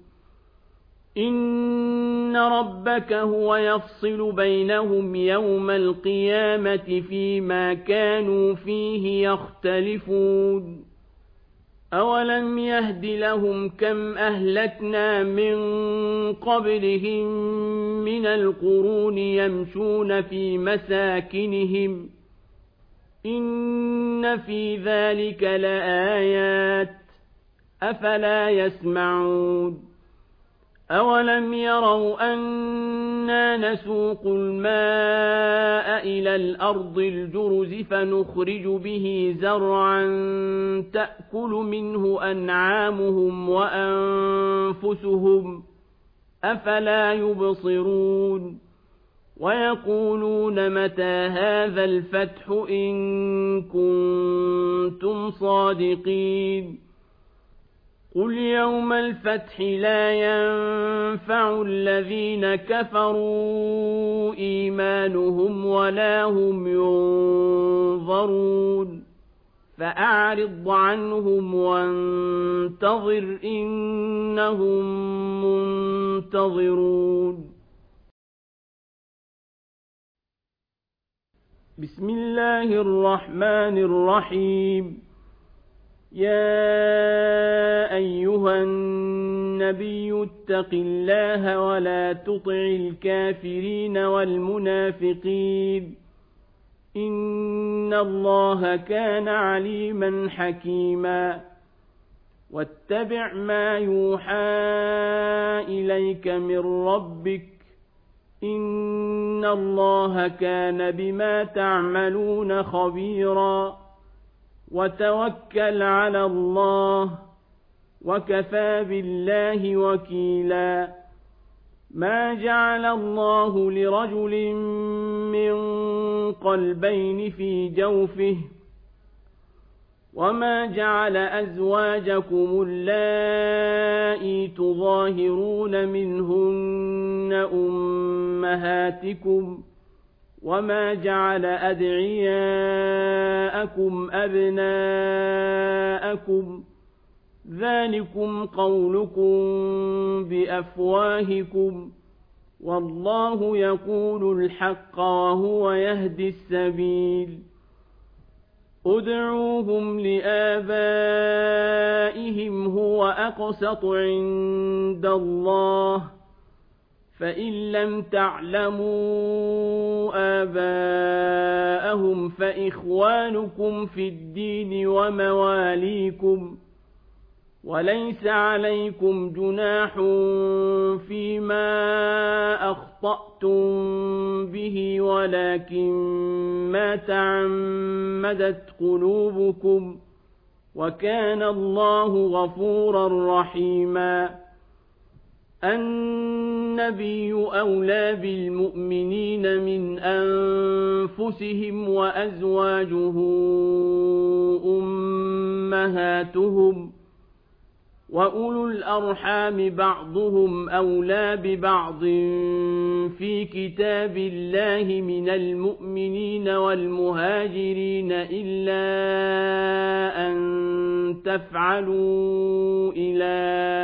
إن ربك هو يفصل بينهم يوم القيامة فيما كانوا فيه يختلفون أولم يهد لهم كم أهلكنا من قبلهم من القرون يمشون في مساكنهم إن في ذلك لآيات أفلا يسمعون أولم يروا أنا نسوق الماء إلى الأرض الجرز فنخرج به زرعا تأكل منه أنعامهم وأنفسهم أفلا يبصرون ويقولون متى هذا الفتح إن كنتم صادقين قل يوم الفتح لا ينفع الذين كفروا إيمانهم ولا هم ينظرون فأعرض عنهم وانتظر إنهم منتظرون بسم الله الرحمن الرحيم يا أيها النبي اتق الله ولا تطع الكافرين والمنافقين إن الله كان عليما حكيما واتبع ما يوحى إليك من ربك إن الله كان بما تعملون خبيرا وتوكل على الله وكفى بالله وكيلا ما جعل الله لرجل من قلبين في جوفه وما جعل أزواجكم اللائي تظاهرون منهن أمهاتكم وما جعل أدعياءكم أبناءكم ذلكم قولكم بأفواهكم والله يقول الحق وهو يهدي السبيل ادعوهم لآبائهم هو أقسط عند الله فإن لم تعلموا آباءهم فإخوانكم في الدين ومواليكم وليس عليكم جناح فيما أخطأتم به ولكن ما تعمدت قلوبكم وكان الله غفورا رحيما النبي أولى بالمؤمنين من أنفسهم وأزواجه أمهاتهم وأولو الأرحام بعضهم أولى ببعض في كتاب الله من المؤمنين والمهاجرين إلا أن تفعلوا إلى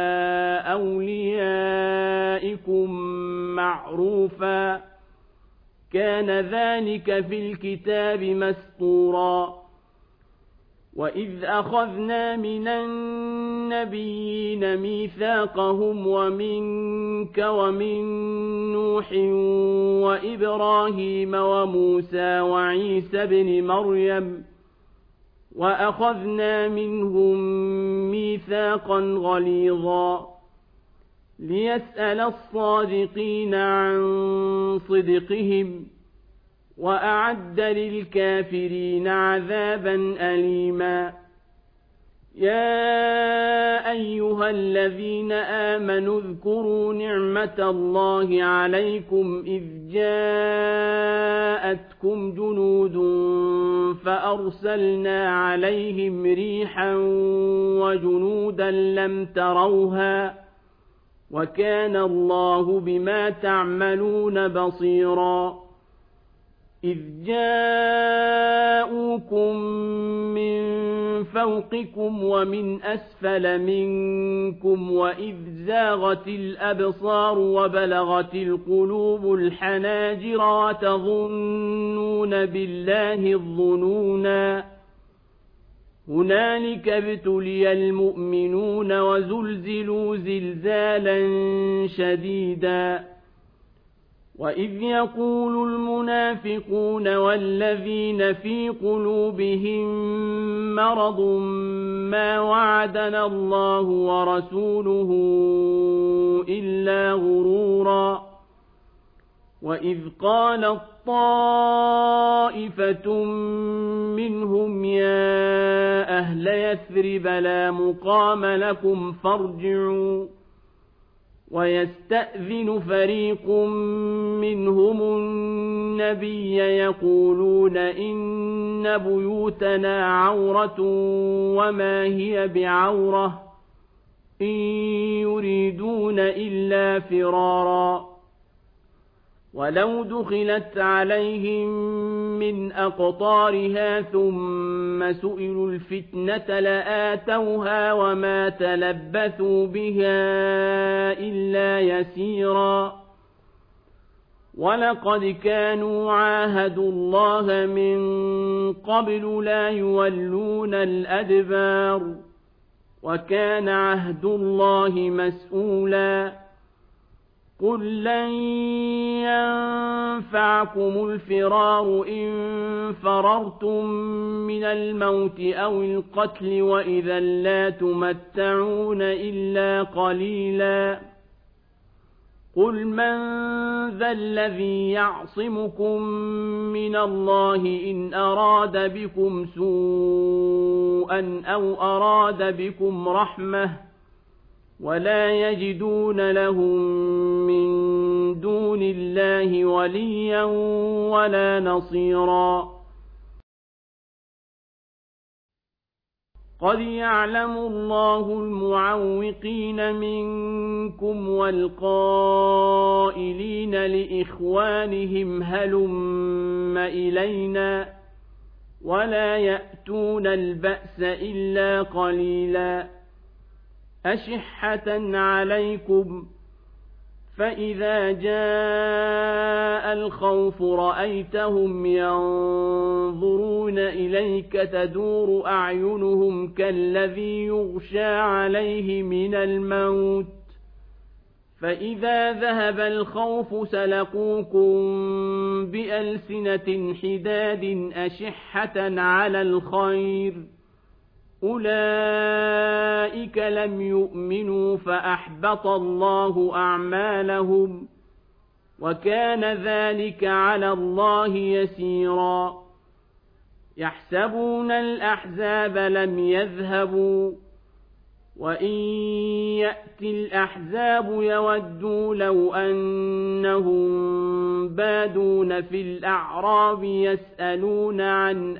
أوليائكم معروفا كان ذلك في الكتاب مسطورا وإذ أخذنا من النبيين ميثاقهم ومنك ومن نوح وإبراهيم وموسى وعيسى بن مريم وأخذنا منهم ميثاقا غليظا ليسأل الصادقين عن صدقهم وأعد للكافرين عذابا أليما يا أيها الذين آمنوا اذكروا نعمة الله عليكم إذ جاءتكم جنود فأرسلنا عليهم ريحا وجنودا لم تروها وكان الله بما تعملون بصيرا إذ جاءوكم من فوقكم ومن أسفل منكم وإذ زاغت الأبصار وبلغت القلوب الحناجر وتظنون بالله الظنونا هنالك ابتلي المؤمنون وزلزلوا زلزالا شديدا وإذ يقول المنافقون والذين في قلوبهم مرض ما وعدنا الله ورسوله إلا غرورا وإذ قالت طائفة منهم يا أهل يثرب لا مقام لكم فارجعوا ويستأذن فريق منهم النبي يقولون إن بيوتنا عورة وما هي بعورة إن يريدون إلا فرارا ولو دخلت عليهم من أقطارها ثم سئلوا الفتنة لآتوها وما تلبثوا بها إلا يسيرا ولقد كانوا عاهدوا الله من قبل لا يولون الأدبار وكان عهد الله مسؤولا قل لن ينفعكم الفرار إن فررتم من الموت أو القتل وإذا لا تمتعون إلا قليلا قل من ذا الذي يعصمكم من الله إن أراد بكم سوءا أو أراد بكم رحمة ولا يجدون لهم من دون الله وليا ولا نصيرا قد يعلم الله المعوقين منكم والقائلين لإخوانهم هلم إلينا ولا يأتون البأس إلا قليلا أشحة عليكم فإذا جاء الخوف رأيتهم ينظرون إليك تدور أعينهم كالذي يغشى عليه من الموت فإذا ذهب الخوف سلقوكم بألسنة حداد أشحة على الخير أولئك لم يؤمنوا فأحبط الله أعمالهم وكان ذلك على الله يسيرا يحسبون الأحزاب لم يذهبوا وإن يأتي الأحزاب يودوا لو أنهم بادون في الأعراب يسألون عن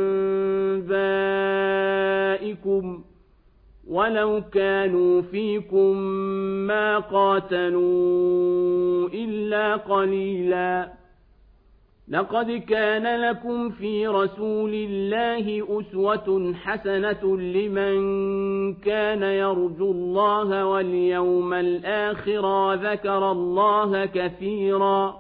أنبائكم ولو كانوا فيكم ما قاتلوا إلا قليلا لقد كان لكم في رسول الله أسوة حسنة لمن كان يرجو الله واليوم الآخر وذكر الله كثيرا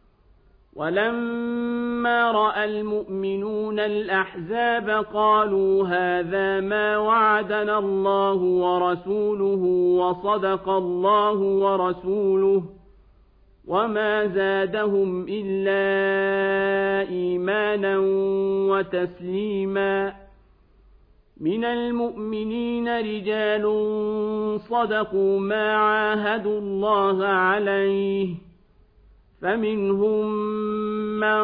ولما رأى المؤمنون الأحزاب قالوا هذا ما وعدنا الله ورسوله وصدق الله ورسوله وما زادهم إلا إيمانا وتسليما من المؤمنين رجال صدقوا ما عاهدوا الله عليه فمنهم من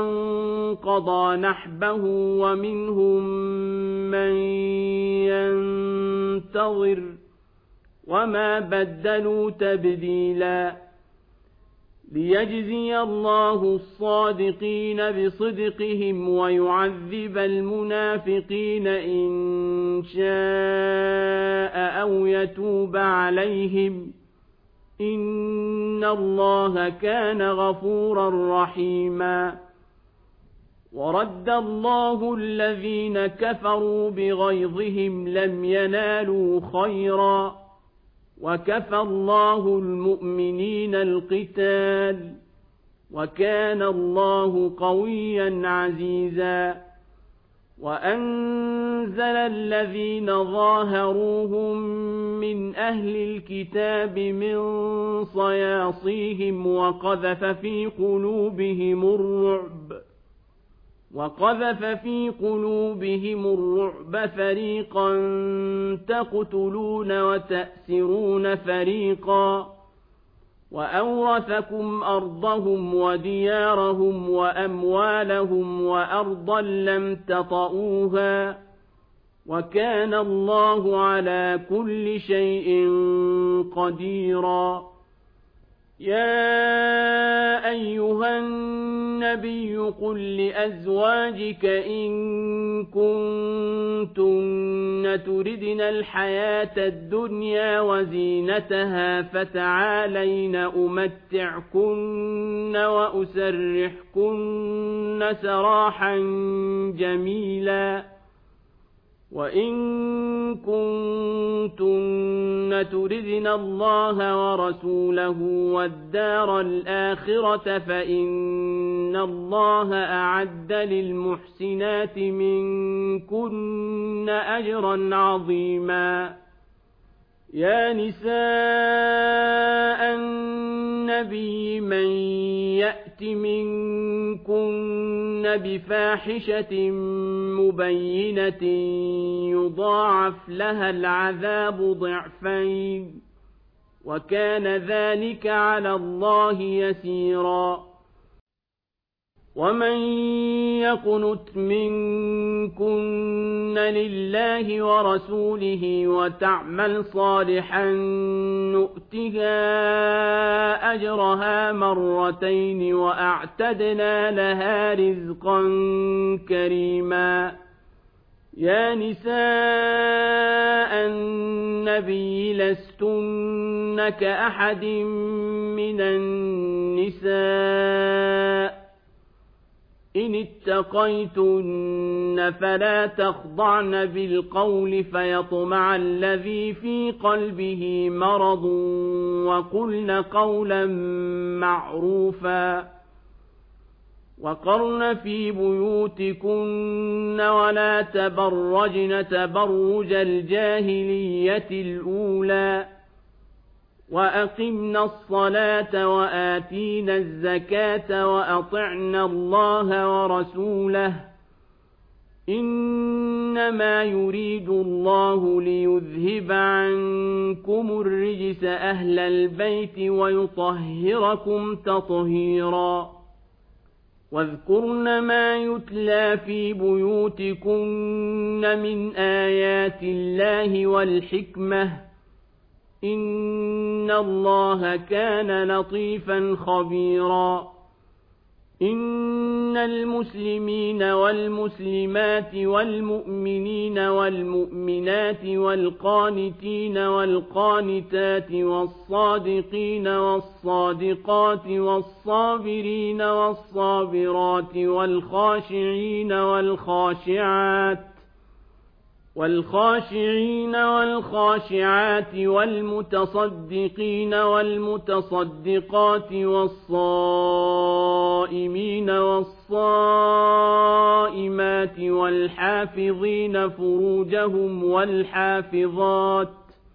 قضى نحبه ومنهم من فانتظر وما بدلوا تبديلا ليجزي الله الصادقين بصدقهم ويعذب المنافقين إن شاء أو يتوب عليهم إن الله كان غفورا رحيما ورد الله الذين كفروا بغيظهم لم ينالوا خيرا وكفى الله المؤمنين القتال وكان الله قويا عزيزا وأنزل الذين ظاهروهم من أهل الكتاب من صياصيهم وقذف في قلوبهم الرعب وقذف في قلوبهم الرعب فريقا تقتلون وتأسرون فريقا وأورثكم أرضهم وديارهم وأموالهم وأرضا لم تطئوها وكان الله على كل شيء قديرا يا أيها النبي قل لأزواجك إن كنتن تردن الحياة الدنيا وزينتها فتعالين أمتعكن وأسرحكن سراحا جميلا وإن كنتن تردن الله ورسوله والدار الآخرة فإن الله أعد للمحسنات منكن أجرا عظيما يا نساء النبي من يأت منكن بفاحشة مبينة يضاعف لها العذاب ضعفين وكان ذلك على الله يسيرا ومن يقنت منكن لله ورسوله وتعمل صالحا نؤتها أجرها مرتين وأعتدنا لها رزقا كريما يا نساء النبي لستن كأحد من النساء إن اتقيتن فلا تخضعن بالقول فيطمع الذي في قلبه مرض وقلن قولا معروفا وقرن في بيوتكن ولا تبرجن تبرج الجاهلية الأولى وأقمنا الصلاة وآتينا الزكاة وأطعنا الله ورسوله إنما يريد الله ليذهب عنكم الرجس أهل البيت ويطهركم تطهيرا واذكرن ما يتلى في بيوتكن من آيات الله والحكمة إن الله كان لطيفا خبيرا إن المسلمين والمسلمات والمؤمنين والمؤمنات والقانتين والقانتات والصادقين والصادقات والصابرين والصابرات والخاشعين والخاشعات والخاشعين والخاشعات والمتصدقين والمتصدقات والصائمين والصائمات والحافظين فروجهم والحافظات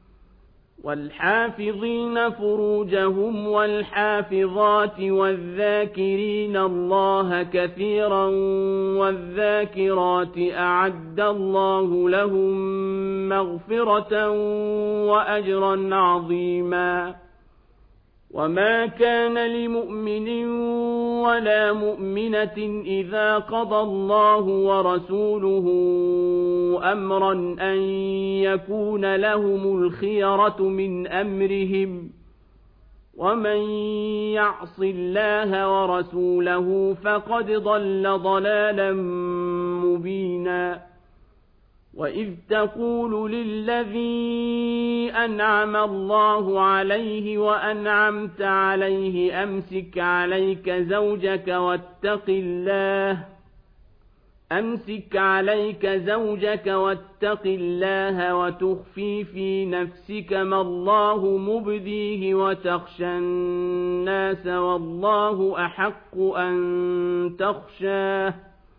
والحافظين فروجهم والحافظات والذاكرين الله كثيرا والذاكرات أعد الله لهم مغفرة وأجرا عظيما وما كان لمؤمن ولا مؤمنة إذا قضى الله ورسوله أمرا أن يكون لهم الخيرة من أمرهم ومن يعص الله ورسوله فقد ضل ضلالا مبينا وإذ تقول للذي أنعم الله عليه وأنعمت عليه أمسك عليك زوجك واتق الله أمسك عليك زوجك واتق الله وتخفي في نفسك ما الله مبديه وتخشى الناس والله أحق أن تخشاه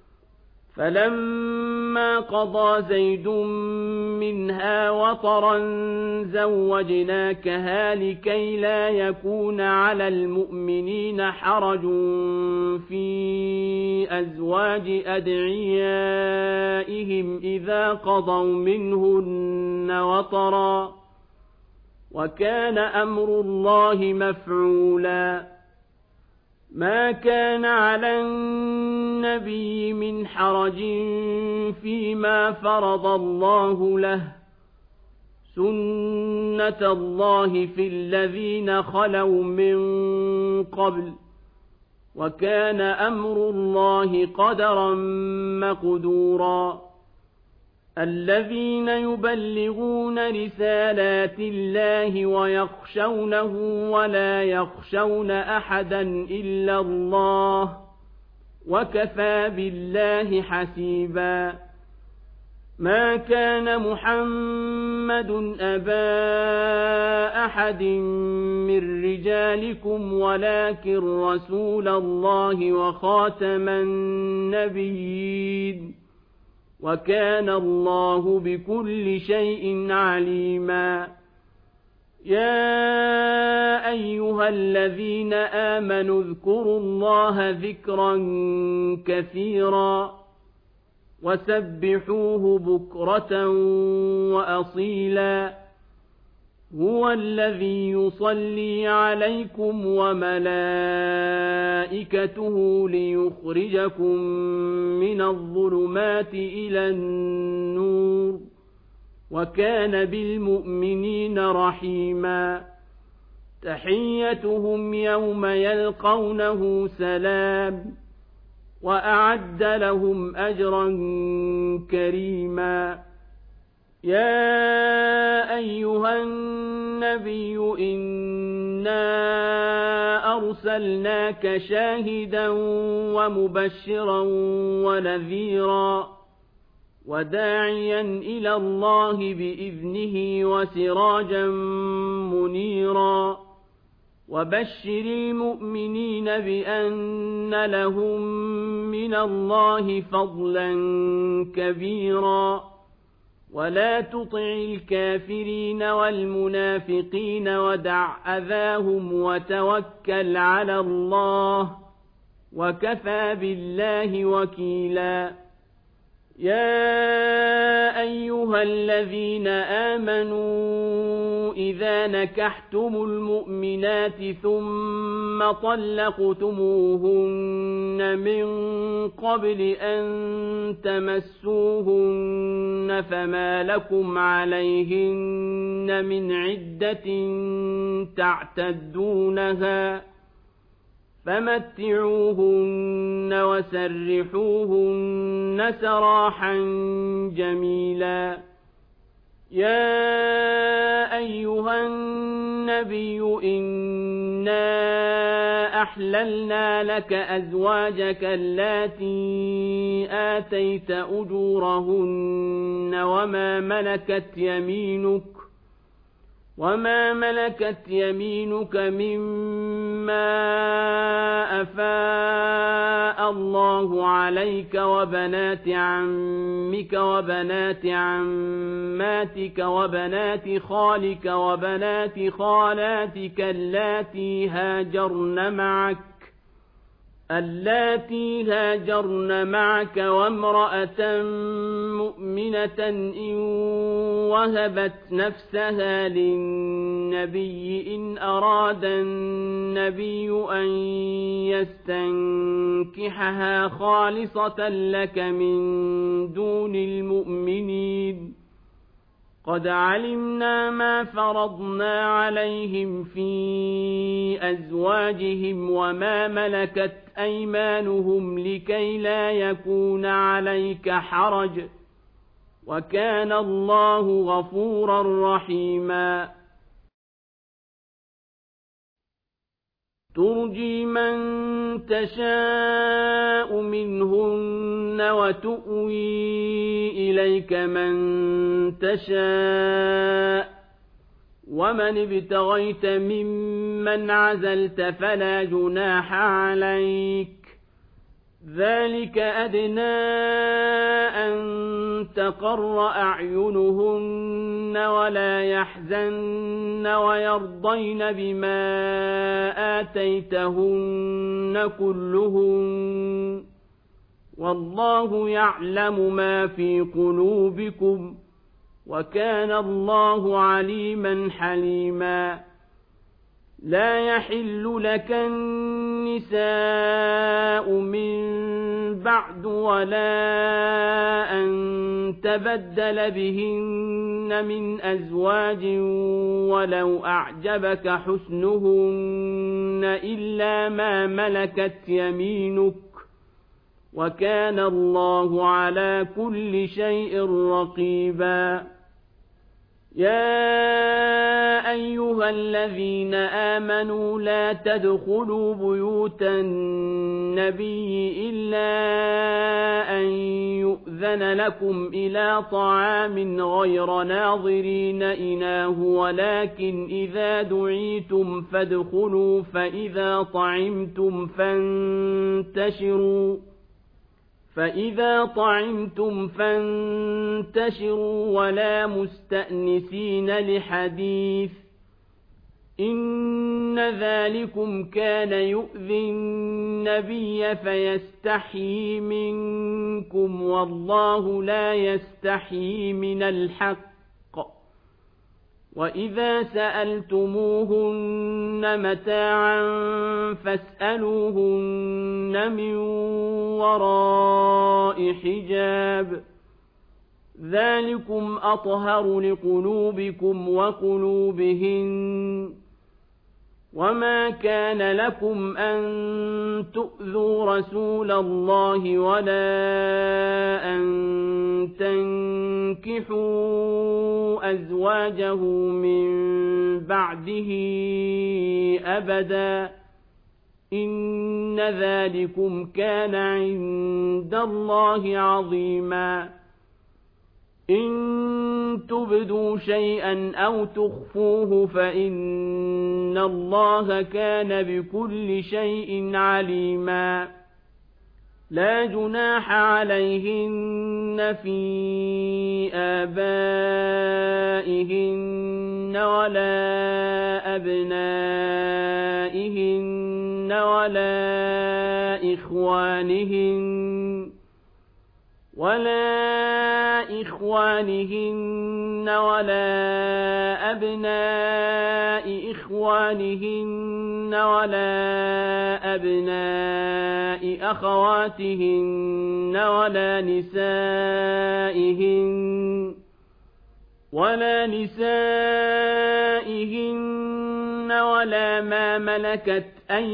فلما قضى زيد منها وطرا زوجناكها لكي لا يكون على المؤمنين حرج في أزواج أدعيائهم إذا قضوا منهن وطرا وكان أمر الله مفعولا ما كان على النبي من حرج فيما فرض الله له سنة الله في الذين خلوا من قبل وكان أمر الله قدرا مقدورا الذين يبلغون رسالات الله ويخشونه ولا يخشون أحدا إلا الله وكفى بالله حسيبا ما كان محمد أبا أحد من رجالكم ولكن رسول الله وخاتم النبيين وكان الله بكل شيء عليما يا أيها الذين آمنوا اذكروا الله ذكرا كثيرا وسبحوه بكرة وأصيلا هو الذي يصلي عليكم وملائكته ليخرجكم من الظلمات إلى النور وكان بالمؤمنين رحيما تحيتهم يوم يلقونه سلام وأعد لهم أجرا كريما يا أيها النبي إنا أرسلناك شاهدا ومبشرا ونذيرا وداعيا إلى الله بإذنه وسراجا منيرا وبشر المؤمنين بأن لهم من الله فضلا كبيرا ولا تطع الكافرين والمنافقين ودع أذاهم وتوكل على الله وكفى بالله وكيلا يا أيها الذين آمنوا إذا نكحتم المؤمنات ثم طلقتموهن من قبل أن تمسوهن فما لكم عليهن من عدة تعتدونها فمتعوهن وسرحوهن سراحا جميلا يا أيها النبي إنا أحللنا لك أزواجك اللاتي آتيت أجورهن وما ملكت يمينك وما ملكت يمينك مما أفاء الله عليك وبنات عمك وبنات عماتك وبنات خالك وبنات خالاتك اللاتي هاجرن معك اللاتي هاجرن معك وامرأة مؤمنة إن وهبت نفسها للنبي للنبي إن أراد النبي أن يستنكحها خالصة لك من دون المؤمنين قد علمنا ما فرضنا عليهم في أزواجهم وما ملكت أيمانهم لكي لا يكون عليك حرج وكان الله غفورا رحيما ترجي من تشاء منهن وتؤوي إليك من تشاء ومن ابتغيت ممن عزلت فلا جناح عليك ذلك أدنى أن تقر أعينهن ولا يحزن ويرضين بما آتيتهن كلهن والله يعلم ما في قلوبكم وكان الله عليما حليما لا يحل لك النساء من بعد ولا أن تبدل بهن من أزواج ولو أعجبك حسنهن إلا ما ملكت يمينك وكان الله على كل شيء رقيبا يا أيها الذين آمنوا لا تدخلوا بيوت النبي إلا أن يؤذن لكم إلى طعام غير ناظرين إناه ولكن إذا دعيتم فادخلوا فإذا طعمتم فانتشروا فإذا طعمتم فانتشروا ولا مستأنسين لحديث إن ذلكم كان يؤذي النبي فيستحيي منكم والله لا يستحيي من الحق وإذا سألتموهن متاعا فاسألوهن من وراء حجاب ذلكم أطهر لقلوبكم وقلوبهن وما كان لكم أن تؤذوا رسول الله ولا أن تنكحوا أزواجه من بعده أبدا إن ذلكم كان عند الله عظيما إن تبدوا شيئا أو تخفوه فإن الله كان بكل شيء عليما لا جناح عليهن في آبائهن ولا أبنائهن ولا إخوانهن ولا إخوانهن ولا أبناء إخوانهن ولا أبناء أخواتهن ولا نسائهن ولا نسائهن ولا ما ملكت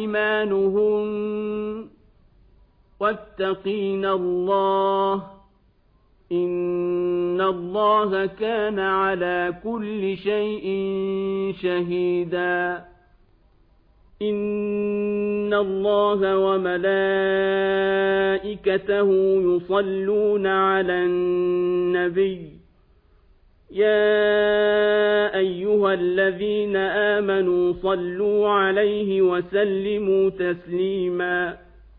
أيمانهن واتقين الله إن الله كان على كل شيء شهيدا إن الله وملائكته يصلون على النبي يا أيها الذين آمنوا صلوا عليه وسلموا تسليما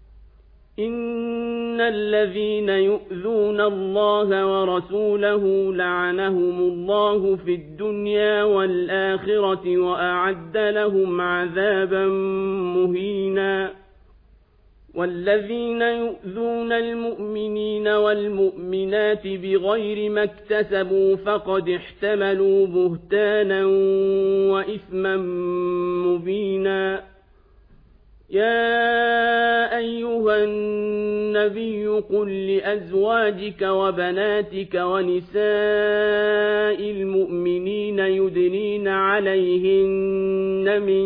إن الذين يؤذون الله ورسوله لعنهم الله في الدنيا والآخرة وأعد لهم عذابا مهينا والذين يؤذون المؤمنين والمؤمنات بغير ما اكتسبوا فقد احتملوا بهتانا وإثما مبينا يا أيها النبي قل لأزواجك وبناتك ونساء المؤمنين يدنين عليهن من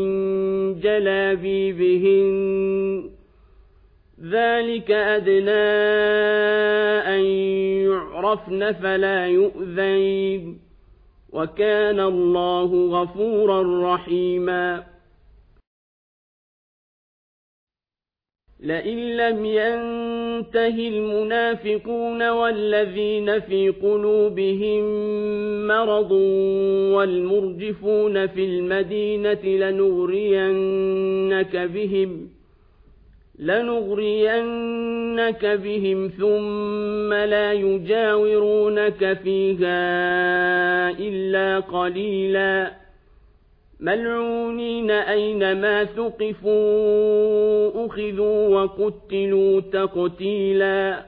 جلابيبهن ذلك أدنى أن يعرفن فلا يؤذين وكان الله غفورا رحيما لئن لم ينته المنافقون والذين في قلوبهم مرض والمرجفون في المدينة لنغرينك بهم لنغرينك بهم ثم لا يجاورونك فيها إلا قليلا ملعونين أينما ثقفوا أخذوا وقتلوا تقتيلا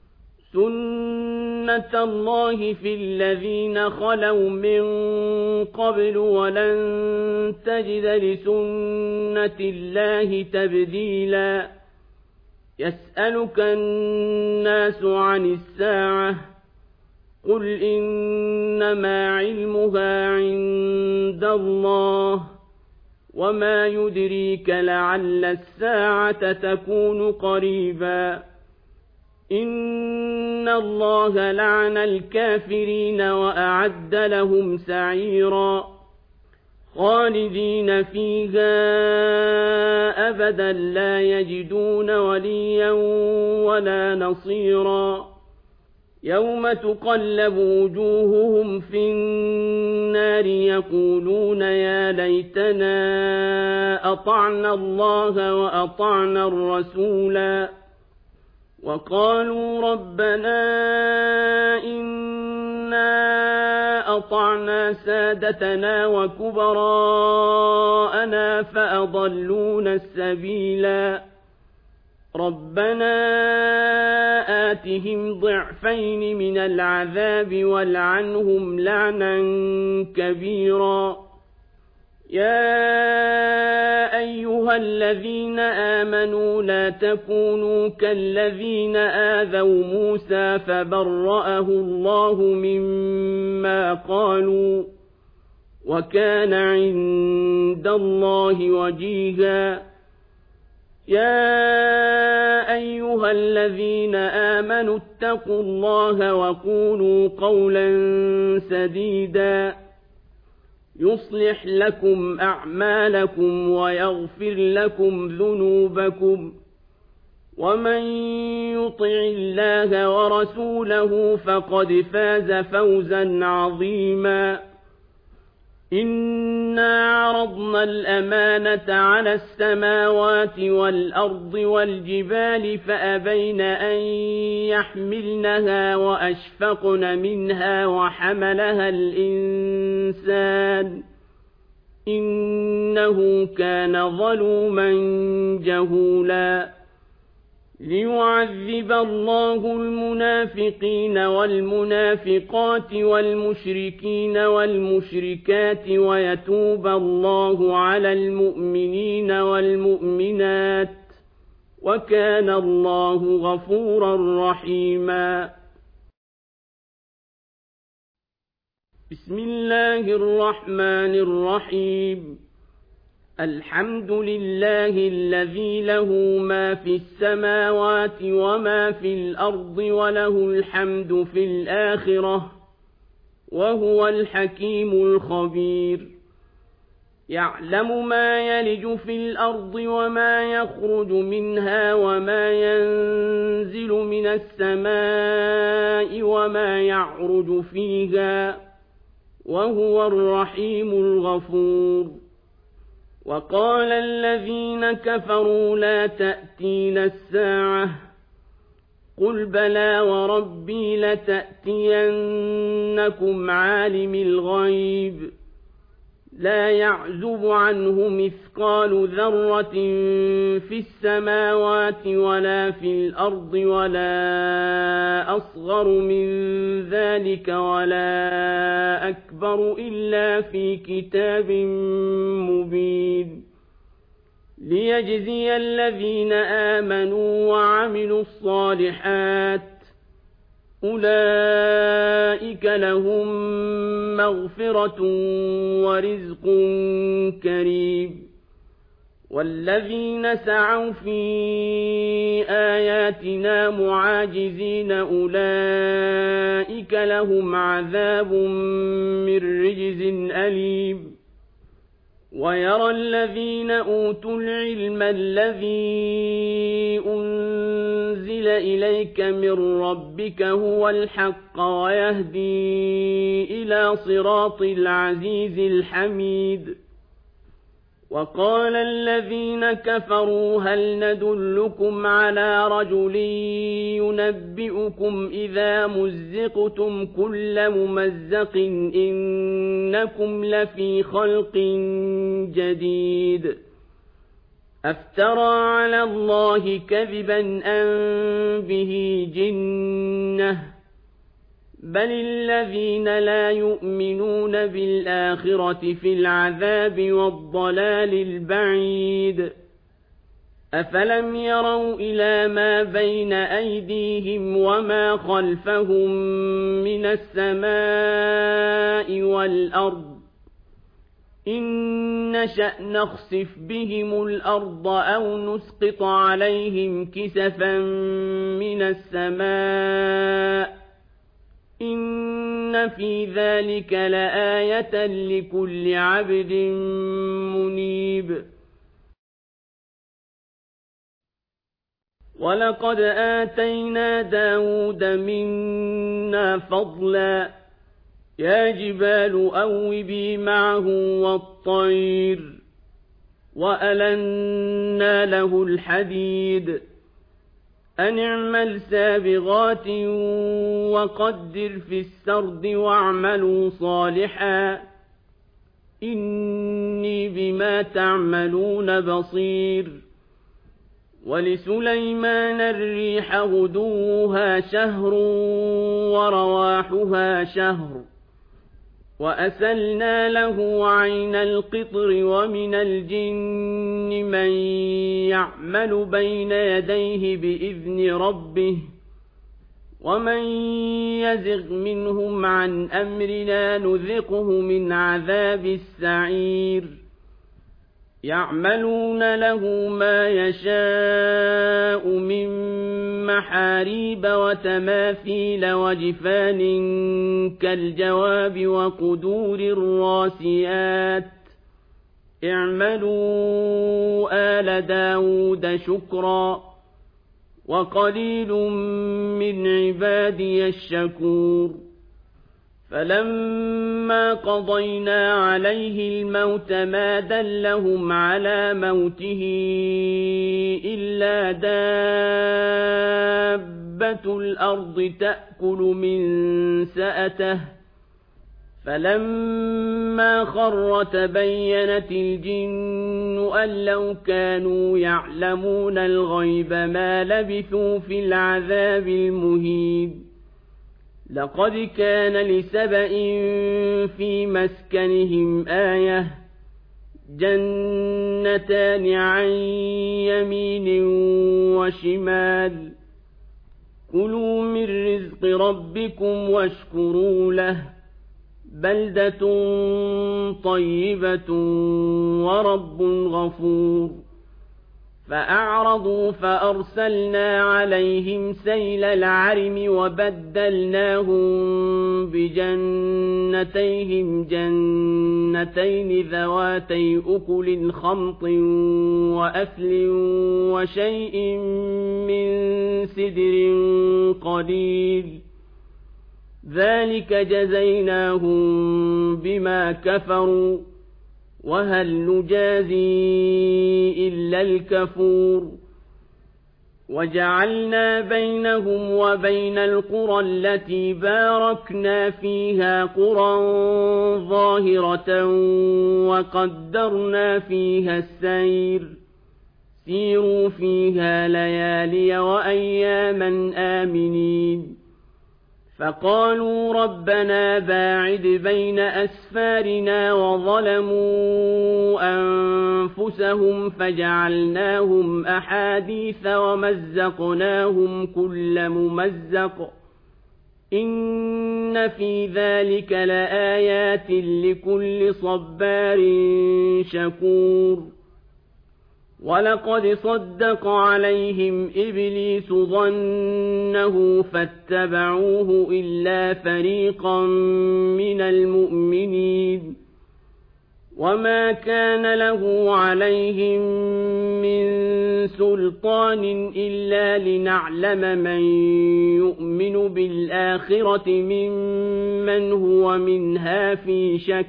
سنة الله في الذين خلوا من قبل ولن تجد لسنة الله تبديلا يسألك الناس عن الساعة قل إنما علمها عند الله وما يدريك لعل الساعة تكون قريبا إن الله لعن الكافرين وأعد لهم سعيرا خالدين فيها أبدا لا يجدون وليا ولا نصيرا يوم تقلب وجوههم في النار يقولون يا ليتنا أطعنا الله وأطعنا الرسولا وقالوا ربنا إنا أطعنا سادتنا وكبراءنا فأضلونا السبيلا ربنا آتهم ضعفين من العذاب والعنهم لعنا كبيرا يا أيها الذين آمنوا لا تكونوا كالذين آذوا موسى فبرأه الله مما قالوا وكان عند الله وجيها يا أيها الذين آمنوا اتقوا الله وقولوا قولا سديدا يصلح لكم أعمالكم ويغفر لكم ذنوبكم ومن يطع الله ورسوله فقد فاز فوزا عظيما إنا عرضنا الأمانة على السماوات والأرض والجبال فأبين أن يحملنها وأشفقن منها وحملها الإنسان إنه كان ظلوما جهولا ليعذب الله المنافقين والمنافقات والمشركين والمشركات ويتوب الله على المؤمنين والمؤمنات وكان الله غفورا رحيما بسم الله الرحمن الرحيم الحمد لله الذي له ما في السماوات وما في الأرض وله الحمد في الآخرة وهو الحكيم الخبير يعلم ما يلج في الأرض وما يخرج منها وما ينزل من السماء وما يعرج فيها وهو الرحيم الغفور وقال الذين كفروا لا تأتينا الساعة قل بلى وربي لتأتينكم عالم الغيب لا يعزب عنه مثقال ذرة في السماوات ولا في الأرض ولا أصغر من ذلك ولا أكبر إلا في كتاب مبين ليجزي الذين آمنوا وعملوا الصالحات أولئك لهم مغفرة ورزق كريم والذين سعوا في آياتنا معاجزين أولئك لهم عذاب من رجز أليم ويرى الذين أوتوا العلم الذي أنزل إليك من ربك هو الحق ويهدي إلى صراط العزيز الحميد وقال الذين كفروا هل ندلكم على رجل ينبئكم إذا مزقتم كل ممزق إنكم لفي خلق جديد أفترى على الله كذبا أم به جنة بل الذين لا يؤمنون بالآخرة في العذاب والضلال البعيد أفلم يروا إلى ما بين أيديهم وما خلفهم من السماء والأرض إن نشأ نخسف بهم الأرض أو نسقط عليهم كسفا من السماء إن في ذلك لآية لكل عبد منيب ولقد آتينا داود منا فضلا يا جبال أوبي معه والطير وألنا له الحديد أن اعمل سابغات وقدر في السرد واعملوا صالحا إني بما تعملون بصير ولسليمان الريح غدوها شهر ورواحها شهر وأسلنا له عين القطر ومن الجن من يعمل بين يديه بإذن ربه ومن يزغ منهم عن أمرنا نذقه من عذاب السعير يعملون له ما يشاء من محاريب وتماثيل وجفان كالجواب وقدور الراسيات اعملوا آل داود شكرا وقليل من عبادي الشكور فلما قضينا عليه الموت ما دلهم على موته إلا دابة الأرض تأكل من سأته فلما خر تبينت الجن أن لو كانوا يعلمون الغيب ما لبثوا في العذاب المهين لقد كان لسبإ في مسكنهم آية جنتان عن يمين وشمال كلوا من رزق ربكم واشكروا له بلدة طيبة ورب غفور فأعرضوا فأرسلنا عليهم سيل العرم وبدلناهم بجنتيهم جنتين ذواتي أكل خمط وأثل وشيء من سدر قليل ذلك جزيناهم بما كفروا وهل نجازي إلا الكفور وجعلنا بينهم وبين القرى التي باركنا فيها قرى ظاهرة وقدرنا فيها السير سيروا فيها ليالي وأياما آمنين فقالوا ربنا باعد بين أسفارنا وظلموا أنفسهم فجعلناهم أحاديث ومزقناهم كل ممزق إن في ذلك لآيات لكل صبار شكور ولقد صدق عليهم إبليس ظنه فاتبعوه إلا فريقا من المؤمنين وما كان له عليهم من سلطان إلا لنعلم من يؤمن بالآخرة ممن هو منها في شك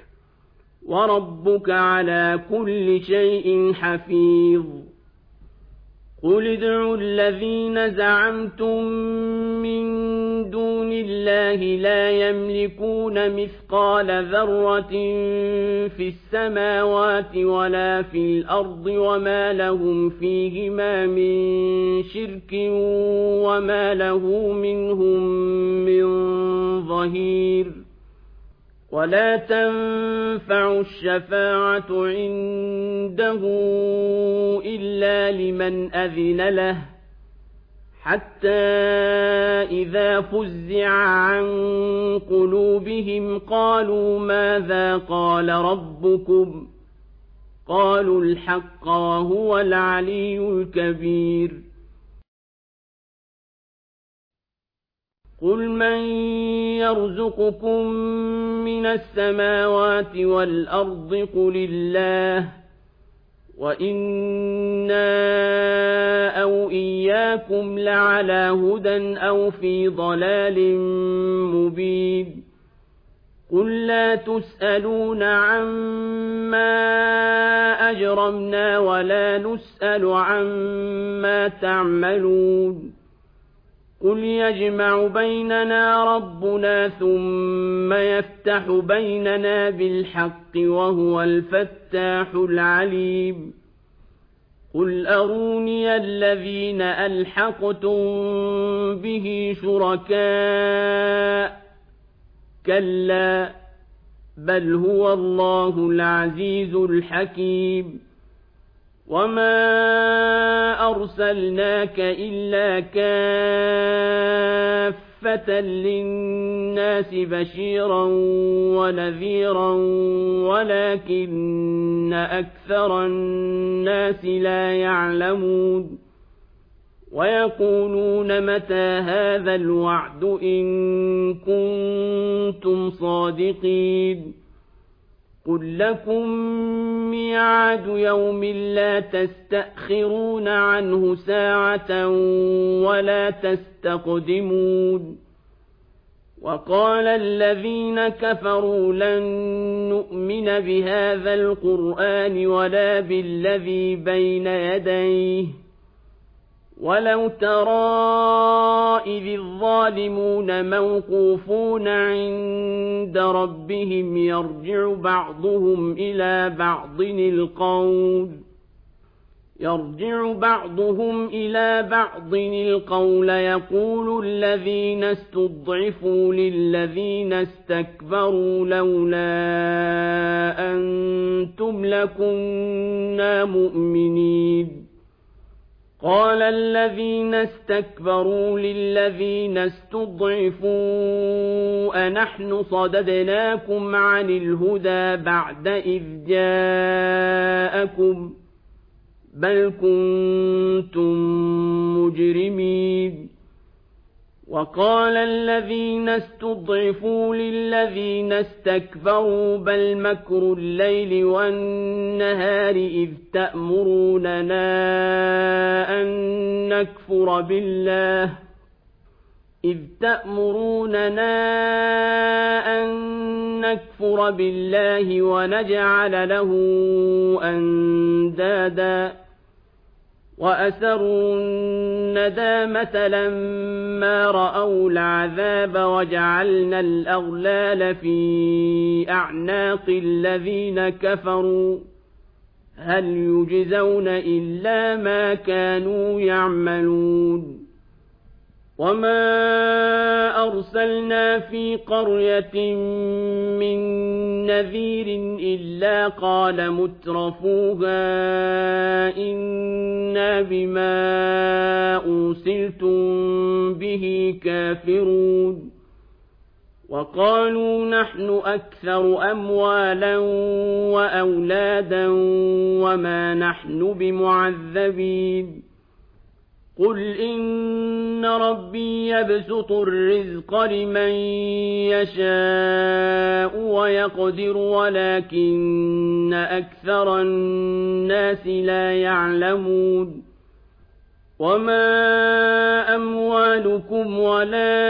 وربك على كل شيء حفيظ قل ادعوا الذين زعمتم من دون الله لا يملكون مثقال ذرة في السماوات ولا في الأرض وما لهم فيهما من شرك وما له منهم من ظهير ولا تنفع الشفاعة عنده إلا لمن أذن له حتى إذا فزع عن قلوبهم قالوا ماذا قال ربكم قالوا الحق وهو العلي الكبير قل من يرزقكم من السماوات والأرض قل الله وإنا أو إياكم لعلى هدى أو في ضلال مبين قل لا تسألون عما أجرمنا ولا نسأل عما تعملون قل يجمع بيننا ربنا ثم يفتح بيننا بالحق وهو الفتاح العليم قل أروني الذين ألحقتم به شركاء كلا بل هو الله العزيز الحكيم وما أرسلناك إلا كافة للناس بشيرا ونذيرا ولكن أكثر الناس لا يعلمون ويقولون متى هذا الوعد إن كنتم صادقين قل لكم ميعاد يوم لا تستأخرون عنه ساعة ولا تستقدمون وقال الذين كفروا لن نؤمن بهذا القرآن ولا بالذي بين يديه ولو ترى إذ الظالمون موقوفون عند ربهم يرجع بعضهم إلى بعض القول يرجع بعضهم إلى بعض القول يقول الذين استضعفوا للذين استكبروا لولا أنتم لكنا مؤمنين قال الذين استكبروا للذين استضعفوا أنحن صددناكم عن الهدى بعد إذ جاءكم بل كنتم مجرمين وقال الذين استضعفوا للذين استكبروا بل مكر الليل والنهار إذ تأمروننا أن نكفر بالله إذ تأمروننا أن نكفر بالله ونجعل له أندادا وأسروا الندامة لما رأوا العذاب وجعلنا الأغلال في أعناق الذين كفروا هل يجزون إلا ما كانوا يعملون وما أرسلنا في قرية من نذير إلا قال مترفوها إنا بما أرسلتم به كافرون وقالوا نحن أكثر أموالا وأولادا وما نحن بمعذبين قل إن ربي يبسط الرزق لمن يشاء ويقدر ولكن أكثر الناس لا يعلمون وما أموالكم ولا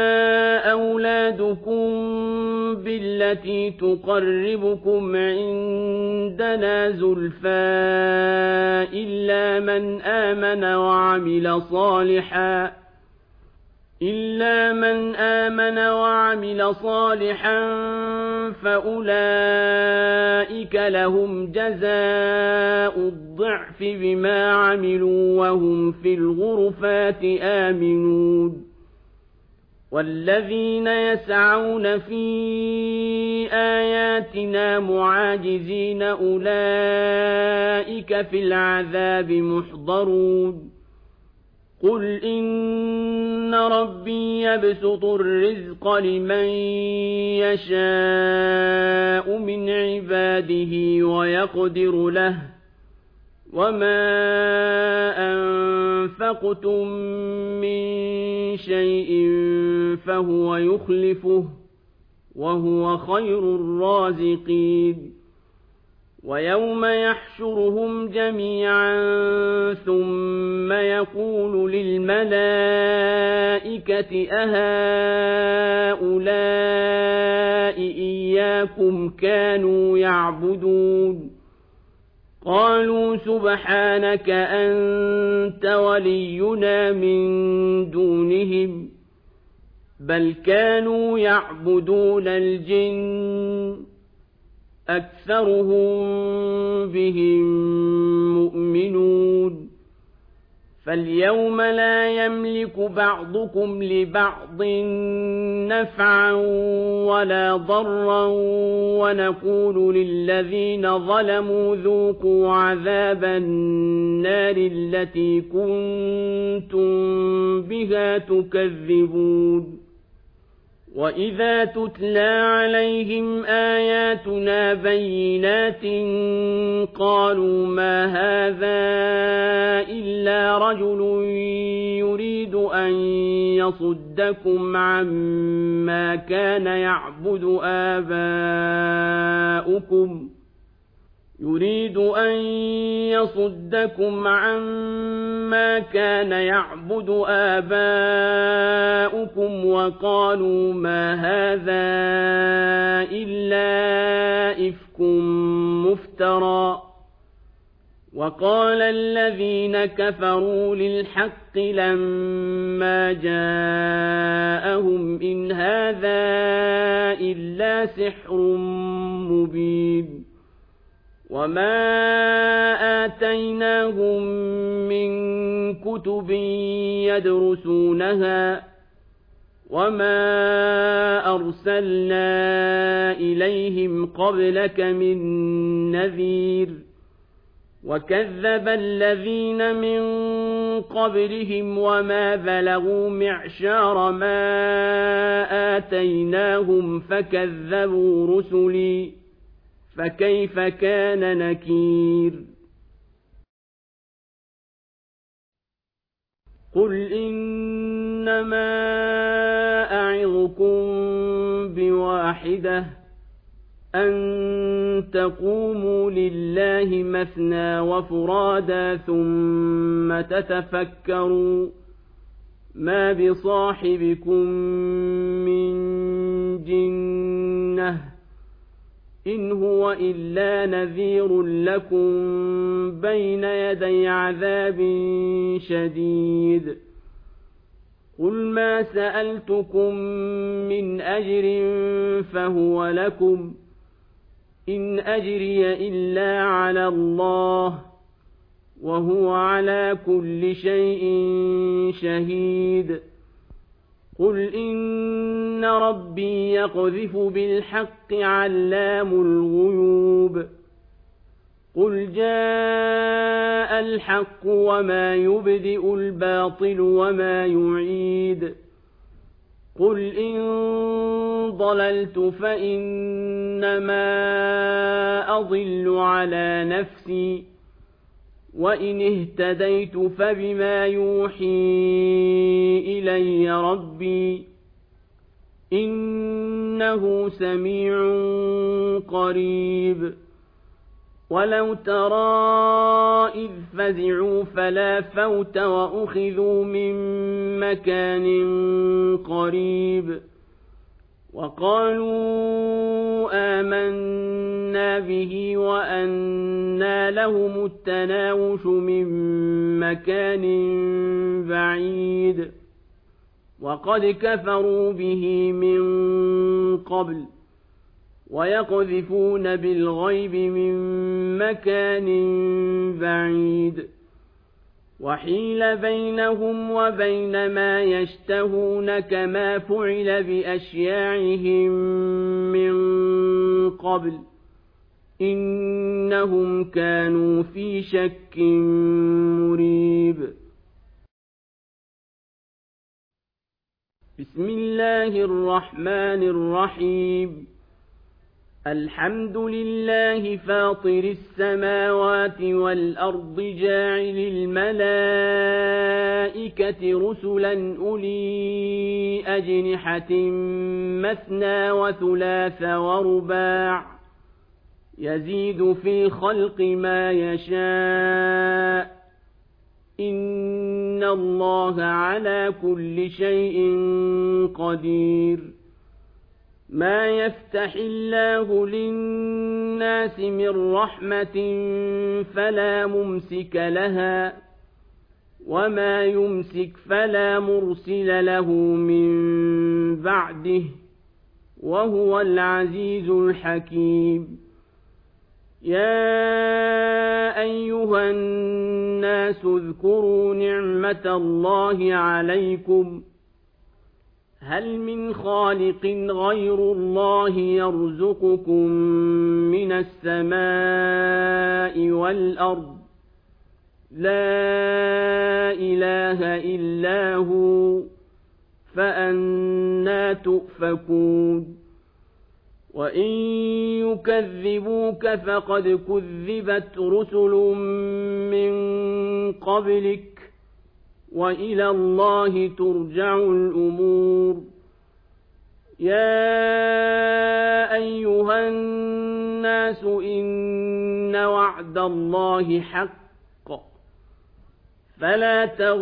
أولادكم بالتي تقربكم عندنا زلفى إلا من آمن وعمل صالحا إلا من آمن وعمل صالحا فأولئك لهم جزاء الضعف بما عملوا وهم في الغرفات آمنون والذين يسعون في آياتنا معاجزين أولئك في العذاب محضرون قل إن ربي يبسط الرزق لمن يشاء من عباده ويقدر له وما أنفقتم من شيء فهو يخلفه وهو خير الرازقين ويوم يحشرهم جميعا ثم يقول للملائكة أهؤلاء إياكم كانوا يعبدون قالوا سبحانك أنت ولينا من دونهم بل كانوا يعبدون الجن أكثرهم بهم مؤمنون فاليوم لا يملك بعضكم لبعض نفعا ولا ضرا ونقول للذين ظلموا ذوقوا عذاب النار التي كنتم بها تكذبون وإذا تتلى عليهم آياتنا بينات قالوا ما هذا إلا رجل يريد أن يصدكم عما كان يعبد آباؤكم يريد أن يصدكم عما كان يعبد آباؤكم وقالوا ما هذا إلا إفك مفترى وقال الذين كفروا للحق لما جاءهم إن هذا إلا سحر مبين وما آتيناهم من كتب يدرسونها وما أرسلنا إليهم قبلك من نذير وكذب الذين من قبلهم وما بلغوا معشار ما آتيناهم فكذبوا رسلي فكيف كان نكير قل إنما أعظكم بواحدة أن تقوموا لله مثنى وفرادا ثم تتفكروا ما بصاحبكم من جنة إن هو إلا نذير لكم بين يدي عذاب شديد قل ما سألتكم من أجر فهو لكم إن أجري إلا على الله وهو على كل شيء شهيد قل إن ربي يقذف بالحق علام الغيوب قل جاء الحق وما يبدئ الباطل وما يعيد قل إن ضللت فإنما أضل على نفسي وإن اهتديت فبما يوحي إلي ربي إنه سميع قريب ولو ترى إذ فزعوا فلا فوت وأخذوا من مكان قريب وقالوا آمنا به وأنى لهم التناوش من مكان بعيد وقد كفروا به من قبل ويقذفون بالغيب من مكان بعيد وحيل بينهم وبين ما يشتهون كما فعل بأشياعهم من قبل إنهم كانوا في شك مريب بسم الله الرحمن الرحيم الحمد لله فاطر السماوات والأرض جاعل الملائكة رسلا أولي أجنحة مثنى وثلاث ورباع يزيد في الخلق ما يشاء إن الله على كل شيء قدير ما يفتح الله للناس من رحمة فلا ممسك لها وما يمسك فلا مرسل له من بعده وهو العزيز الحكيم يا أيها الناس اذكروا نعمة الله عليكم هل من خالق غير الله يرزقكم من السماء والأرض لا إله إلا هو فأنى تؤفكون وإن يكذبوك فقد كذبت رسل من قبلك وإلى الله ترجع الأمور يا أيها الناس إن وعد الله حق فلا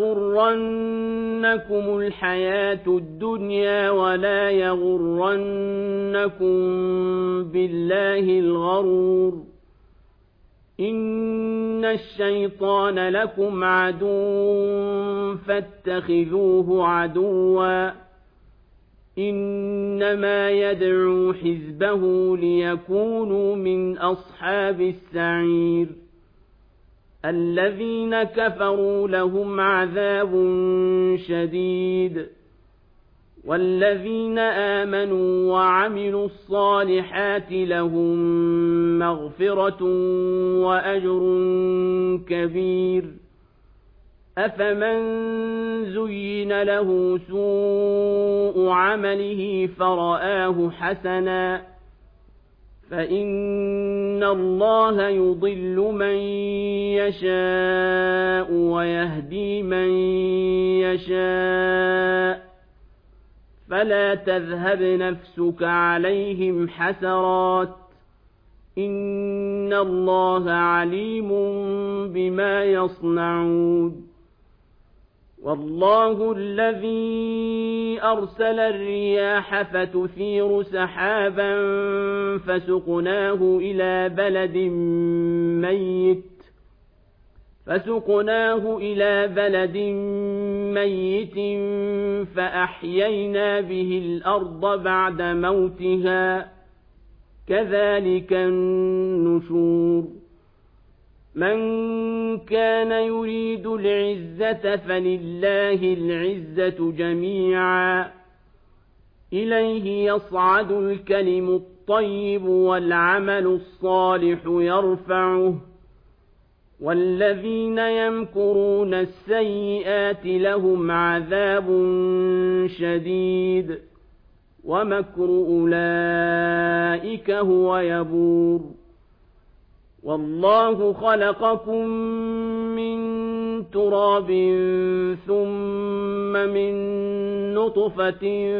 تغرنكم الحياة الدنيا ولا يغرنكم بالله الغرور إن الشيطان لكم عدو فاتخذوه عدوا إنما يدعو حزبه ليكونوا من أصحاب السعير الذين كفروا لهم عذاب شديد والذين آمنوا وعملوا الصالحات لهم مغفرة وأجر كبير أفمن زين له سوء عمله فرآه حسنا فإن الله يضل من يشاء ويهدي من يشاء فلا تذهب نفسك عليهم حسرات إن الله عليم بما يصنعون والله الذي أرسل الرياح فتثير سحابا فسقناه إلى بلد ميت فسقناه إلى بلد ميت فأحيينا به الأرض بعد موتها كذلك النشور من كان يريد العزة فلله العزة جميعا إليه يصعد الكلم الطيب والعمل الصالح يرفعه والذين يمكرون السيئات لهم عذاب شديد ومكر أولئك هو يبور والله خلقكم من تراب ثم من نطفة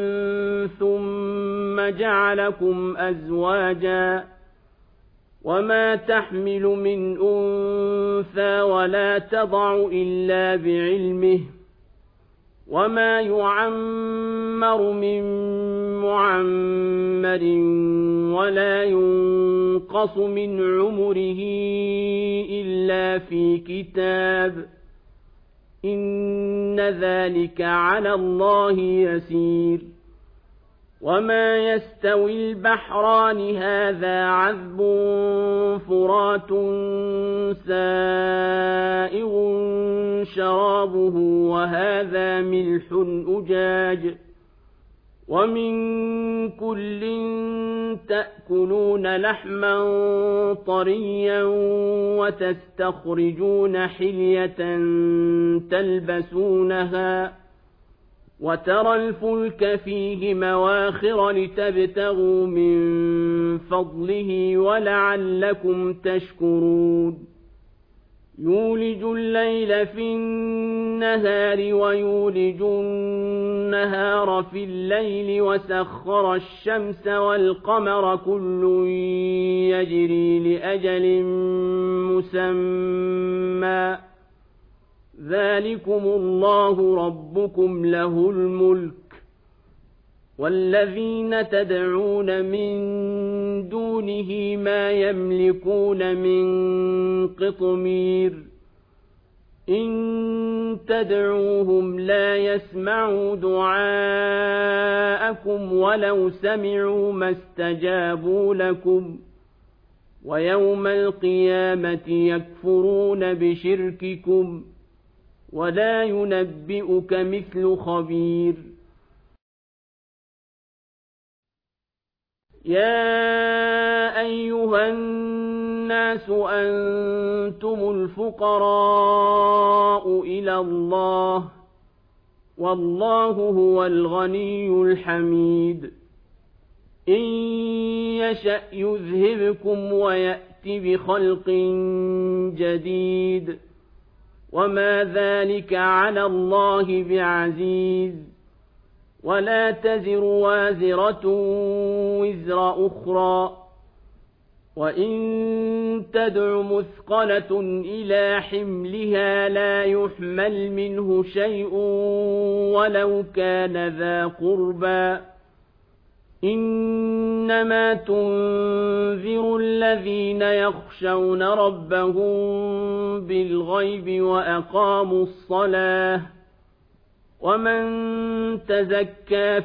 ثم جعلكم أزواجا وما تحمل من أنثى ولا تضع إلا بعلمه وما يعمر من معمر ولا ينقص من عمره إلا في كتاب إن ذلك على الله يسير وما يستوي البحران هذا عذب فرات سائغ شرابه وهذا ملح أجاج ومن كل تأكلون لحما طريا وتستخرجون حلية تلبسونها وترى الفلك فيه مواخر لتبتغوا من فضله ولعلكم تشكرون يولج الليل في النهار ويولج النهار في الليل وسخر الشمس والقمر كل يجري لأجل مسمى ذلكم الله ربكم له الملك والذين تدعون من دونه ما يملكون من قطمير إن تدعوهم لا يسمعوا دعاءكم ولو سمعوا ما استجابوا لكم ويوم القيامة يكفرون بشرككم ولا ينبئك مثل خبير يا أيها الناس أنتم الفقراء إلى الله والله هو الغني الحميد إن يشأ يذهبكم ويأت بخلق جديد وما ذلك على الله بعزيز ولا تزر وازرة وزر أخرى وإن تدع مثقلة إلى حملها لا يحمل منه شيء ولو كان ذا قربى إنما تنذر الذين يخشون ربهم بالغيب وأقاموا الصلاة ومن تزكى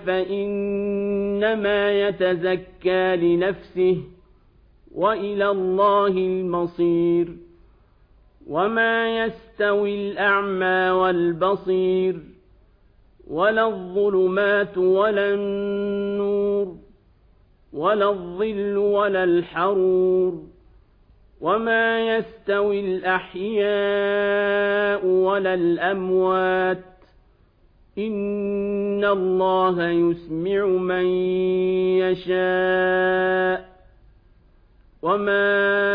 فإنما يتزكى لنفسه وإلى الله المصير وما يستوي الأعمى والبصير ولا الظلمات ولا النور ولا الظل ولا الحرور وما يستوي الأحياء ولا الأموات إن الله يسمع من يشاء وما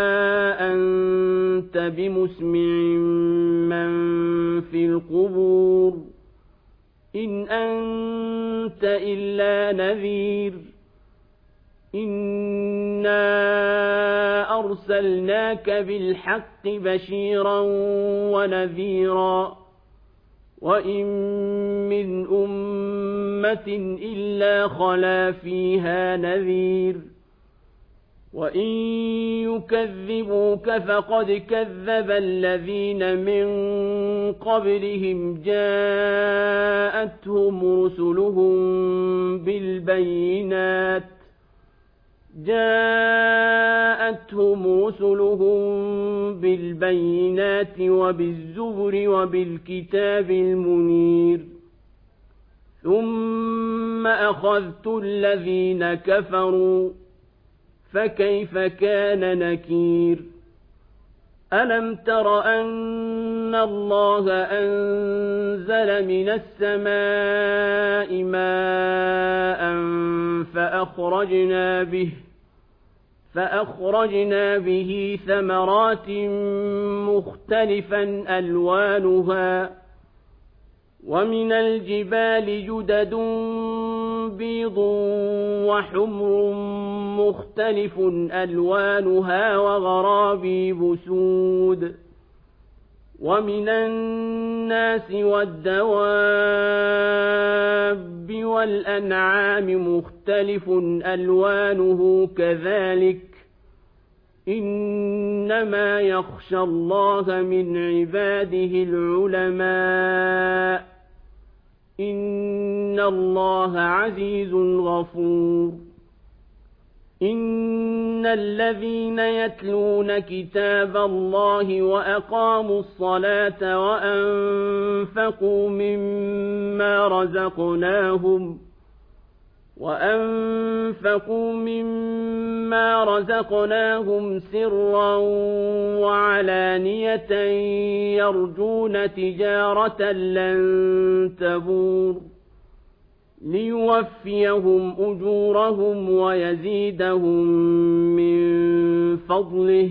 أنت بمسمع من في القبور إن أنت إلا نذير إنا أرسلناك بالحق بشيرا ونذيرا وإن من أمة إلا خلا فيها نذير وإن يكذبوك فقد كذب الذين من قبلهم جاءتهم رسلهم بالبينات جاءتهم رسلهم بالبينات وبالزبر وبالكتاب المنير ثم أخذت الذين كفروا فكيف كان نكير ألم تر أن الله أنزل من السماء ماء فأخرجنا به فأخرجنا به ثمرات مختلفا ألوانها ومن الجبال جدد بيض وحمر مختلف ألوانها وغرابيب سود ومن الناس والدواب والأنعام مختلف ألوانه كذلك إنما يخشى الله من عباده العلماء إن الله عزيز غفور إن الذين يتلون كتاب الله وأقاموا الصلاة وأنفقوا مما رزقناهم وأنفقوا مما رزقناهم سرا وعلانية يرجون تجارة لن تبور ليوفيهم أجورهم ويزيدهم من فضله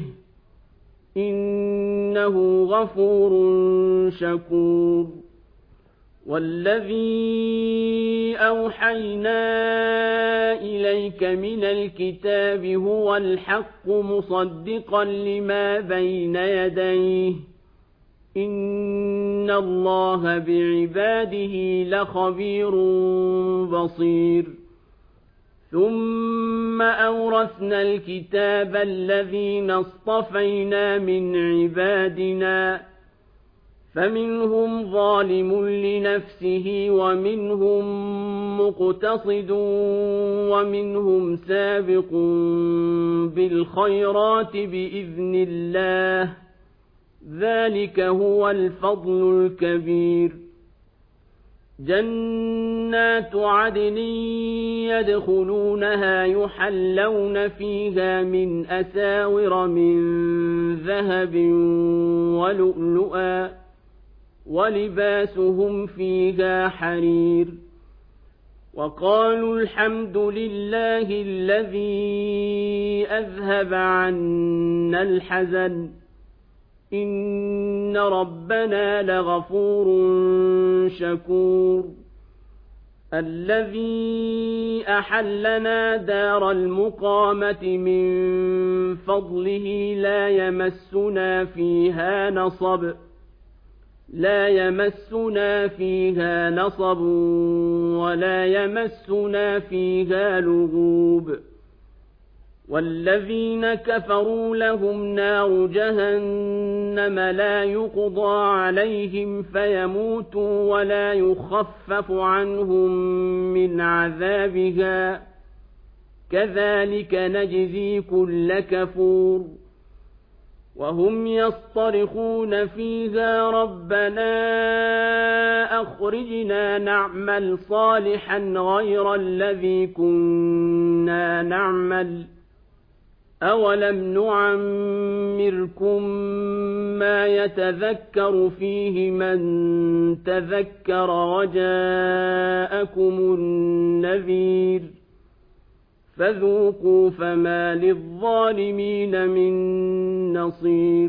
إنه غفور شكور والذي أوحينا إليك من الكتاب هو الحق مصدقا لما بين يديه إن الله بعباده لخبير بصير ثم أورثنا الكتاب الذين اصطفينا من عبادنا فمنهم ظالم لنفسه ومنهم مقتصد ومنهم سابق بالخيرات بإذن الله ذلك هو الفضل الكبير جنات عدن يدخلونها يحلون فيها من أساور من ذهب ولؤلؤا ولباسهم فيها حرير وقالوا الحمد لله الذي أذهب عنا الحزن إن ربنا لغفور شكور الذي أحلنا دار المقامة من فضله لا يمسنا فيها نصب لا يمسنا فيها نصب ولا يمسنا فيها لغوب والذين كفروا لهم نار جهنم لا يقضى عليهم فيموتوا ولا يخفف عنهم من عذابها كذلك نجزي كل كفور وهم يصطرخون فيها ربنا أخرجنا نعمل صالحا غير الذي كنا نعمل أولم نعمركم ما يتذكر فيه من تذكر وجاءكم النذير فذوقوا فما للظالمين من نصير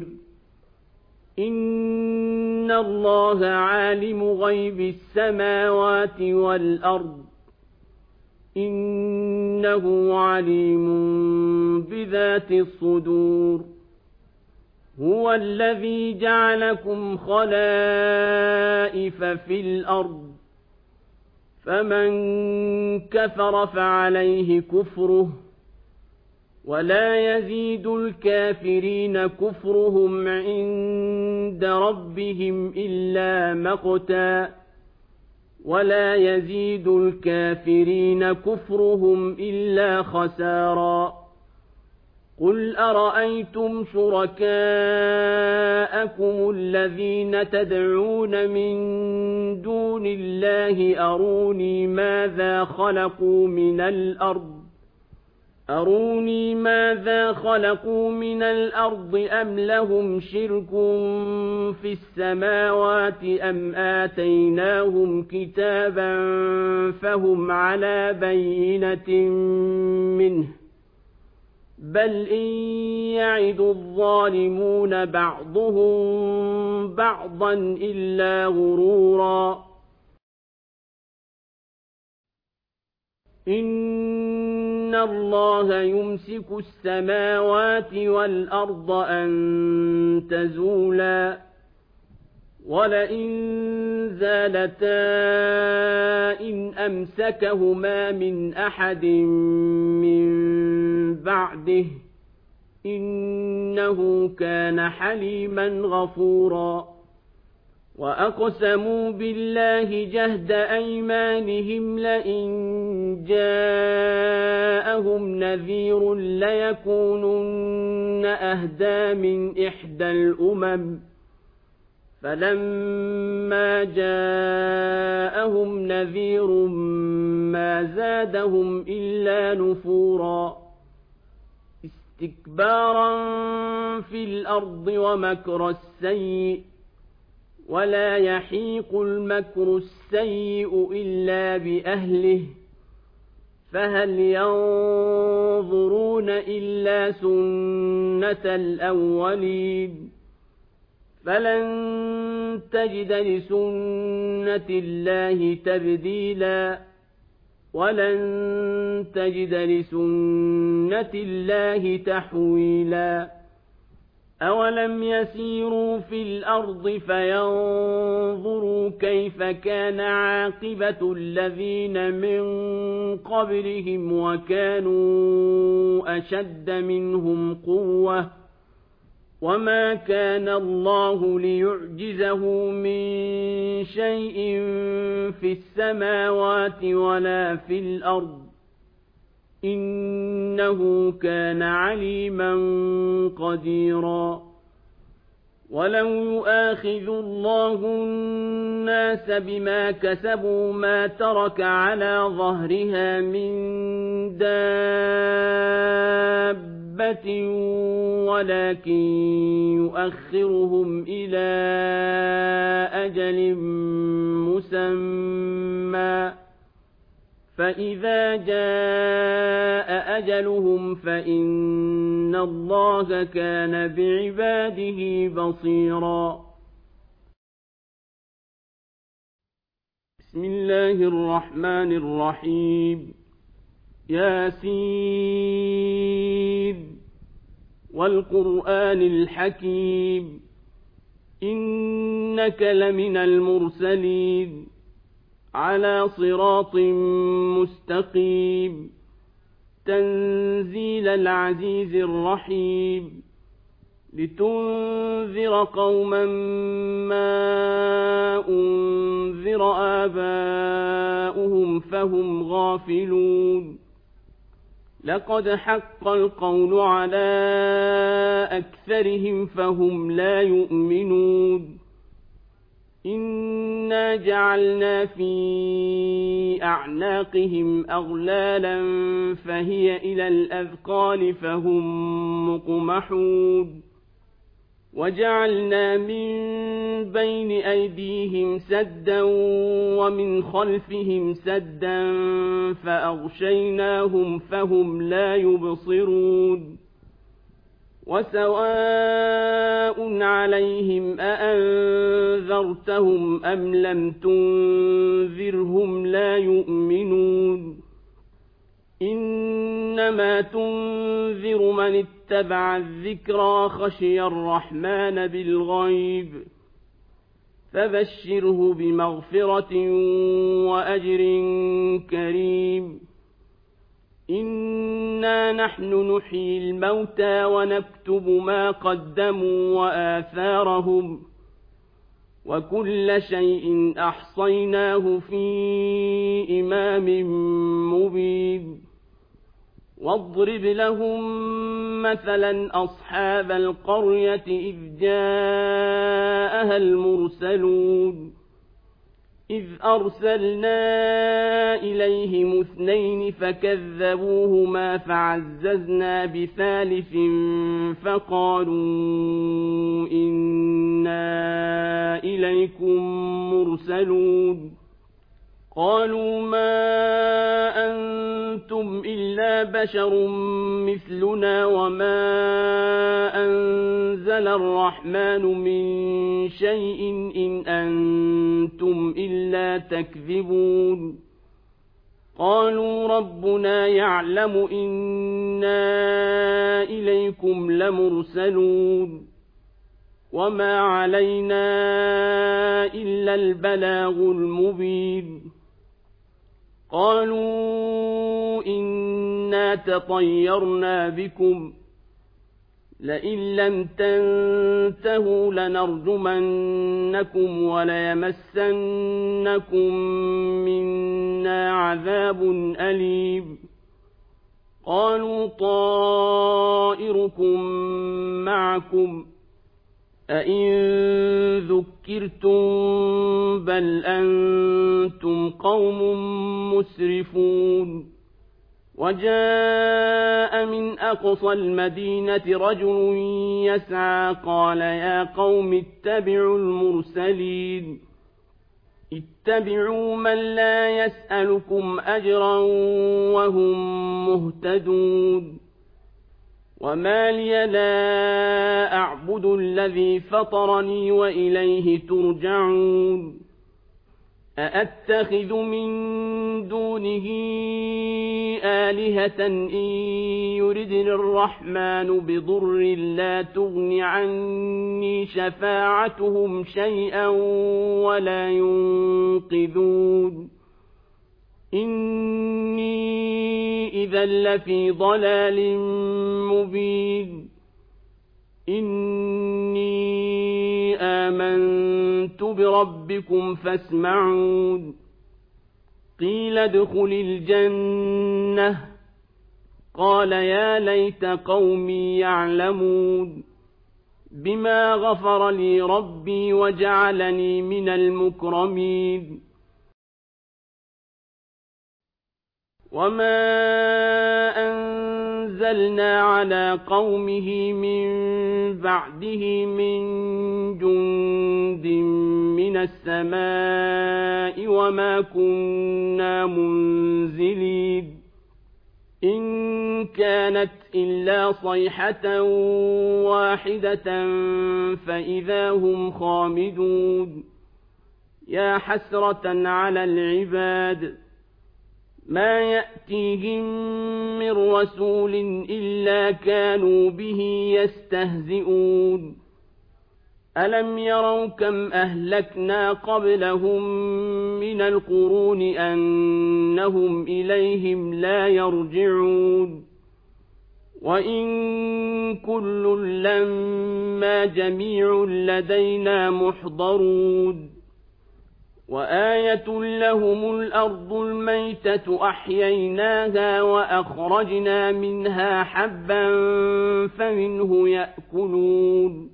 إن الله عالم غيب السماوات والأرض إنه عليم بذات الصدور هو الذي جعلكم خلائف في الأرض فمن كفر فعليه كفره ولا يزيد الكافرين كفرهم عند ربهم إلا مقتا ولا يزيد الكافرين كفرهم إلا خسارا قل أرأيتم شركاءكم الذين تدعون من دون الله أروني ماذا خلقوا من الأرض أروني ماذا خلقوا من الأرض أم لهم شرك في السماوات أم آتيناهم كتابا فهم على بينة منه بل إن يعد الظالمون بعضهم بعضا إلا غرورا إن الله يمسك السماوات والأرض أن تزولا ولئن زالتا إن أمسكهما من أحد من بعده إنه كان حليما غفورا وأقسموا بالله جهد أيمانهم لئن جاءهم نذير ليكونن أهدى من إحدى الأمم فلما جاءهم نذير ما زادهم إلا نفورا استكبارا في الأرض ومكر السيء ولا يحيق المكر السيء إلا بأهله فهل ينظرون إلا سنة الأولين فلن تجد لسنة الله تبديلا ولن تجد لسنة الله تحويلا أولم يسيروا في الأرض فينظروا كيف كان عاقبة الذين من قبلهم وكانوا أشد منهم قوة وما كان الله ليعجزه من شيء في السماوات ولا في الأرض إنه كان عليما قديرا ولو يؤاخذ الله الناس بما كسبوا ما ترك على ظهرها من دابة ولكن يؤخرهم إلى أجل مسمى فإذا جاء أجلهم فإن الله كان بعباده بصيرا بسم الله الرحمن الرحيم ياسين والقرآن الحكيم إنك لمن المرسلين على صراط مستقيم تنزيل العزيز الرحيم لتنذر قوما ما أنذر آباؤهم فهم غافلون لقد حق القول على أكثرهم فهم لا يؤمنون إنا جعلنا في أعناقهم أغلالا فهي إلى الأذقان فهم مقمحون وجعلنا من بين أيديهم سدا ومن خلفهم سدا فأغشيناهم فهم لا يبصرون وسواء عليهم أأنذرتهم أم لم تنذرهم لا يؤمنون إنا إنما تنذر من اتبع الذكرى خشي الرحمن بالغيب فبشره بمغفرة وأجر كريم إنا نحن نحيي الموتى ونكتب ما قدموا وآثارهم وكل شيء أحصيناه في إمام مبين واضرب لهم مثلا أصحاب القرية إذ جاءها المرسلون إذ أرسلنا إليهم اثنين فكذبوهما فعززنا بثالث فقالوا إنا إليكم مرسلون قالوا ما أنتم إلا بشر مثلنا وما أنزل الرحمن من شيء إن أنتم إلا تكذبون قالوا ربنا يعلم إنا إليكم لمرسلون وما علينا إلا البلاغ المبين قالوا إنا تطيرنا بكم لئن لم تنتهوا لنرجمنكم وليمسنكم منا عذاب أليم قالوا طائركم معكم أئن ذكرتم بل أنتم قوم مسرفون وجاء من أقصى المدينة رجل يسعى قال يا قوم اتبعوا المرسلين اتبعوا من لا يسألكم أجرا وهم مهتدون وما لي لا أعبد الذي فطرني وإليه ترجعون أأتخذ من دونه آلهة إن يردني الرحمن بضر لا تغن عني شفاعتهم شيئا ولا ينقذون إني إذا لفي ضلال مبين إني آمنت بربكم فاسمعون قيل ادخل الجنة قال يا ليت قومي يعلمون بما غفر لي ربي وجعلني من المكرمين وما أنزلنا على قومه من بعده من جند من السماء وما كنا منزلين إن كانت إلا صيحة واحدة فإذا هم خامدون يا حسرة على العباد ما يأتيهم من رسول إلا كانوا به يستهزئون ألم يروا كم أهلكنا قبلهم من القرون أنهم إليهم لا يرجعون وإن كل لما جميع لدينا محضرون وآية لهم الأرض الميتة أحييناها وأخرجنا منها حبا فمنه يأكلون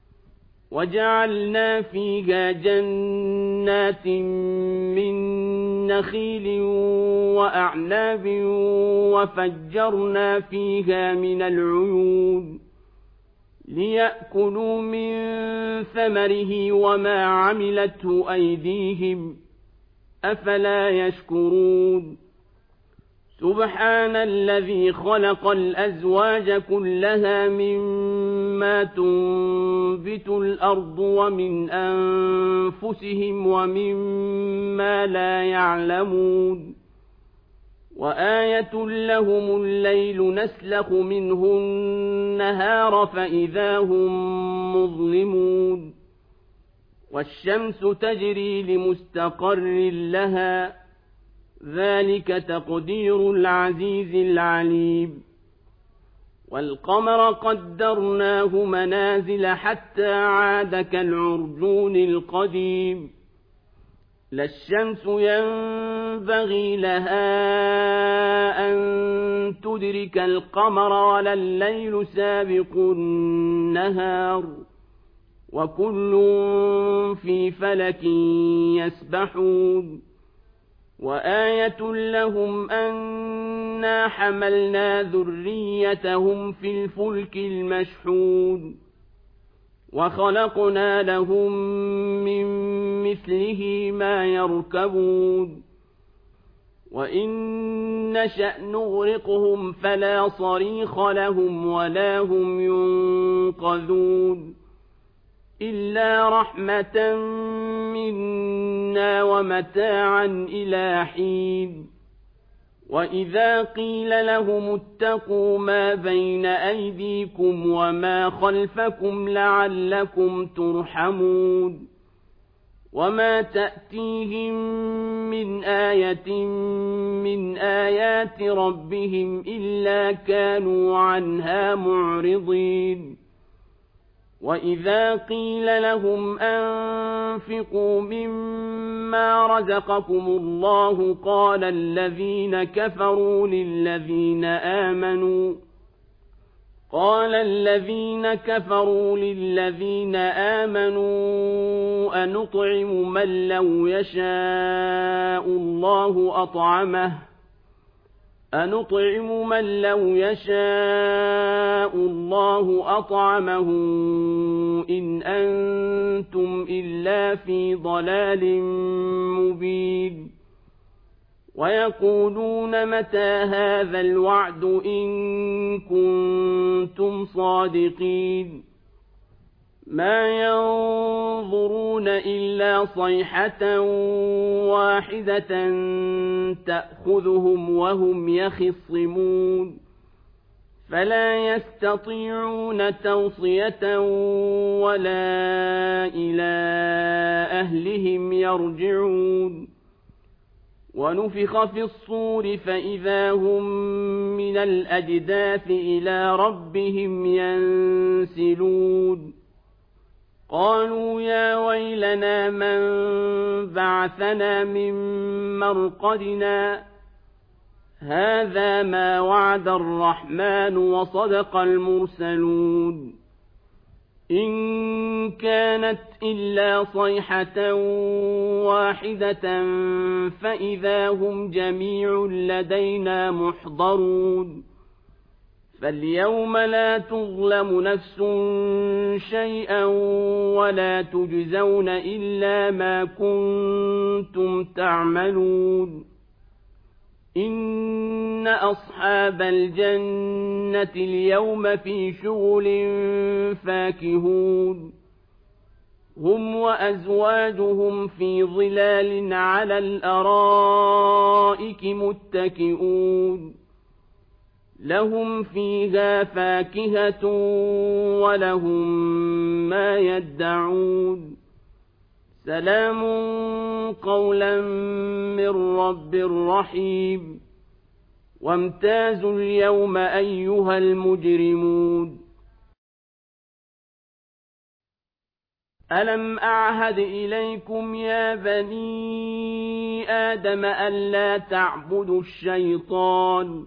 وجعلنا فيها جنات من نخيل وأعناب وفجرنا فيها من العيون ليأكلوا من ثمره وما عملته أيديهم أفلا يشكرون سبحان الذي خلق الأزواج كلها مما تنبت الأرض ومن أنفسهم ومما لا يعلمون وآية لهم الليل نسلخ منه النهار فإذا هم مظلمون والشمس تجري لمستقر لها ذلك تقدير العزيز العليم والقمر قدرناه منازل حتى عاد كالعرجون القديم لا الشمس ينبغي لها أن تدرك القمر ولا الليل سابق النهار وكل في فلك يسبحون وآية لهم أنا حملنا ذريتهم في الفلك المشحون وخلقنا لهم من مثله ما يركبون وإن نشأ نغرقهم فلا صريخ لهم ولا هم ينقذون إلا رحمة منا ومتاعا إلى حين وإذا قيل لهم اتقوا ما بين أيديكم وما خلفكم لعلكم ترحمون وما تأتيهم من آية من آيات ربهم إلا كانوا عنها معرضين وإذا قيل لهم أنفقوا مما رزقكم الله قال الذين كفروا للذين آمنوا قال الذين كفروا للذين آمنوا أنطعم من لو يشاء الله أطعمه أنطعم من لو يشاء الله أطعمه إن أنتم إلا في ضلال مبين ويقولون متى هذا الوعد إن كنتم صادقين ما ينظرون إلا صيحة واحدة تأخذهم وهم يخصمون فلا يستطيعون توصية ولا إلى أهلهم يرجعون ونفخ في الصور فإذا هم من الأجداث إلى ربهم ينسلون قالوا يا ويلنا من بعثنا من مرقدنا هذا ما وعد الرحمن وصدق المرسلون إن كانت إلا صيحة واحدة فإذا هم جميع لدينا محضرون فاليوم لا تظلم نفس شيئا ولا تجزون إلا ما كنتم تعملون إن أصحاب الجنة اليوم في شغل فاكهون هم وأزواجهم في ظلال على الأرائك متكئون لهم فيها فاكهة ولهم ما يدعون سلام قولا من رب رحيم وامتازوا اليوم أيها المجرمون ألم أعهد إليكم يا بني آدم ألا تعبدوا الشيطان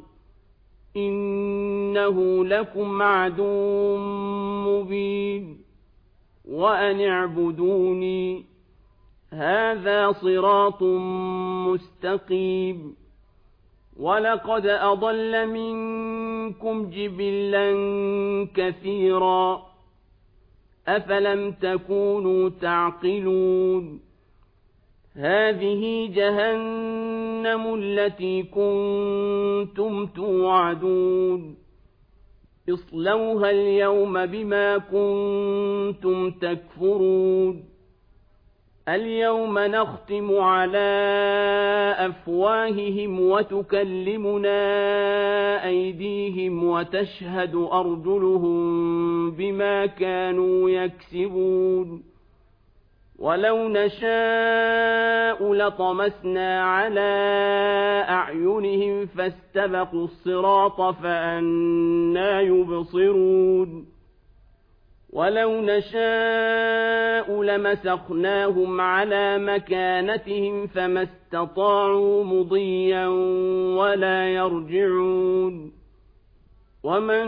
إنه لكم عدو مبين وأن اعبدوني هذا صراط مستقيم ولقد أضل منكم جبلا كثيرا أفلم تكونوا تعقلون هذه جهنم التي كنتم توعدون اصلوها اليوم بما كنتم تكفرون اليوم نختم على أفواههم وتكلمنا أيديهم وتشهد أرجلهم بما كانوا يكسبون ولو نشاء لطمسنا على أعينهم فاستبقوا الصراط فأنى يبصرون ولو نشاء لمسخناهم على مكانتهم فما استطاعوا مضيا ولا يرجعون ومن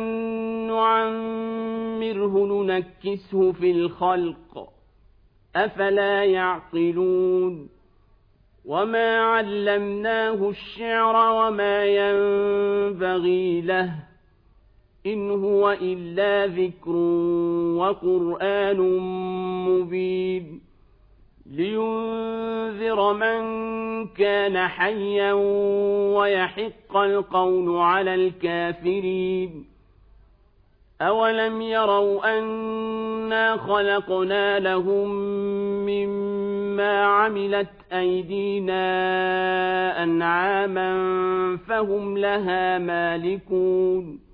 نعمره ننكسه في الخلق أفلا يعقلون وما علمناه الشعر وما ينبغي له إن هو إلا ذكر وقرآن مبين لينذر من كان حيا ويحق القول على الكافرين أولم يروا أنا خلقنا لهم مما عملت أيدينا أنعاما فهم لها مالكون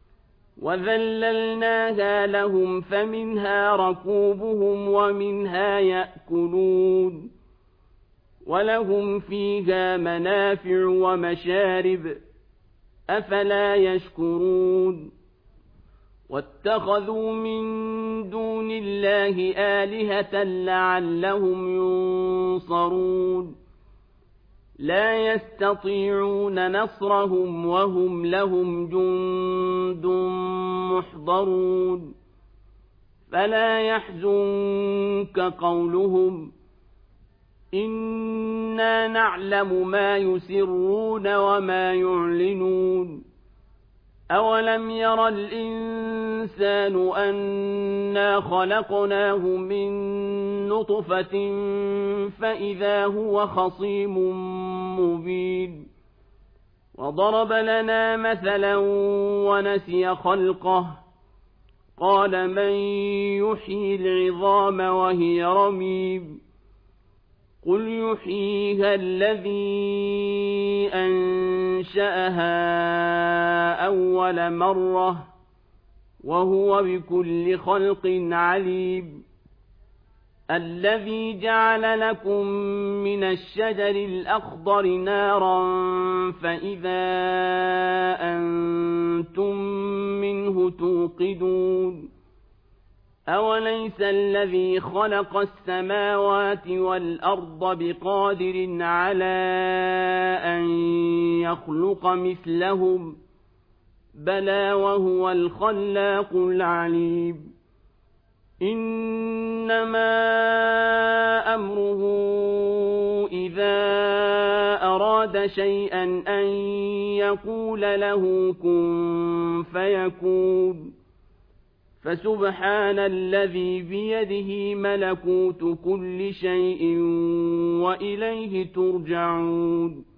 وذللناها لهم فمنها ركوبهم ومنها يأكلون ولهم فيها منافع ومشارب أفلا يشكرون واتخذوا من دون الله آلهة لعلهم ينصرون لا يستطيعون نصرهم وهم لهم جند محضرون فلا يحزنك قولهم إنا نعلم ما يسرون وما يعلنون أولم ير الإنسان أنا خلقناه من نطفة فإذا هو خصيم مبين وضرب لنا مثلا ونسي خلقه قال من يحيي العظام وهي رميم قل يحييها الذي أنشأها أول مرة وهو بكل خلق عليم الذي جعل لكم من الشجر الأخضر نارا فإذا أنتم منه توقدون أوليس الذي خلق السماوات والأرض بقادر على أن يخلق مثلهم بلى وهو الخلاق العليم إنما أمره إذا أراد شيئا أن يقول له كن فيكون فسبحان الذي بيده ملكوت كل شيء وإليه ترجعون